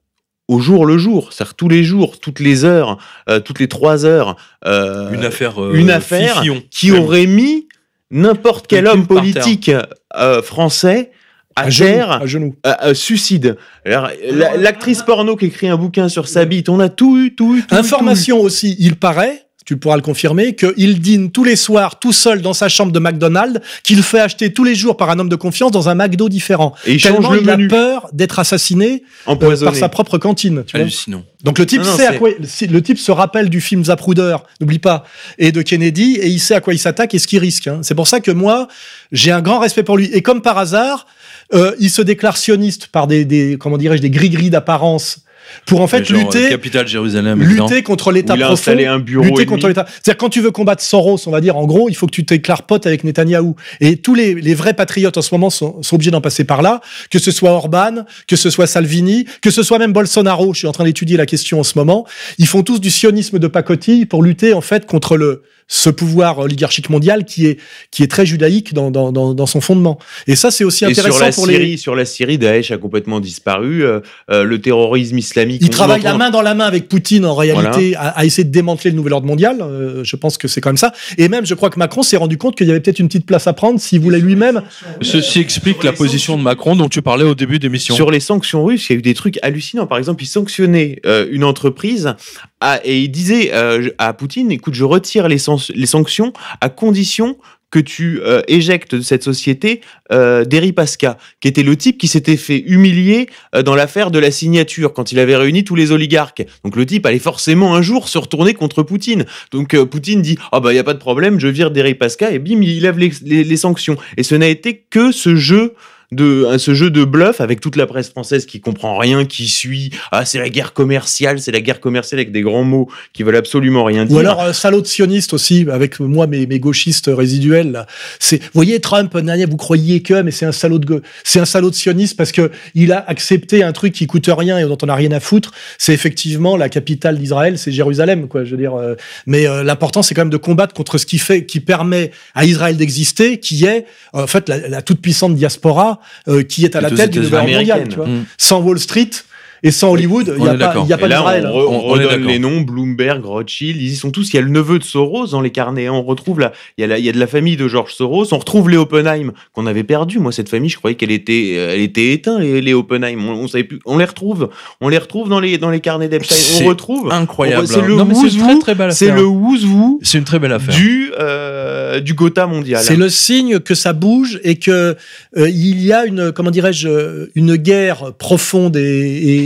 au jour le jour, c'est-à-dire tous les jours, toutes les heures, euh, toutes les trois heures, euh, une affaire, euh, une affaire Fifillon, qui même. aurait mis n'importe quel homme politique euh, français à, à terre, à genoux, à, à, suicide. Alors, la, l'actrice porno qui écrit un bouquin sur sa bite, on a tout eu, tout eu, tout Information tout eu. aussi, il paraît. Tu pourras le confirmer, qu'il dîne tous les soirs tout seul dans sa chambre de McDonald's, qu'il fait acheter tous les jours par un homme de confiance dans un McDo différent. Et il Tellement change le il menu. a peur d'être assassiné euh, par sa propre cantine. Tu Hallucinant. vois Donc le type non, non, sait c'est... à quoi le type se rappelle du film Zapruder, n'oublie pas, et de Kennedy, et il sait à quoi il s'attaque et ce qu'il risque. Hein. C'est pour ça que moi j'ai un grand respect pour lui. Et comme par hasard, euh, il se déclare sioniste par des, des comment dirais-je des gris-gris d'apparence. Pour en fait genre, lutter, capitale Jérusalem, lutter évidemment. contre l'État il a profond, installé un bureau lutter contre l'État. C'est-à-dire quand tu veux combattre Soros, on va dire en gros, il faut que tu t'éclaires pote avec Netanyahou. Et tous les, les vrais patriotes en ce moment sont, sont obligés d'en passer par là, que ce soit Orban, que ce soit Salvini, que ce soit même Bolsonaro. Je suis en train d'étudier la question en ce moment. Ils font tous du sionisme de pacotille pour lutter en fait contre le ce pouvoir oligarchique mondial qui est qui est très judaïque dans dans dans, dans son fondement. Et ça c'est aussi et intéressant sur la pour Syrie, les. Sur la Syrie, Daesh a complètement disparu. Euh, euh, le terrorisme islamique. Il travaille la main dans la main avec Poutine en réalité voilà. à, à essayer de démanteler le nouvel ordre mondial. Euh, je pense que c'est quand même ça. Et même je crois que Macron s'est rendu compte qu'il y avait peut-être une petite place à prendre s'il voulait lui-même. Ceci explique la position de Macron dont tu parlais au début d'émission. Sur les sanctions russes, il y a eu des trucs hallucinants. Par exemple, il sanctionnait euh, une entreprise à, et il disait euh, à Poutine, écoute, je retire les, san- les sanctions à condition que tu euh, éjectes de cette société euh, Deripaska, qui était le type qui s'était fait humilier euh, dans l'affaire de la signature, quand il avait réuni tous les oligarques. Donc le type allait forcément un jour se retourner contre Poutine. Donc euh, Poutine dit « Ah bah il n'y a pas de problème, je vire Deripaska » et bim, il lève les, les, les sanctions. Et ce n'a été que ce jeu de ce jeu de bluff avec toute la presse française qui comprend rien, qui suit ah c'est la guerre commerciale, c'est la guerre commerciale avec des grands mots qui veulent absolument rien dire. Ou alors euh, salaud de sioniste aussi avec moi mes, mes gauchistes résiduels là. C'est vous voyez Trump, vous croyez que mais c'est un salaud de go- c'est un salaud de sioniste parce que il a accepté un truc qui coûte rien et dont on n'a rien à foutre. C'est effectivement la capitale d'Israël, c'est Jérusalem quoi. Je veux dire, euh, mais euh, l'important c'est quand même de combattre contre ce qui fait, qui permet à Israël d'exister, qui est en fait la, la toute puissante diaspora. Euh, qui est à la tête du nouvel ordre mondial, tu vois. Mmh. Sans Wall Street et sans Hollywood, il n'y a pas, y a pas d'Israël. On, re, on, on redonne les noms, Bloomberg, Rothschild, ils y sont tous. Il y a le neveu de Soros dans les carnets. On retrouve là, il y a la, il y a de la famille de George Soros. On retrouve les Oppenheim qu'on avait perdu. Moi, cette famille, je croyais qu'elle était, elle était éteinte. Les, les Oppenheim, on, on savait plus. On les retrouve. On les retrouve dans les dans les carnets d'Epstein. C'est on retrouve. Incroyable. On, c'est le non, mais c'est une très, très belle affaire. C'est le who's who. C'est une très belle affaire. Du euh, du Gotha mondial. C'est le signe que ça bouge et que euh, il y a une comment dirais-je une guerre profonde et, et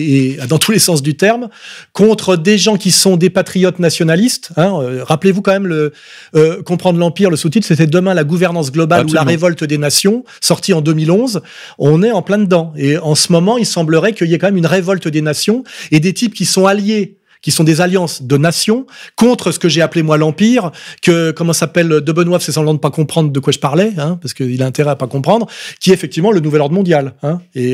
et, et dans tous les sens du terme, contre des gens qui sont des patriotes nationalistes. Hein, euh, rappelez-vous quand même le euh, Comprendre l'Empire, le sous-titre, c'était Demain la gouvernance globale Absolument. Ou la révolte des nations, sorti en deux mille onze. On est en plein dedans. Et en ce moment, il semblerait qu'il y ait quand même une révolte des nations et des types qui sont alliés, qui sont des alliances de nations contre ce que j'ai appelé moi l'Empire, que, comment s'appelle, de Benoît fait semblant de pas comprendre de quoi je parlais, hein, parce qu'il a intérêt à pas comprendre, qui est effectivement le nouvel ordre mondial, hein, et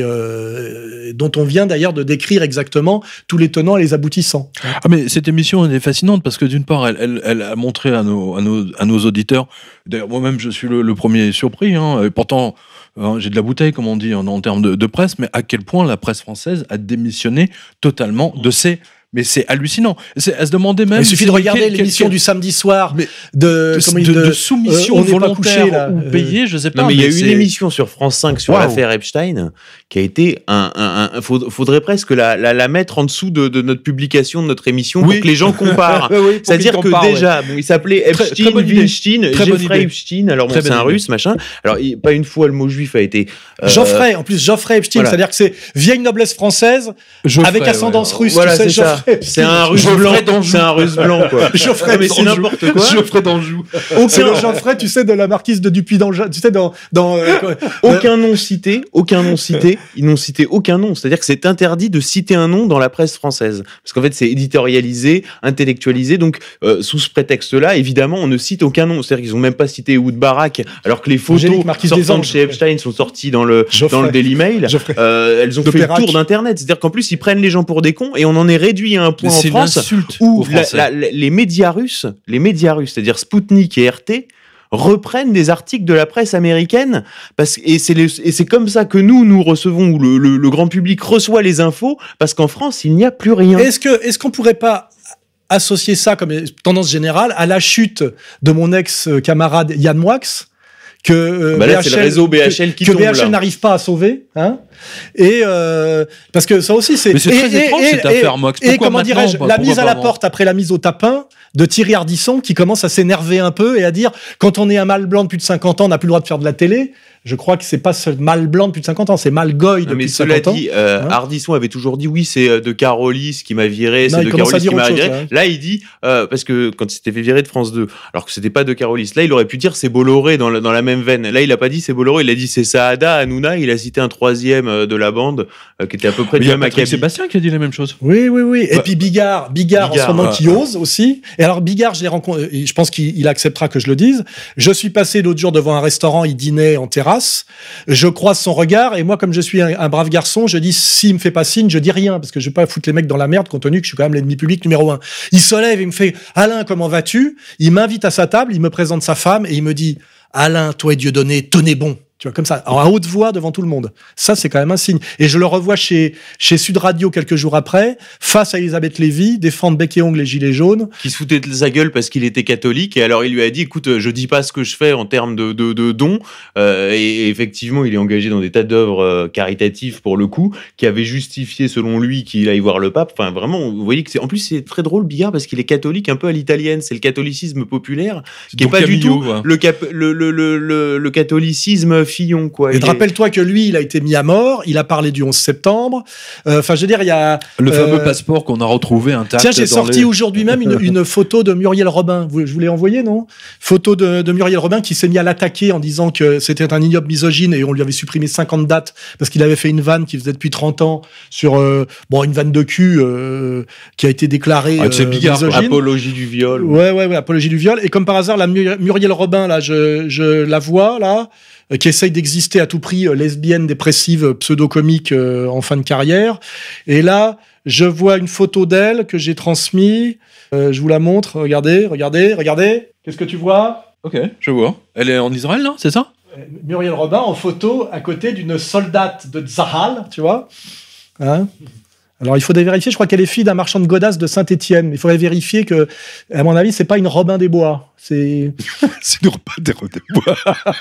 euh, dont on vient d'ailleurs de décrire exactement tous les tenants et les aboutissants. Ah mais cette émission elle est fascinante parce que d'une part elle, elle, elle a montré à nos, à nos, à nos auditeurs, d'ailleurs moi-même je suis le, le premier surpris, hein, et pourtant hein, j'ai de la bouteille comme on dit en, en termes de, de presse, mais à quel point la presse française a démissionné totalement de ses... Mais c'est hallucinant. C'est à se demander même. Il suffit de regarder quel, l'émission quel, du samedi soir mais de, de, comment de, il, de, de soumission euh, on volontaire couché, là. ou payée, je sais pas. Non, mais il y a eu c'est... une émission sur France cinq sur wow. l'affaire Epstein qui a été un. un, un faudrait presque la, la, la mettre en dessous de, de notre publication, de notre émission, oui. pour que les gens comparent. oui, C'est-à-dire que comparent, déjà, ouais. bon, il s'appelait Epstein, très, très Weinstein, Jeffrey Epstein. Alors bon, c'est un russe, machin. Alors il, pas une fois le mot juif a été. Euh, Geoffrey, en plus Geoffrey Epstein, voilà. C'est-à-dire que c'est vieille noblesse française Geoffrey, avec ascendance ouais. russe. Voilà, tu sais, c'est ça. C'est un russe blanc. C'est un russe blanc, quoi. Geoffrey, mais c'est n'importe quoi. Geoffrey d'Anjou. C'est le Geoffrey, tu sais, de la marquise de Dupuis-d'Anjou. Tu sais, dans. dans euh, aucun nom cité, aucun nom cité. Ils n'ont cité aucun nom. C'est-à-dire que c'est interdit de citer un nom dans la presse française. Parce qu'en fait, c'est éditorialisé, intellectualisé. Donc, euh, sous ce prétexte-là, évidemment, on ne cite aucun nom. C'est-à-dire qu'ils n'ont même pas cité Ehud Barak, alors que les photos sortant de chez Epstein sont sorties dans le, dans le Daily Mail. Euh, elles ont fait le tour d'Internet. C'est-à-dire qu'en plus, ils prennent les gens pour des cons et on en est réduit à un point en France où la, la, la, les médias russes, les médias russes, c'est-à-dire Sputnik et R T, reprennent des articles de la presse américaine parce et c'est les, et c'est comme ça que nous nous recevons ou le, le, le grand public reçoit les infos parce qu'en France il n'y a plus rien. Est-ce que est-ce qu'on pourrait pas associer ça comme tendance générale à la chute de mon ex-camarade Yann Moix que euh, bah là, B H L, c'est le réseau B H L qui que, tombe, que B H L n'arrive pas à sauver, hein. Et euh, parce que ça aussi c'est. Mais c'est et, très et, étrange et, cette et, affaire Moix. Et comment dirais-je, la mise à la vraiment porte après la mise au tapin de Thierry Ardisson qui commence à s'énerver un peu et à dire quand on est un mâle blanc de plus de cinquante ans, on n'a plus le droit de faire de la télé. Je crois que c'est pas ce mâle blanc de plus de cinquante ans, c'est mâle goy de non, mais plus de cinquante ans. Cela dit, euh, hein Ardisson avait toujours dit oui, c'est de Carolis qui m'a viré, non, c'est de Carolis qui m'a viré. Chose, hein. Là, il dit euh, parce que quand il s'était fait virer de France deux, alors que c'était pas de Carolis, là, il aurait pu dire c'est Bolloré dans la, dans la même veine. Là, il a pas dit c'est Bolloré, il a dit c'est Saada Hanouna. Il a cité un troisième de la bande euh, qui était à peu près mais du même acabit. C'est Sébastien qui a dit la même chose. Oui, oui, oui. Et bah, puis Bigard, Bigard, Bigard en ce moment ouais, qui ouais. ose aussi. Et alors Bigard, je l'ai rencontré. Je pense qu'il acceptera que je le dise. Je suis passé l'autre jour devant un restaurant, il dînait en terrasse. Je croise son regard et moi, comme je suis un, un brave garçon, je dis s'il me fait pas signe, je dis rien parce que je vais pas foutre les mecs dans la merde compte tenu que je suis quand même l'ennemi public numéro un. Il se lève et il me fait Alain, comment vas-tu? Il m'invite à sa table, il me présente sa femme et il me dit Alain, toi et Dieudonné, tenez bon. Tu vois, comme ça, à haute voix devant tout le monde. Ça, c'est quand même un signe. Et je le revois chez, chez Sud Radio quelques jours après, face à Elisabeth Lévy, défendre bec et ongle les gilets jaunes. Qui se foutait de sa gueule parce qu'il était catholique. Et alors, il lui a dit, écoute, je dis pas ce que je fais en termes de, de, de dons. Euh, et, et effectivement, il est engagé dans des tas d'œuvres euh, caritatives pour le coup, qui avaient justifié, selon lui, qu'il aille voir le pape. Enfin, vraiment, vous voyez que c'est, en plus, c'est très drôle, Bigard, parce qu'il est catholique un peu à l'italienne. C'est le catholicisme populaire, qui est pas Camillo, du tout ouais. le, cap, le, le, le, le, le catholicisme Fillon, quoi. Et est... rappelle-toi que lui, il a été mis à mort, il a parlé du onze septembre. Enfin, euh, je veux dire, il y a... Le euh... fameux passeport qu'on a retrouvé intact. Tiens, j'ai sorti les... aujourd'hui même une, une photo de Muriel Robin. Vous, je vous l'ai envoyé, non? Photo de, de Muriel Robin qui s'est mis à l'attaquer en disant que c'était un ignoble misogyne et on lui avait supprimé cinquante dates parce qu'il avait fait une vanne qui faisait depuis trente ans sur euh, bon, une vanne de cul euh, qui a été déclarée ah, c'est euh, Bigard, misogyne. Apologie du viol. Ouais, ouais, ouais, apologie du viol. Et comme par hasard, la Muriel Robin, là, je, je la vois, là, qui essaye d'exister à tout prix, euh, lesbienne, dépressive, pseudo-comique euh, en fin de carrière. Et là, je vois une photo d'elle que j'ai transmise. Euh, je vous la montre. Regardez, regardez, regardez. Qu'est-ce que tu vois? Ok, je vois. Elle est en Israël, là, c'est ça? euh, Muriel Robin en photo à côté d'une soldate de Tzahal, tu vois, hein? Alors, il faudrait vérifier, je crois qu'elle est fille d'un marchand de godasses de Saint-Étienne. Il faudrait vérifier que, à mon avis, c'est pas une Robin des Bois. C'est, c'est une Robin des Bois.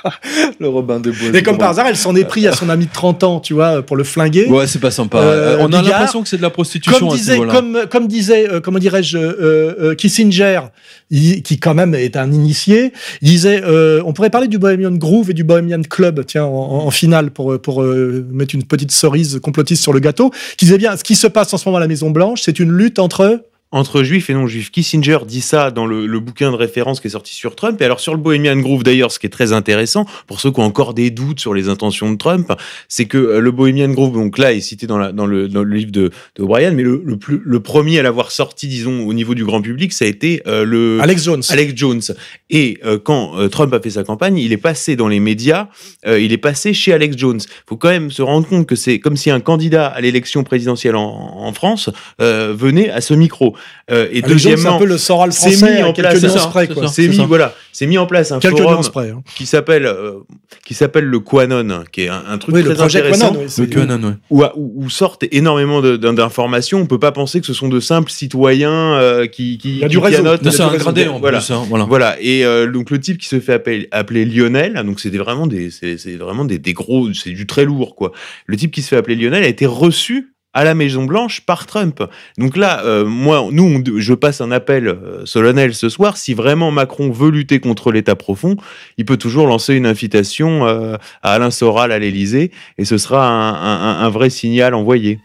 Le Robin des Bois. Et comme par hasard, elle s'en est pris à son ami de trente ans, tu vois, pour le flinguer. Ouais, c'est pas sympa. Euh, On a Bigard, l'impression que c'est de la prostitution comme à disait, ce niveau-là. Comme, comme disait, euh, comment dirais-je, euh, euh, Kissinger, il, qui quand même est un initié, il disait, euh, on pourrait parler du Bohemian Groove et du Bohemian Club, tiens, en, en finale, pour, pour euh, mettre une petite cerise complotiste sur le gâteau, qui disait bien, ce qui se passe en ce moment à la Maison Blanche, c'est une lutte entre entre juifs et non-juifs. Kissinger dit ça dans le, le bouquin de référence qui est sorti sur Trump. Et alors, sur le Bohemian Grove, d'ailleurs, ce qui est très intéressant, pour ceux qui ont encore des doutes sur les intentions de Trump, c'est que euh, le Bohemian Grove, donc là, est cité dans, la, dans, le, dans le livre de, de O'Brien, mais le, le, plus, le premier à l'avoir sorti, disons, au niveau du grand public, ça a été euh, le... Alex Jones. Alex Jones. Et euh, quand euh, Trump a fait sa campagne, il est passé dans les médias, euh, il est passé chez Alex Jones. Il faut quand même se rendre compte que c'est comme si un candidat à l'élection présidentielle en, en France euh, venait à ce micro. Euh, et Alex Jones, c'est un peu le Soral français, c'est mis en quelques place, nuances près, quoi. C'est mis, voilà, c'est mis en place un quelques forum nuances près, hein. qui s'appelle euh, qui s'appelle le QAnon, qui est un, un truc oui, très le projet intéressant, QAnon, oui, Le QAnon, ouais. où, où, où sortent énormément de, d'informations. On peut pas penser que ce sont de simples citoyens euh, qui qui il y a qui du réseau. pianotent. Non, c'est un gradé en voilà. plus, hein, voilà. Voilà. Et euh, donc le type qui se fait appeler, appeler Lionel, donc c'était vraiment des c'est, c'est vraiment des, des gros, c'est du très lourd, quoi. Le type qui se fait appeler Lionel a été reçu à la Maison Blanche par Trump. Donc là, euh, moi, nous, on, je passe un appel euh, solennel ce soir. Si vraiment Macron veut lutter contre l'État profond, il peut toujours lancer une invitation euh, à Alain Soral à l'Élysée, et ce sera un, un, un vrai signal envoyé.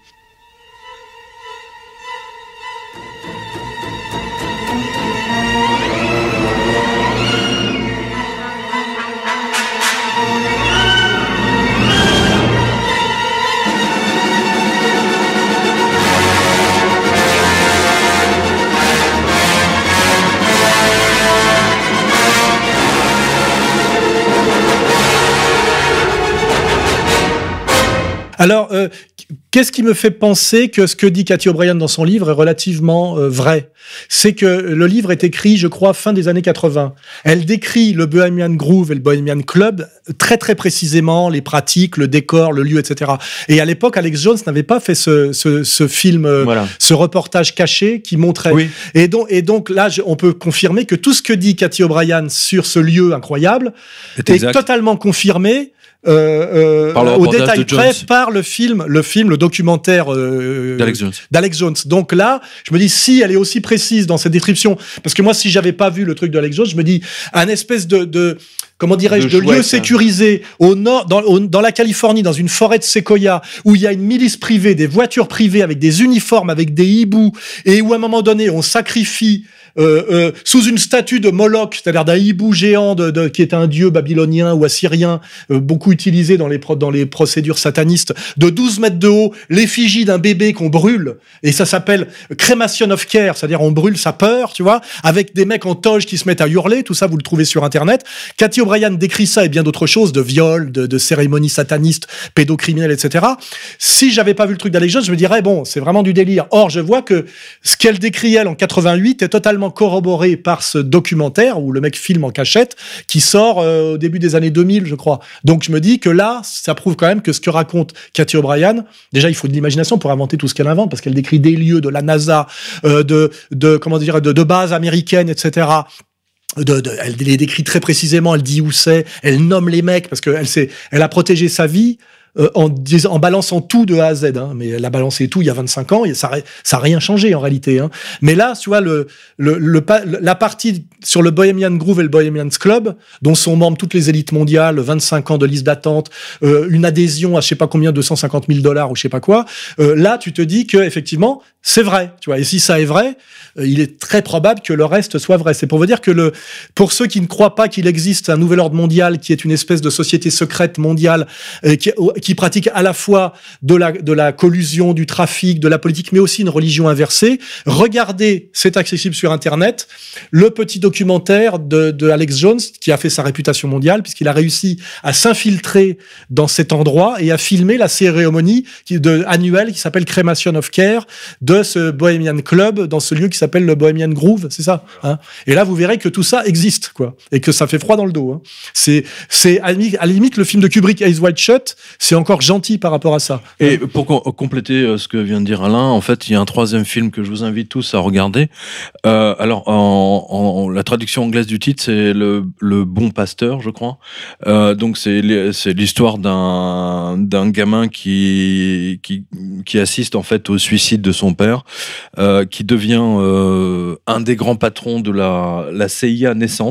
Alors, euh, qu'est-ce qui me fait penser que ce que dit Cathy O'Brien dans son livre est relativement euh, vrai ? C'est que le livre est écrit, je crois, fin des années quatre-vingts. Elle décrit le Bohemian Grove et le Bohemian Club très très précisément, les pratiques, le décor, le lieu, et cetera. Et à l'époque, Alex Jones n'avait pas fait ce, ce, ce film, Voilà. ce reportage caché qui montrait. Oui. Et donc, et donc là, je, on peut confirmer que tout ce que dit Cathy O'Brien sur ce lieu incroyable C'est est exact. totalement confirmé. Euh, euh, Par le au reportage détail de Jones. près par le film, le film, le documentaire euh, D'Alex Jones. d'Alex Jones. Donc là, je me dis, si elle est aussi précise dans cette description, parce que moi, si j'avais pas vu le truc d'Alex Jones, je me dis, un espèce de, de comment dirais-je, De de, lieu chouette, hein. sécurisé au nord, dans, au- dans la Californie, dans une forêt de séquoia, où il y a une milice privée, des voitures privées avec des uniformes, avec des hiboux, et où à un moment donné, on sacrifie Euh, euh, sous une statue de Moloch, c'est-à-dire d'un hibou géant de, de, qui est un dieu babylonien ou assyrien, euh, beaucoup utilisé dans les, pro, dans les procédures satanistes, de douze mètres de haut, l'effigie d'un bébé qu'on brûle, et ça s'appelle Cremation of Care, c'est-à-dire on brûle sa peur, tu vois, avec des mecs en toge qui se mettent à hurler, tout ça vous le trouvez sur Internet. Cathy O'Brien décrit ça et bien d'autres choses, de viols, de, de cérémonies satanistes, pédocriminels, et cetera. Si j'avais pas vu le truc d'Alex Jones, je me dirais, bon, c'est vraiment du délire. Or, je vois que ce qu'elle décrit, elle, en quatre-vingt-huit, est totalement corroboré par ce documentaire où le mec filme en cachette qui sort euh, au début des années deux mille, je crois. Donc je me dis que là, ça prouve quand même que ce que raconte Cathy O'Brien, déjà il faut de l'imagination pour inventer tout ce qu'elle invente, parce qu'elle décrit des lieux de la NASA, euh, de, de comment dire, de, de bases américaines, et cetera. De, de, elle les décrit très précisément, elle dit où c'est, elle nomme les mecs parce qu'elle sait, elle a protégé sa vie. Euh, en, dis- en balançant tout de A à Z, hein, mais elle a balancé tout il y a vingt-cinq ans, et ça ça a rien changé en réalité. Hein. Mais là, tu vois, le, le, le, la partie sur le Bohemian Grove et le Bohemian Club, dont sont membres toutes les élites mondiales, vingt-cinq ans de liste d'attente, euh, une adhésion à je sais pas combien, deux cent cinquante mille dollars ou je sais pas quoi, euh, là, tu te dis que effectivement, c'est vrai. Tu vois, et si ça est vrai, euh, il est très probable que le reste soit vrai. C'est pour vous dire que le, pour ceux qui ne croient pas qu'il existe un nouvel ordre mondial, qui est une espèce de société secrète mondiale, euh, qui, qui pratique à la fois de la, de la collusion, du trafic, de la politique, mais aussi une religion inversée. Regardez, c'est accessible sur Internet, le petit documentaire de, de Alex Jones, qui a fait sa réputation mondiale, puisqu'il a réussi à s'infiltrer dans cet endroit et à filmer la cérémonie qui, de, annuelle qui s'appelle Cremation of Care de ce Bohemian Club, dans ce lieu qui s'appelle le Bohemian Grove, c'est ça, hein. Et là, vous verrez que tout ça existe, quoi, et que ça fait froid dans le dos, hein. C'est, c'est à la limite, à la limite, le film de Kubrick, Eyes Wide Shut, c'est encore gentil par rapport à ça. Et pour com- compléter euh, ce que vient de dire Alain, en fait, il y a un troisième film que je vous invite tous à regarder. Euh, alors, en, en, la traduction anglaise du titre, c'est le, le Bon Pasteur, je crois. Euh, donc, c'est, les- c'est l'histoire d'un, d'un gamin qui, qui, qui assiste en fait au suicide de son père, euh, qui devient euh, un des grands patrons de la, la C I A naissante.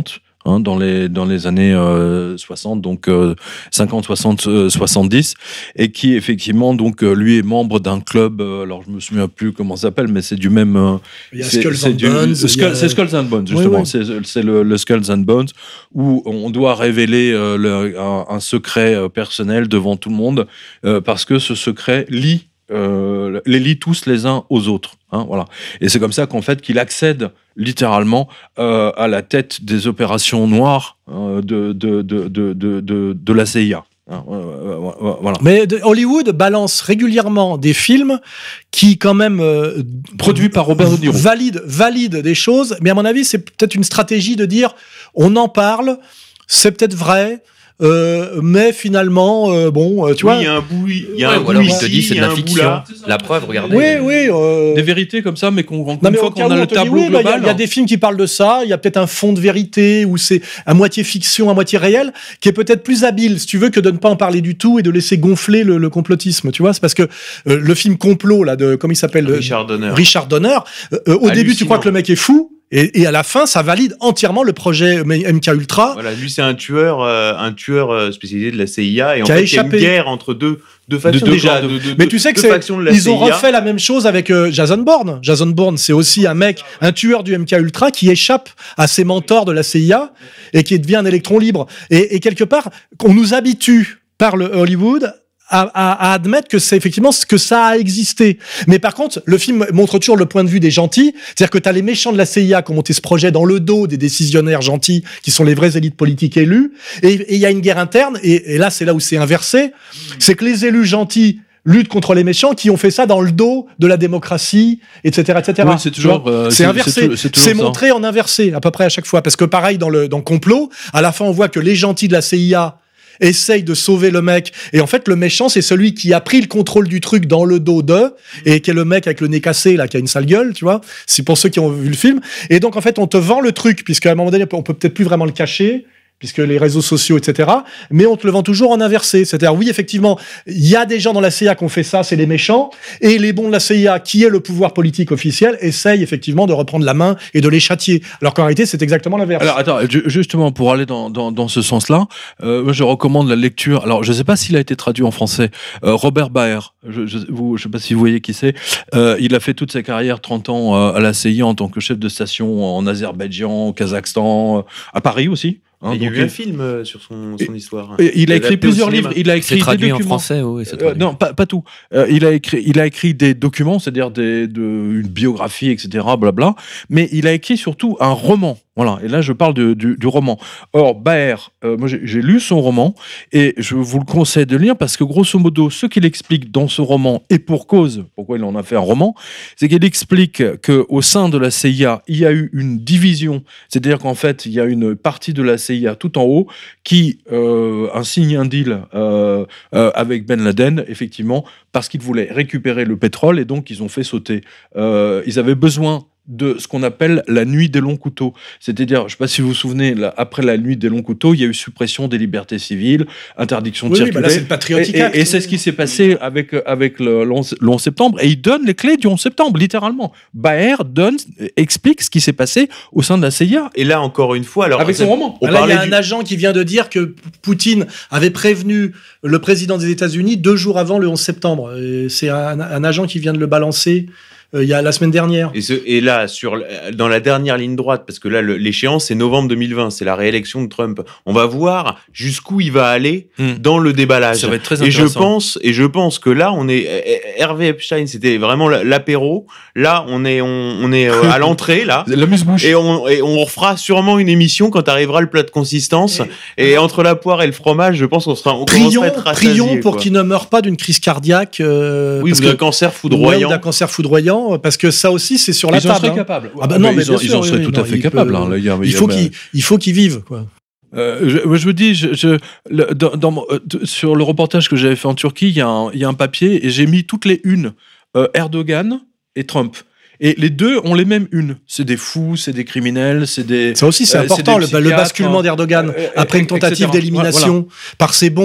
hein, dans les dans les années euh, soixante, donc euh, cinquante, soixante, euh, soixante-dix, et qui effectivement donc euh, lui est membre d'un club. Euh, alors je me souviens plus comment ça s'appelle, mais c'est du même. Euh, il y a c'est, Skulls c'est and du, Bones. Skull, il y a... C'est Skulls and Bones justement. Oui, oui. C'est, c'est le, le Skulls and Bones où on doit révéler euh, le, un, un secret euh, personnel devant tout le monde euh, parce que ce secret lie euh, les lie tous les uns aux autres. Hein, voilà. Et c'est comme ça qu'en fait qu'il accède littéralement euh, à la tête des opérations noires euh, de, de, de, de, de, de, de la C I A. Hein, euh, euh, voilà. Mais de, Hollywood balance régulièrement des films qui quand même euh, produits par Robert De Niro valide valide des choses, mais à mon avis c'est peut-être une stratégie de dire on en parle, c'est peut-être vrai. Euh, mais finalement, euh, bon, euh, tu oui, vois. Il y a un bout, il y a Ouais, un ou bout alors ici, il te dit c'est de il y a la un bout fiction. là. La preuve, regardez. Oui, oui. Euh... Des vérités comme ça, mais qu'on rencontre Non, une mais fois au qu'on cas a où le on te dit, tableau oui, bah, global. il y, y a des films qui parlent de ça. Il y a peut-être un fond de vérité où c'est à moitié fiction, à moitié réel, qui est peut-être plus habile, si tu veux, que de ne pas en parler du tout et de laisser gonfler le, le complotisme. Tu vois, c'est parce que euh, le film Complot là de comment il s'appelle Richard Donner. Richard Donner. Euh, euh, au début, tu crois que le mec est fou. Et, et à la fin, ça valide entièrement le projet M K Ultra. Voilà, lui c'est un tueur, euh, un tueur euh, spécialisé de la C I A et en Qui a fait il y a une échappé. guerre entre deux, deux factions deux déjà. corps de- de- de- Mais de- tu sais que deux c'est, factions de la ils ont C I A. refait la même chose avec euh, Jason Bourne. Jason Bourne, c'est aussi un mec, un tueur du M K Ultra qui échappe à ses mentors de la C I A et qui devient un électron libre. Et, et quelque part, on nous habitue par le Hollywood À, à, à admettre que c'est effectivement ce que ça a existé. Mais par contre, le film montre toujours le point de vue des gentils. C'est-à-dire que tu as les méchants de la C I A qui ont monté ce projet dans le dos des décisionnaires gentils, qui sont les vraies élites politiques élues. Et il y a une guerre interne. Et, et là, c'est là où c'est inversé. C'est que les élus gentils luttent contre les méchants qui ont fait ça dans le dos de la démocratie, et cetera, et cetera. Oui, c'est toujours, euh, c'est c'est- inversé. c'est tou- c'est toujours C'est ça. montré en inversé à peu près à chaque fois. Parce que pareil, dans le dans Complot, à la fin, on voit que les gentils de la C I A essaye de sauver le mec, et en fait le méchant c'est celui qui a pris le contrôle du truc dans le dos d'eux, et qui est le mec avec le nez cassé là, qui a une sale gueule, tu vois, c'est pour ceux qui ont vu le film. Et donc en fait on te vend le truc, puisqu'à un moment donné on peut peut-être plus vraiment le cacher, puisque les réseaux sociaux, et cetera. Mais on te le vend toujours en inversé. C'est-à-dire, oui, effectivement, il y a des gens dans la C I A qui ont fait ça, c'est les méchants, et les bons de la C I A, qui est le pouvoir politique officiel, essayent effectivement de reprendre la main et de les châtier. Alors qu'en réalité, c'est exactement l'inverse. Alors attends, ju- justement pour aller dans, dans, dans ce sens-là, euh, moi, je recommande la lecture. Alors je ne sais pas s'il a été traduit en français. Euh, Robert Baer, je je, vous, je sais pas si vous voyez qui c'est. Euh, il a fait toute sa carrière, trente ans euh, à la C I A en tant que chef de station en Azerbaïdjan, au Kazakhstan, euh, à Paris aussi. Hein, Il y a donc eu un il- film euh, sur son, son histoire. et il a écrit adapté au plusieurs cinéma. livres. Il a écrit C'est traduit des en documents. français, oui. c'est Euh, traduit. non, pas, pas tout. Euh, il, a écrit, il a écrit des documents, c'est-à-dire des, de, une biographie, et cetera, blabla. Mais il a écrit surtout un roman. Voilà. Et là, je parle de, du, du roman. Or, Baer, euh, moi, j'ai, j'ai lu son roman et je vous le conseille de lire parce que, grosso modo, ce qu'il explique dans ce roman, et pour cause, pourquoi il en a fait un roman, c'est qu'il explique qu'au sein de la C I A, il y a eu une division. C'est-à-dire qu'en fait, il y a une partie de la C I A tout en haut qui euh, un signe un deal euh, euh, avec Ben Laden, effectivement, parce qu'ils voulaient récupérer le pétrole et donc ils ont fait sauter. Euh, ils avaient besoin de ce qu'on appelle la nuit des longs couteaux. C'est-à-dire, je ne sais pas si vous vous souvenez, là, après la nuit des longs couteaux, il y a eu suppression des libertés civiles, interdiction de oui, oui, circuler. bah là, c'est le Patriotic et, et- Act. et c'est ce qui s'est passé avec, avec le, le onze le onze septembre. Et il donne les clés du onze septembre, littéralement. Baer donne, explique ce qui s'est passé au sein de la C I A. Et là, encore une fois, alors Avec son roman. On Là, il y parlait a un du- agent qui vient de dire que Poutine avait prévenu le président des États-Unis deux jours avant le onze septembre. Et c'est un, un agent qui vient de le balancer euh, il y a la semaine dernière. Et, ce- et là, sur, l- dans la dernière ligne droite, parce que là, le- l'échéance, c'est novembre deux mille vingt, c'est la réélection de Trump. On va voir jusqu'où il va aller Hmm. dans le déballage. Ça va être très et je intéressant. pense, et je pense que là, on est Hervé Epstein, c'était vraiment la- l'apéro. Là, on est, on, on est euh, à l'entrée là. La muse-bouche. Et on, et on refera sûrement une émission quand arrivera le plat de consistance. Et, entre la poire et le fromage, je pense qu'on sera, on Prions, commencera à être rassasiés, prions pour quoi. qu'il ne meure pas d'une crise cardiaque. euh, Oui, parce ou d'un que- cancer Ouais, foudroyant. ou d'un cancer foudroyant, parce que ça aussi, c'est sur la Ils en table. seraient hein. capables. Ah bah non, mais ils, en, bien ils sûr, en seraient oui, tout oui, à non, fait il capables. peut- hein. Là, il y a- il Il y a- faut bah, qu'il il faut qu'il vive, quoi. Euh, je, je dis, je, je- le- dans, dans mon- euh, t- sur le reportage que j'avais fait en Turquie, il y, a un- il y a un papier et j'ai mis toutes les unes, euh, Erdogan et Trump. Et les deux ont les mêmes unes. C'est des fous, c'est des criminels, c'est des... Ça aussi, c'est Euh, important, c'est le, des le psychiatres, basculement d'Erdogan euh, après une et- tentative et cetera. d'élimination par ses bons,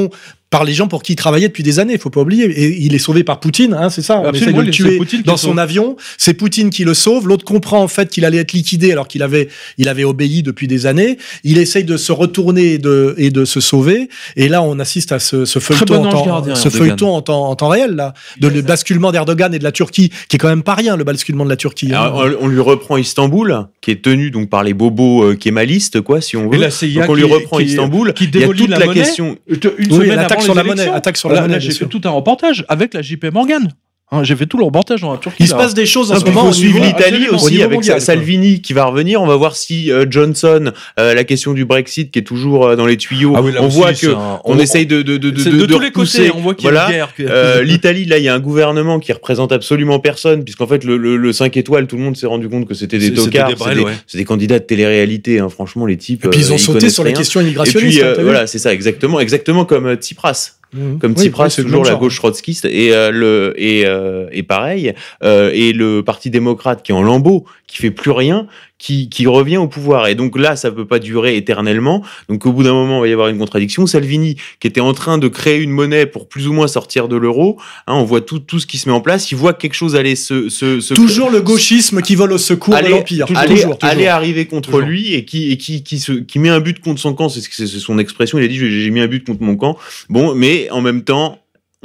par les gens pour qui il travaillait depuis des années, il faut pas oublier. Et il est sauvé par Poutine, hein, c'est ça. On essaie de le tuer dans son avion. C'est Poutine qui le sauve. L'autre comprend en fait qu'il allait être liquidé alors qu'il avait, il avait obéi depuis des années. Il essaye de se retourner et de, et de se sauver. Et là, on assiste à ce, ce feuilleton, en temps, gardien, ce feuilleton en temps, en temps réel, là, de le basculement d'Erdogan et de la Turquie, qui est quand même pas rien, le basculement de la Turquie. Hein. Alors, on, on lui reprend Istanbul, qui est tenu donc par les bobos euh, kémalistes, quoi, si on veut. Et la C I A donc on lui reprend qui, Istanbul. Qui démolit il y a toute la, la question. Une oui, semaine l'attaque avant sur les la monnaie. Attaque sur la là, monnaie. Là, j'ai fait tout un reportage avec la J P Morgan. Hein, j'ai fait tout le reportage dans la Turquie. Il se passe des choses en non, ce moment. Il faut suivre l'Italie aussi avec mondial, Salvini quoi. Qui va revenir. On va voir si euh, Johnson, euh, la question du Brexit qui est toujours euh, dans les tuyaux. Ah oui, on voit que un... on, on essaye de de de de, de, de, de tous de les côtés. On voit qu'il y a voilà. une guerre. Euh, L'Italie, là, il y a un gouvernement qui représente absolument personne, puisqu'en fait le, le, le cinq étoiles, tout le monde s'est rendu compte que c'était des tocards, c'est des, ouais. des candidats de télé-réalité. Hein, franchement, les types. Et puis ils ont euh, sauté ils sur les rien. questions immigrationnistes. Et puis euh, voilà, c'est ça, exactement, exactement comme euh, Tsipras. Mmh. Comme Tsipras, oui, oui, toujours la gauche trotskiste et euh, le et euh, et pareil euh, et le Parti démocrate qui est en lambeaux, qui fait plus rien, qui qui revient au pouvoir. Et donc là, ça peut pas durer éternellement. Donc au bout d'un moment, il va y avoir une contradiction. Salvini, qui était en train de créer une monnaie pour plus ou moins sortir de l'euro, hein, on voit tout tout ce qui se met en place. Il voit que quelque chose aller se se, se toujours le gauchisme qui vole au secours aller, de l'empire. Toujours, aller, toujours, toujours. aller arriver contre toujours. lui et qui et qui qui se qui met un but contre son camp. C'est c'est son expression. Il a dit j'ai mis un but contre mon camp. Bon, mais en même temps,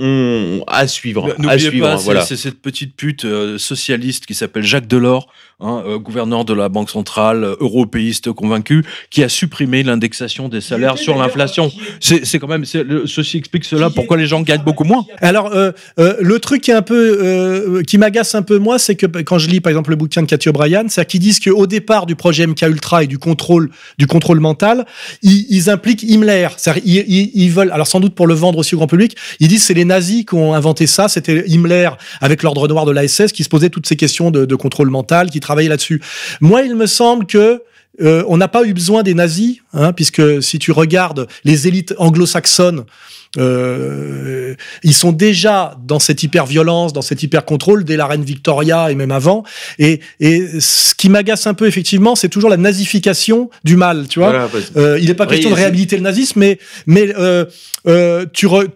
on à suivre. N'oubliez à suivre, pas, voilà. c'est, c'est cette petite pute euh, socialiste qui s'appelle Jacques Delors, hein, euh, gouverneur de la Banque centrale, euh, européiste convaincu, qui a supprimé l'indexation des salaires sur l'inflation. C'est, c'est quand même, c'est, le, ceci explique cela. Pourquoi les gens gagnent beaucoup moins. Alors, euh, euh, le truc qui est un peu, euh, qui m'agace un peu moi, c'est que quand je lis par exemple le bouquin de Cathy O'Brien, c'est qu'ils disent qu'au départ du projet M K Ultra et du contrôle, du contrôle mental, ils, ils impliquent Himmler. C'est-à-dire, ils, ils, ils veulent, alors sans doute pour le vendre aussi au grand public, ils disent c'est les nazis qui ont inventé ça, c'était Himmler avec l'ordre noir de l'A S S qui se posait toutes ces questions de, de contrôle mental, qui travaillait là-dessus. Moi, il me semble que euh, on n'a pas eu besoin des nazis, hein, puisque si tu regardes les élites anglo-saxonnes, euh, ils sont déjà dans cette hyper-violence, dans cet hyper-contrôle dès la reine Victoria et même avant. Et, et ce qui m'agace un peu, effectivement, c'est toujours la nazification du mal, tu vois. Voilà, euh, il n'est pas question oui, de réhabiliter le nazisme, mais, mais euh, euh, tu... Re,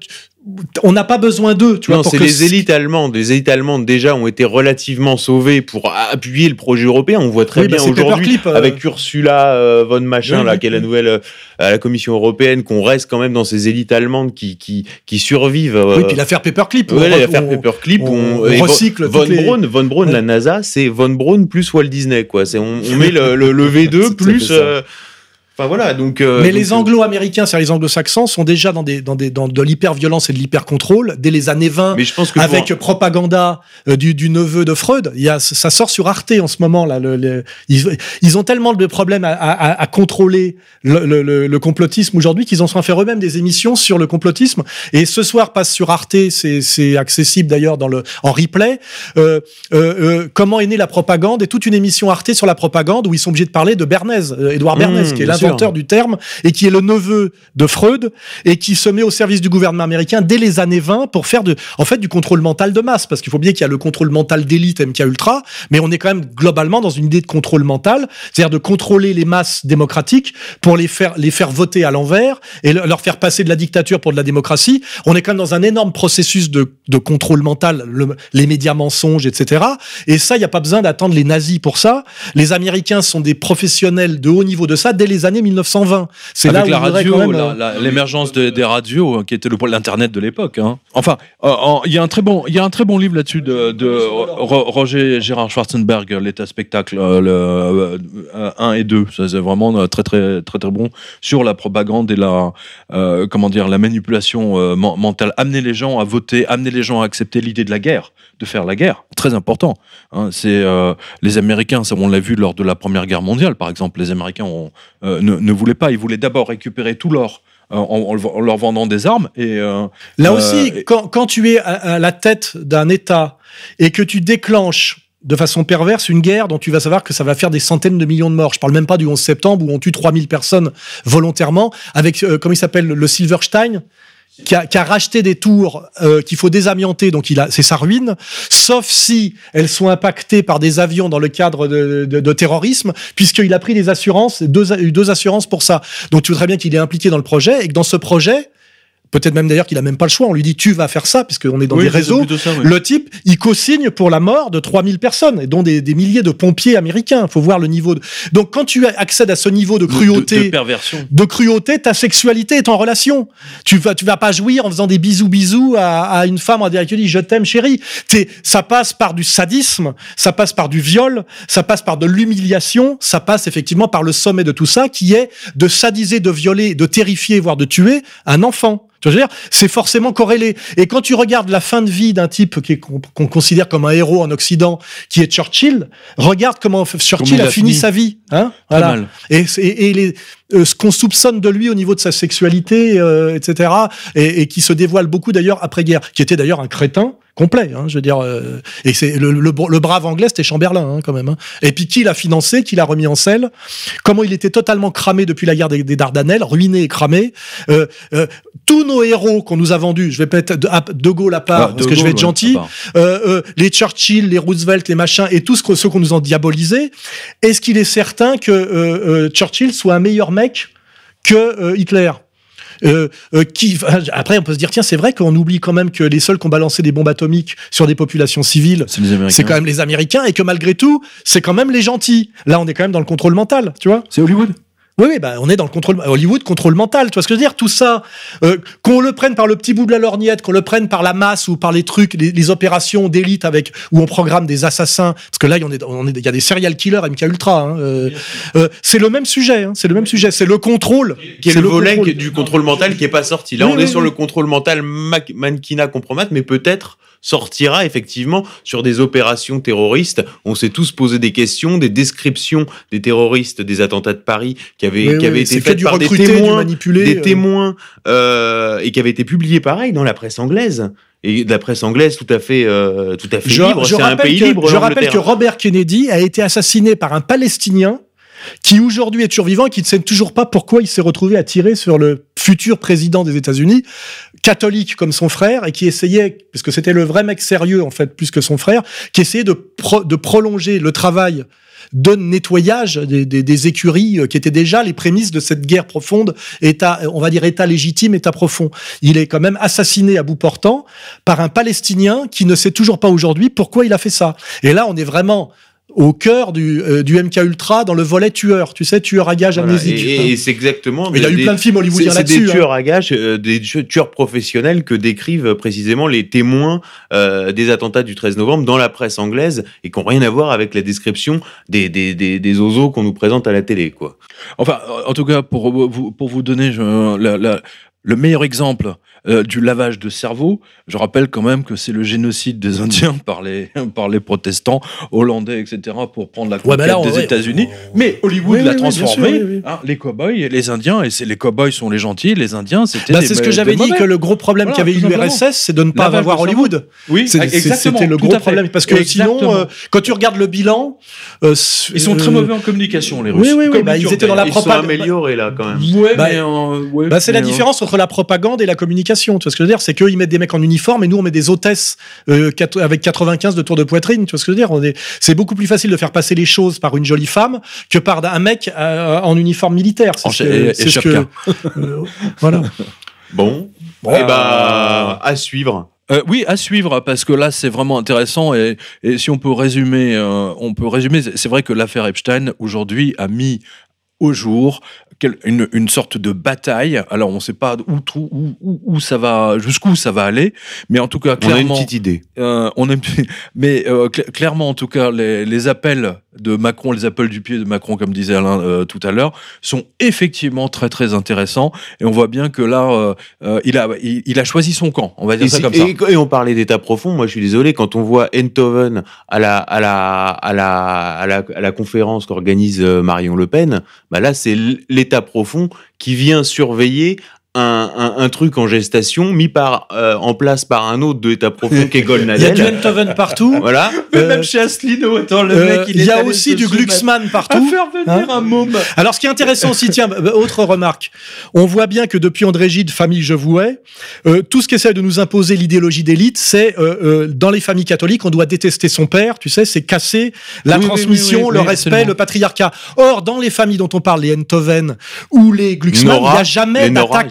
on n'a pas besoin d'eux, tu vois. Non, c'est les élites allemandes. Les élites allemandes déjà ont été relativement sauvées pour appuyer le projet européen. On voit très oui, bien bah aujourd'hui euh... avec Ursula euh, von Machin, oui, là, oui, qui est la nouvelle euh, à la Commission européenne, qu'on reste quand même dans ces élites allemandes qui qui qui survivent. Euh... Oui, puis l'affaire Paperclip. Oui, l'affaire Paperclip. On, on, on recycle von les... Braun, von Braun, ouais. La NASA, c'est von Braun plus Walt Disney, quoi. C'est on, on met le, le, le V deux plus. Enfin voilà, donc. Euh, Mais donc, les Anglo-Américains, c'est-à-dire les Anglo-Saxons, sont déjà dans des dans des dans de l'hyper-violence et de l'hyper-contrôle dès les années vingt. Mais je pense que avec pour... propaganda euh, du du neveu de Freud. Il y a ça sort sur Arte en ce moment là. Le, le, ils ils ont tellement de problèmes à à, à contrôler le, le, le, le complotisme aujourd'hui qu'ils en sont fait eux-mêmes des émissions sur le complotisme. Et ce soir passe sur Arte, c'est c'est accessible d'ailleurs dans le en replay. Euh, euh, euh, comment est née la propagande et toute une émission Arte sur la propagande où ils sont obligés de parler de Bernays, euh, Édouard mmh, Bernays, qui est l'inventeur du terme et qui est le neveu de Freud et qui se met au service du gouvernement américain dès les années vingt pour faire de, en fait, du contrôle mental de masse. Parce qu'il faut bien qu'il y a le contrôle mental d'élite M K Ultra, mais on est quand même globalement dans une idée de contrôle mental, c'est-à-dire de contrôler les masses démocratiques pour les faire, les faire voter à l'envers et leur faire passer de la dictature pour de la démocratie. On est quand même dans un énorme processus de, de contrôle mental, le, les médias mensonges, et cetera. Et ça, il n'y a pas besoin d'attendre les nazis pour ça. Les Américains sont des professionnels de haut niveau de ça dès les années mille neuf cent vingt. C'est avec là où la radio, quand même, la, la, l'émergence de, des radios, qui était le l'internet de l'époque. Hein. Enfin, il euh, y a un très bon, il y a un très bon livre là-dessus de, de Ro- Roger Gérard Schwarzenberg, l'État spectacle, euh, le euh, un et deux. Ça, c'est vraiment très très très très bon sur la propagande et la euh, comment dire la manipulation euh, mentale. Amener les gens à voter, amener les gens à accepter l'idée de la guerre, de faire la guerre. Très important. Hein. C'est euh, les Américains, ça, on l'a vu lors de la Première Guerre mondiale, par exemple. Les Américains ont, euh, ne, ne voulaient pas. Ils voulaient d'abord récupérer tout l'or euh, en, en leur vendant des armes. Et euh, là euh, aussi, et... quand, quand tu es à, à la tête d'un État et que tu déclenches de façon perverse une guerre dont tu vas savoir que ça va faire des centaines de millions de morts. Je parle même pas du onze septembre où on tue trois mille personnes volontairement avec, euh, comment il s'appelle, le Silverstein, qui a, qui a racheté des tours euh, qu'il faut désamianter, donc il a, c'est sa ruine, sauf si elles sont impactées par des avions dans le cadre de, de, de terrorisme, puisqu'il a pris des assurances, deux, deux assurances pour ça. Donc tu voudrais bien qu'il est impliqué dans le projet, et que dans ce projet, peut-être même d'ailleurs qu'il a même pas le choix, on lui dit tu vas faire ça, puisqu'on est dans Oui, des c'est réseaux, plutôt ça, oui. le type, il co-signe pour la mort de trois mille personnes, et dont des, des milliers de pompiers américains, faut voir le niveau de... Donc quand tu accèdes à ce niveau de cruauté, de, de perversion, de cruauté, ta sexualité est en relation. Tu vas, tu vas pas jouir en faisant des bisous bisous à, à une femme en direct, tu dis je t'aime chérie. T'es, ça passe par du sadisme, ça passe par du viol, ça passe par de l'humiliation, ça passe effectivement par le sommet de tout ça, qui est de sadiser, de violer, de terrifier, voire de tuer un enfant. Tu veux dire, c'est forcément corrélé. Et quand tu regardes la fin de vie d'un type qui est, qu'on, qu'on considère comme un héros en Occident, qui est Churchill, regarde comment Churchill Comment a, a fini sa vie. Hein, voilà. mal. Et, et, et les, euh, ce qu'on soupçonne de lui au niveau de sa sexualité, euh, et cetera, et, et qui se dévoile beaucoup d'ailleurs après-guerre, qui était d'ailleurs un crétin complet, hein, je veux dire, euh, et c'est le, le, le brave anglais, c'était Chamberlain, hein, quand même. Hein. Et puis qui l'a financé, qui l'a remis en selle, comment il était totalement cramé depuis la guerre des, des Dardanelles, ruiné et cramé. Euh, euh, tous nos héros qu'on nous a vendus, je vais peut-être de, de Gaulle à part, ah, parce que Gaulle, je vais être ouais, gentil, euh, euh, les Churchill, les Roosevelt, les machins, et tous ce, ceux qu'on nous a diabolisés, est-ce qu'il est certain que euh, euh, Churchill soit un meilleur mec que euh, Hitler ? Euh, euh, qui, après, on peut se dire, tiens, c'est vrai qu'on oublie quand même que les seuls qui ont balancé des bombes atomiques sur des populations civiles, c'est, les c'est quand même les Américains, et que malgré tout, c'est quand même les gentils. Là, on est quand même dans le contrôle mental, tu vois. C'est Hollywood. Oui, oui, bah, on est dans le contrôle, Hollywood, contrôle mental. Tu vois ce que je veux dire? Tout ça, euh, qu'on le prenne par le petit bout de la lorgnette, qu'on le prenne par la masse ou par les trucs, les, les opérations d'élite avec, où on programme des assassins. Parce que là, on est, on est, il y a des serial killers M K Ultra, hein, euh, euh, c'est le même sujet, hein, c'est le même sujet. C'est le contrôle. Qui est c'est le, le volet contrôle. du contrôle mental qui est pas sorti. Là, oui, on oui, est sur oui. le contrôle mental ma- mannequinat compromat, mais peut-être sortira effectivement sur des opérations terroristes. On s'est tous posé des questions, des descriptions des terroristes des attentats de Paris qui avaient, oui, qui avaient oui, été faites par des témoins, des témoins euh, et qui avaient été publiées pareil dans la presse anglaise. Et de la presse anglaise tout à fait, euh, tout à fait je, libre. Je c'est un pays que, libre. Je rappelle que Robert Kennedy a été assassiné par un Palestinien qui aujourd'hui est toujours vivant et qui ne sait toujours pas pourquoi il s'est retrouvé à tirer sur le futur président des États-Unis, catholique comme son frère, et qui essayait, parce que c'était le vrai mec sérieux en fait, plus que son frère, qui essayait de, pro, de prolonger le travail de nettoyage des, des, des écuries qui étaient déjà les prémices de cette guerre profonde, état, on va dire état légitime, état profond. Il est quand même assassiné à bout portant par un Palestinien qui ne sait toujours pas aujourd'hui pourquoi il a fait ça. Et là, on est vraiment au cœur du, euh, du M K Ultra dans le volet tueur, tu sais, tueur à gage voilà, amnésique. Et, hein. et c'est exactement. Il y a eu plein de films hollywoodiens c'est, là-dessus. C'est des tueurs hein. à gage, euh, des tueurs professionnels que décrivent précisément les témoins euh, des attentats du treize novembre dans la presse anglaise et qui n'ont rien à voir avec la description des, des, des, des ozos qu'on nous présente à la télé, quoi. Enfin, en tout cas, pour vous, pour vous donner je, la, la, le meilleur exemple euh, du lavage de cerveau, je rappelle quand même que c'est le génocide des Indiens par les, par les protestants hollandais, et cetera, pour prendre la conquête ouais, là, des ouais, États-Unis. Oh, Mais Hollywood oui, l'a oui, transformé. Oui, oui. Hein, les cow-boys et les Indiens, et c'est, les cow-boys sont les gentils, les Indiens, c'était bah, des C'est ce que j'avais dit, que le gros problème voilà, qu'avait eu l'U R S S, c'est de ne pas lavage avoir Hollywood. Oui, c'est, exactement. C'était le gros problème. Parce que exactement. sinon, euh, quand tu regardes le bilan... Euh, ils sont très mauvais en communication, les Russes. Oui, oui, oui. Bah, ils étaient dans la propagande. Ils sont améliorés, là, quand même. Ouais, bah, mais... Euh, ouais, bah, c'est mais la euh... différence entre la propagande et la communication. Tu vois ce que je veux dire? C'est qu'eux, ils mettent des mecs en uniforme et nous, on met des hôtesses euh, avec quatre-vingt-quinze de tour de poitrine. Tu vois ce que je veux dire? On est... C'est beaucoup plus facile de faire passer les choses par une jolie femme que par un mec euh, en uniforme militaire. C'est en ce que, et, c'est et ce que... euh, voilà. Bon. bon euh... et bah, à suivre. Euh, oui, à suivre, parce que là, c'est vraiment intéressant. Et, et si on peut résumer, euh, on peut résumer. C'est vrai que l'affaire Epstein, aujourd'hui, a mis au jour une, une sorte de bataille. Alors, on ne sait pas où, où, où, où ça va, jusqu'où ça va aller, mais en tout cas, clairement, on a une petite idée. Euh, on a, mais euh, cl- clairement, en tout cas, les, les appels de Macron, les appels du pied de Macron, comme disait Alain euh, tout à l'heure, sont effectivement très très intéressants. Et on voit bien que là, euh, il a il, il a choisi son camp. On va dire et ça si, comme et, ça. Et on parlait d'état profond. Moi, je suis désolé quand on voit Eindhoven à la à la à la à la, à la conférence qu'organise Marion Le Pen. Bah là, c'est l'état profond qui vient surveiller Un, un, un truc en gestation mis par, euh, en place par un autre de l'état profond qui est Golnadel. Il y a du Eindhoven partout. Voilà. Euh, même chez Asselineau, attends, le euh, mec, il, il y a aussi du Glucksmann partout. À faire venir hein un môme. Alors, ce qui est intéressant aussi, tiens, autre remarque. On voit bien que depuis André Gide, famille Jevouet, euh, tout ce qui essaie de nous imposer l'idéologie d'élite, c'est euh, euh, dans les familles catholiques, on doit détester son père, tu sais, c'est casser la oui, transmission, oui, oui, oui, le oui, respect, absolument. Le patriarcat. Or, dans les familles dont on parle, les Eindhoven ou les Glucksmann, il n'y a jamais d'attaque contre le père.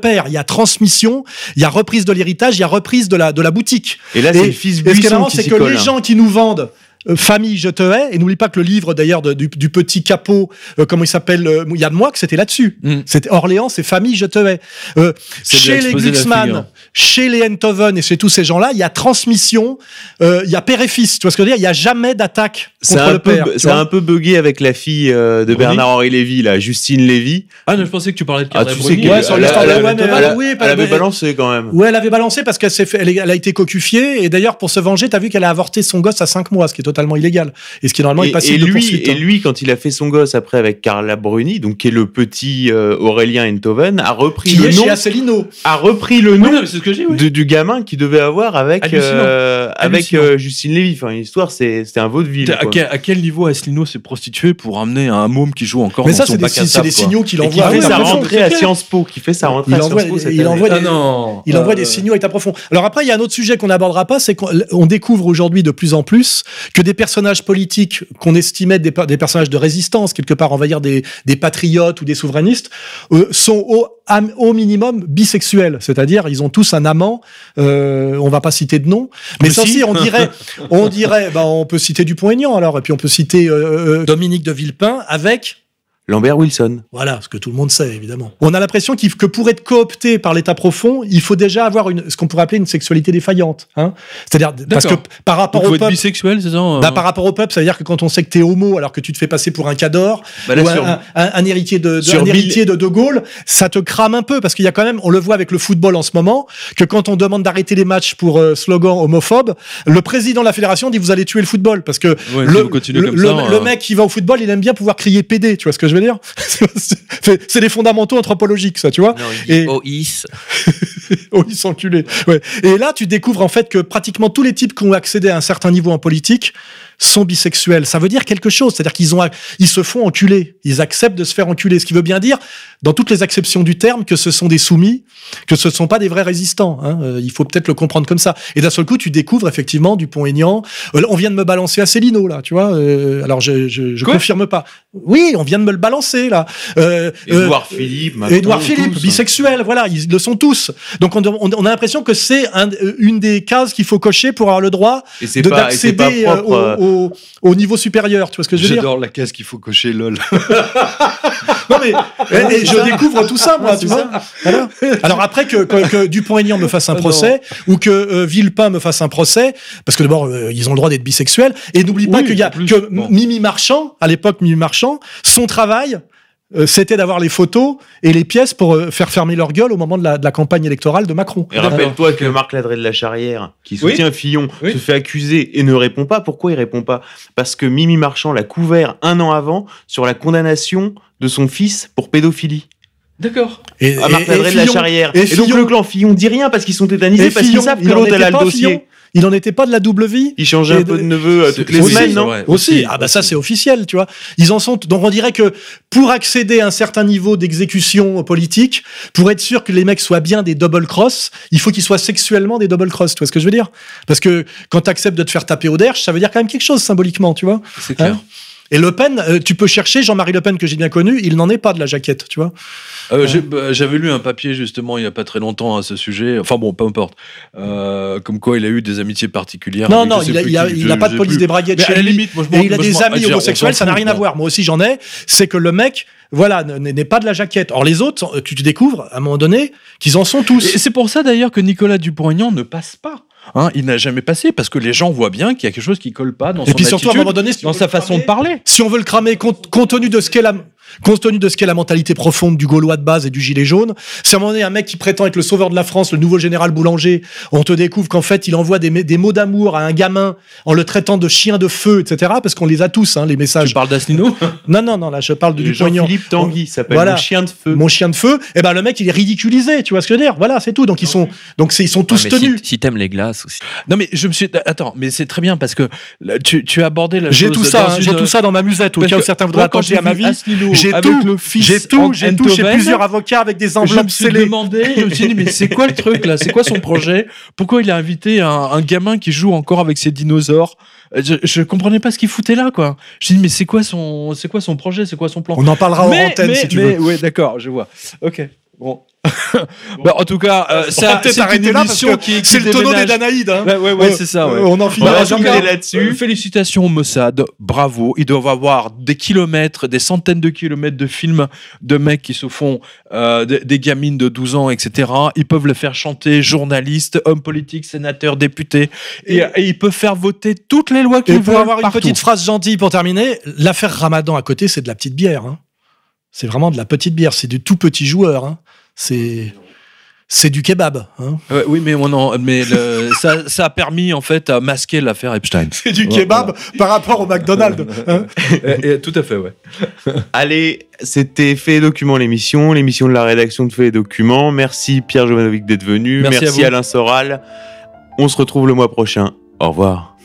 père. Il y a transmission, il y a reprise de l'héritage, il y a reprise de la, de la boutique. Et là, c'est le fils et ce qui est Buisson marrant, qui c'est s'y que colle. les gens qui nous vendent Euh, famille, je te hais. Et n'oublie pas que le livre, d'ailleurs, de, du, du petit capot, euh, comment il s'appelle, euh, il y a de moi que c'était là-dessus. Mm. C'était Orléans, c'est famille, je te hais. Euh, C'est de chez les l'exposer la Glucksmann, figure. chez les Enthoven et chez tous ces gens-là, il y a transmission, euh, il y a père et fils. Tu vois ce que je veux dire? Il y a jamais d'attaque Ça contre a, un le peu, père. tu ça a vois. un peu bugué avec la fille euh, de Bruni. Bernard-Henri Lévy, là, Justine Lévy. Ah, non, je pensais que tu parlais de Ah, Carré tu sais Bruni. qu'elle Ouais, sur elle, l'histoire elle, de elle, la elle, One, elle, oui, elle pas- avait mais- balancé quand même. Ouais, elle avait balancé parce qu'elle s'est fait, elle, est- elle a été cocufiée et d'ailleurs pour se venger, t'as vu qu'elle a avorté son gosse à cinq mois, ce qui est totalement illégal et ce qui normalement Et, est passible et de lui, poursuite. et hein. lui, quand il a fait son gosse après avec Carla Bruni, donc qui est le petit euh, Aurélien Enthoven, a repris Qui le est nom, chez Asselineau. a repris le Oui, nom non, mais c'est ce que j'ai, oui. de- du gamin qu'il devait avoir avec Hallucinant. euh, avec Hallucinant. euh, Justine Lévy. Enfin, une histoire, c'est c'était un vaudeville. À quoi. quel, à quel niveau Asselineau s'est prostitué pour amener un môme qui joue encore Mais dans ça, son c'est des, bac à c'est sable, des quoi. signaux qu'il Et qui envoie. fait à sa État profond. rentrée à Sciences Po, qui fait sa rentrée Il à envoie- Sciences Po cette il année. envoie Ah des- non. Il envoie Euh, des signaux à état profond. Alors après, il y a un autre sujet qu'on n'abordera pas, c'est qu'on on découvre aujourd'hui de plus en plus que des personnages politiques qu'on estimait des, des personnages de résistance, quelque part, on va dire des, des patriotes ou des souverainistes, euh, sont au, am- au minimum bisexuels. C'est-à-dire, ils ont tous un amant. Euh, on va pas citer de nom, mais ça Aussi. aussi, on dirait, on dirait, bah, on peut citer Dupont-Aignan alors, et puis on peut citer euh, euh, Dominique de Villepin avec. Lambert Wilson. Voilà, ce que tout le monde sait, évidemment. On a l'impression qu'il- que pour être coopté par l'état profond, il faut déjà avoir une, ce qu'on pourrait appeler une sexualité défaillante. Hein. C'est-à-dire, parce que D'accord. par rapport Il faut au être peuple, bisexuel, c'est ça euh bah, par rapport au peuple, ça veut dire que quand on sait que t'es homo, alors que tu te fais passer pour un cador, Bah là, ou un, sur- un- un- un héritier de, de- sur un mille- héritier de De Gaulle, ça te crame un peu, parce qu'il y a quand même, on le voit avec le football en ce moment, que quand on demande d'arrêter les matchs pour euh, slogan homophobe, le président de la fédération dit vous allez tuer le football, parce que Ouais, si le, vous continuez le, comme le- ça, le euh, mec qui va au football, il aime bien pouvoir crier P D, tu vois ce que je veux dire? C'est c'est les fondamentaux anthropologiques, ça, tu vois? Non, il dit Et- Ois. Oh, ils sont enculés. Ouais. Et là, tu découvres en fait que pratiquement tous les types qui ont accédé à un certain niveau en politique sont bisexuels. Ça veut dire quelque chose. C'est-à-dire qu'ils ont, ils se font enculer. Ils acceptent de se faire enculer. Ce qui veut bien dire, dans toutes les acceptions du terme, que ce sont des soumis, que ce ne sont pas des vrais résistants. Hein. Euh, il faut peut-être le comprendre comme ça. Et d'un seul coup, tu découvres effectivement Dupont-Aignan. Euh, on vient de me balancer Asselineau, là, tu vois. Euh, alors, je, je, je Quoi confirme pas. Oui, on vient de me le balancer, là. Euh, euh, Édouard Philippe, Macron, Édouard Philippe, tous. bisexuel, voilà, ils le sont tous. Donc on, on, on a l'impression que c'est un, une des cases qu'il faut cocher pour avoir le droit Et c'est de- pas, et c'est pas d'accéder euh, propre. euh, au, au, au niveau supérieur. Tu vois ce que je veux dire? J'adore la case qu'il faut cocher, lol. Non mais et, et je découvre tout ça, moi, tu vois. Voilà. Alors après que, que, que Dupont-Aignan me fasse un Ah, procès ou que euh, Villepin me fasse un procès, parce que d'abord euh, ils ont le droit d'être bisexuels. Et n'oublie pas Oui, qu'il y a en plus, que bon. Mimi Marchand, à l'époque Mimi Marchand, son travail. euh, C'était d'avoir les photos et les pièces pour euh, faire fermer leur gueule au moment de la, de la campagne électorale de Macron. Et rappelle-toi que Marc Ladré de la Charrière, qui soutient Fillon, Oui. se fait accuser et ne répond pas. Pourquoi il répond pas? Parce que Mimi Marchand l'a couvert un an avant sur la condamnation de son fils pour pédophilie. D'accord. Et, À Marc et- et Ladré de la Fillon- Charrière. et Et, donc Fillon- le clan Fillon dit rien parce qu'ils sont tétanisés, et parce qu'ils Fillon, savent que il en l'autre était elle a le pas, dossier. Fillon Il en était pas de la double vie. Il changeait Et un peu de- de neveu euh, toutes les Aussi, semaines, c'est non vrai. Aussi, Aussi, ah bah aussi. ça c'est officiel, tu vois. Ils en sont. Donc on dirait que pour accéder à un certain niveau d'exécution politique, pour être sûr que les mecs soient bien des double cross, il faut qu'ils soient sexuellement des double cross. Tu vois ce que je veux dire? Parce que quand tu acceptes de te faire taper au derche, ça veut dire quand même quelque chose symboliquement, tu vois. C'est clair. Hein Et Le Pen, euh, tu peux chercher Jean-Marie Le Pen que j'ai bien connu, il n'en est pas de la jaquette, tu vois. Euh, j'ai- bah, J'avais lu un papier justement il y a pas très longtemps à ce sujet. Enfin bon, peu importe. Euh, comme quoi il a eu des amitiés particulières. Non, avec non, je sais il a, plus il a, qui, il je- a pas de je sais police plus. des braguettes Mais chez à la lui. limite, moi, je Et m'en- il a moi, je des m'en- amis on s'en homosexuels, ça n'a fout, rien à quoi. voir. Moi aussi j'en ai. C'est que le mec, voilà, n- n'est pas de la jaquette. Or les autres, tu te découvres à un moment donné qu'ils en sont tous. Et c'est pour ça d'ailleurs que Nicolas Dupont-Aignan ne passe pas. Hein, il n'a jamais passé parce que les gens voient bien qu'il y a quelque chose qui colle pas dans Et son puis surtout, à un attitude, moment donné, si dans on veut sa le façon cramer- de parler. Si on veut le cramer, compte, compte tenu de ce qu'est la, compte tenu de ce qu'est la mentalité profonde du Gaulois de base et du gilet jaune, c'est à un moment donné un mec qui prétend être le sauveur de la France, le nouveau général Boulanger, on te découvre qu'en fait il envoie des, des mots d'amour à un gamin en le traitant de chien de feu, et cetera. Parce qu'on les a tous, hein, les Tu messages. parles d'Asselineau. Non, non, non, là je parle de Dupont-Aignan. Jean-Philippe Tanguy s'appelle Voilà. mon chien de feu. Mon chien de feu, et ben le mec il est ridiculisé, tu vois ce que je veux dire? Voilà, c'est tout. Donc ils sont, donc c'est, ils sont tous Ouais, mais tenus. Si, si t'aimes les glaces aussi. Non mais je me suis attends mais c'est très bien parce que là, tu, tu as abordé la J'ai chose tout ça, dans hein, une- j'ai tout ça dans ma musette. Au Parce cas où que certains moi, voudraient quand attenter j'ai à ma vu vie. Asselineau J'ai avec tout, le fils j'ai tout, en j'ai tout. J'ai Enthoven, plusieurs avocats avec des je enveloppes me suis scellées. demandé, je me suis dit mais c'est quoi le truc là, c'est quoi son projet, pourquoi il a invité un, un gamin qui joue encore avec ses dinosaures, je, je comprenais pas ce qu'il foutait là quoi. Je dis mais c'est quoi son c'est quoi son projet, c'est quoi son plan. On en parlera en mais, antenne mais, si tu mais, veux. ouais d'accord, je vois. Ok. Bon. Bah, en tout cas, euh, ça, peut-être c'est arrêter une là parce émission que qui, qui c'est le tonneau des déménage. Danaïdes. Hein. Ouais, ouais, ouais, c'est ça. Ouais. Euh, on en Bah, finira en tout jamais cas, là-dessus. euh, Félicitations au Mossad, bravo. Ils doivent avoir des kilomètres, des centaines de kilomètres de films de mecs qui se font euh, des, des gamines de douze ans, et cetera. Ils peuvent le faire chanter, journalistes, hommes politiques, sénateurs, députés, et, et ils peuvent faire voter toutes les lois qu'ils Et veulent. pour avoir une partout. petite phrase gentille pour terminer, l'affaire Ramadan à côté, c'est de la petite bière. Hein. C'est vraiment de la petite bière. C'est du tout petit joueur. Hein. C'est c'est du kebab. Hein. Ouais, oui, mais, on en, mais le, ça, ça a permis en fait à masquer l'affaire Epstein. C'est du Ouais, kebab par rapport au McDonald's. Hein. et, et, tout à fait, ouais. Allez, c'était Fait et Document l'émission, l'émission de la rédaction de Fait et Document. Merci Pierre Jovanovic d'être venu. Merci à vous. Alain Soral. On se retrouve le mois prochain. Au revoir.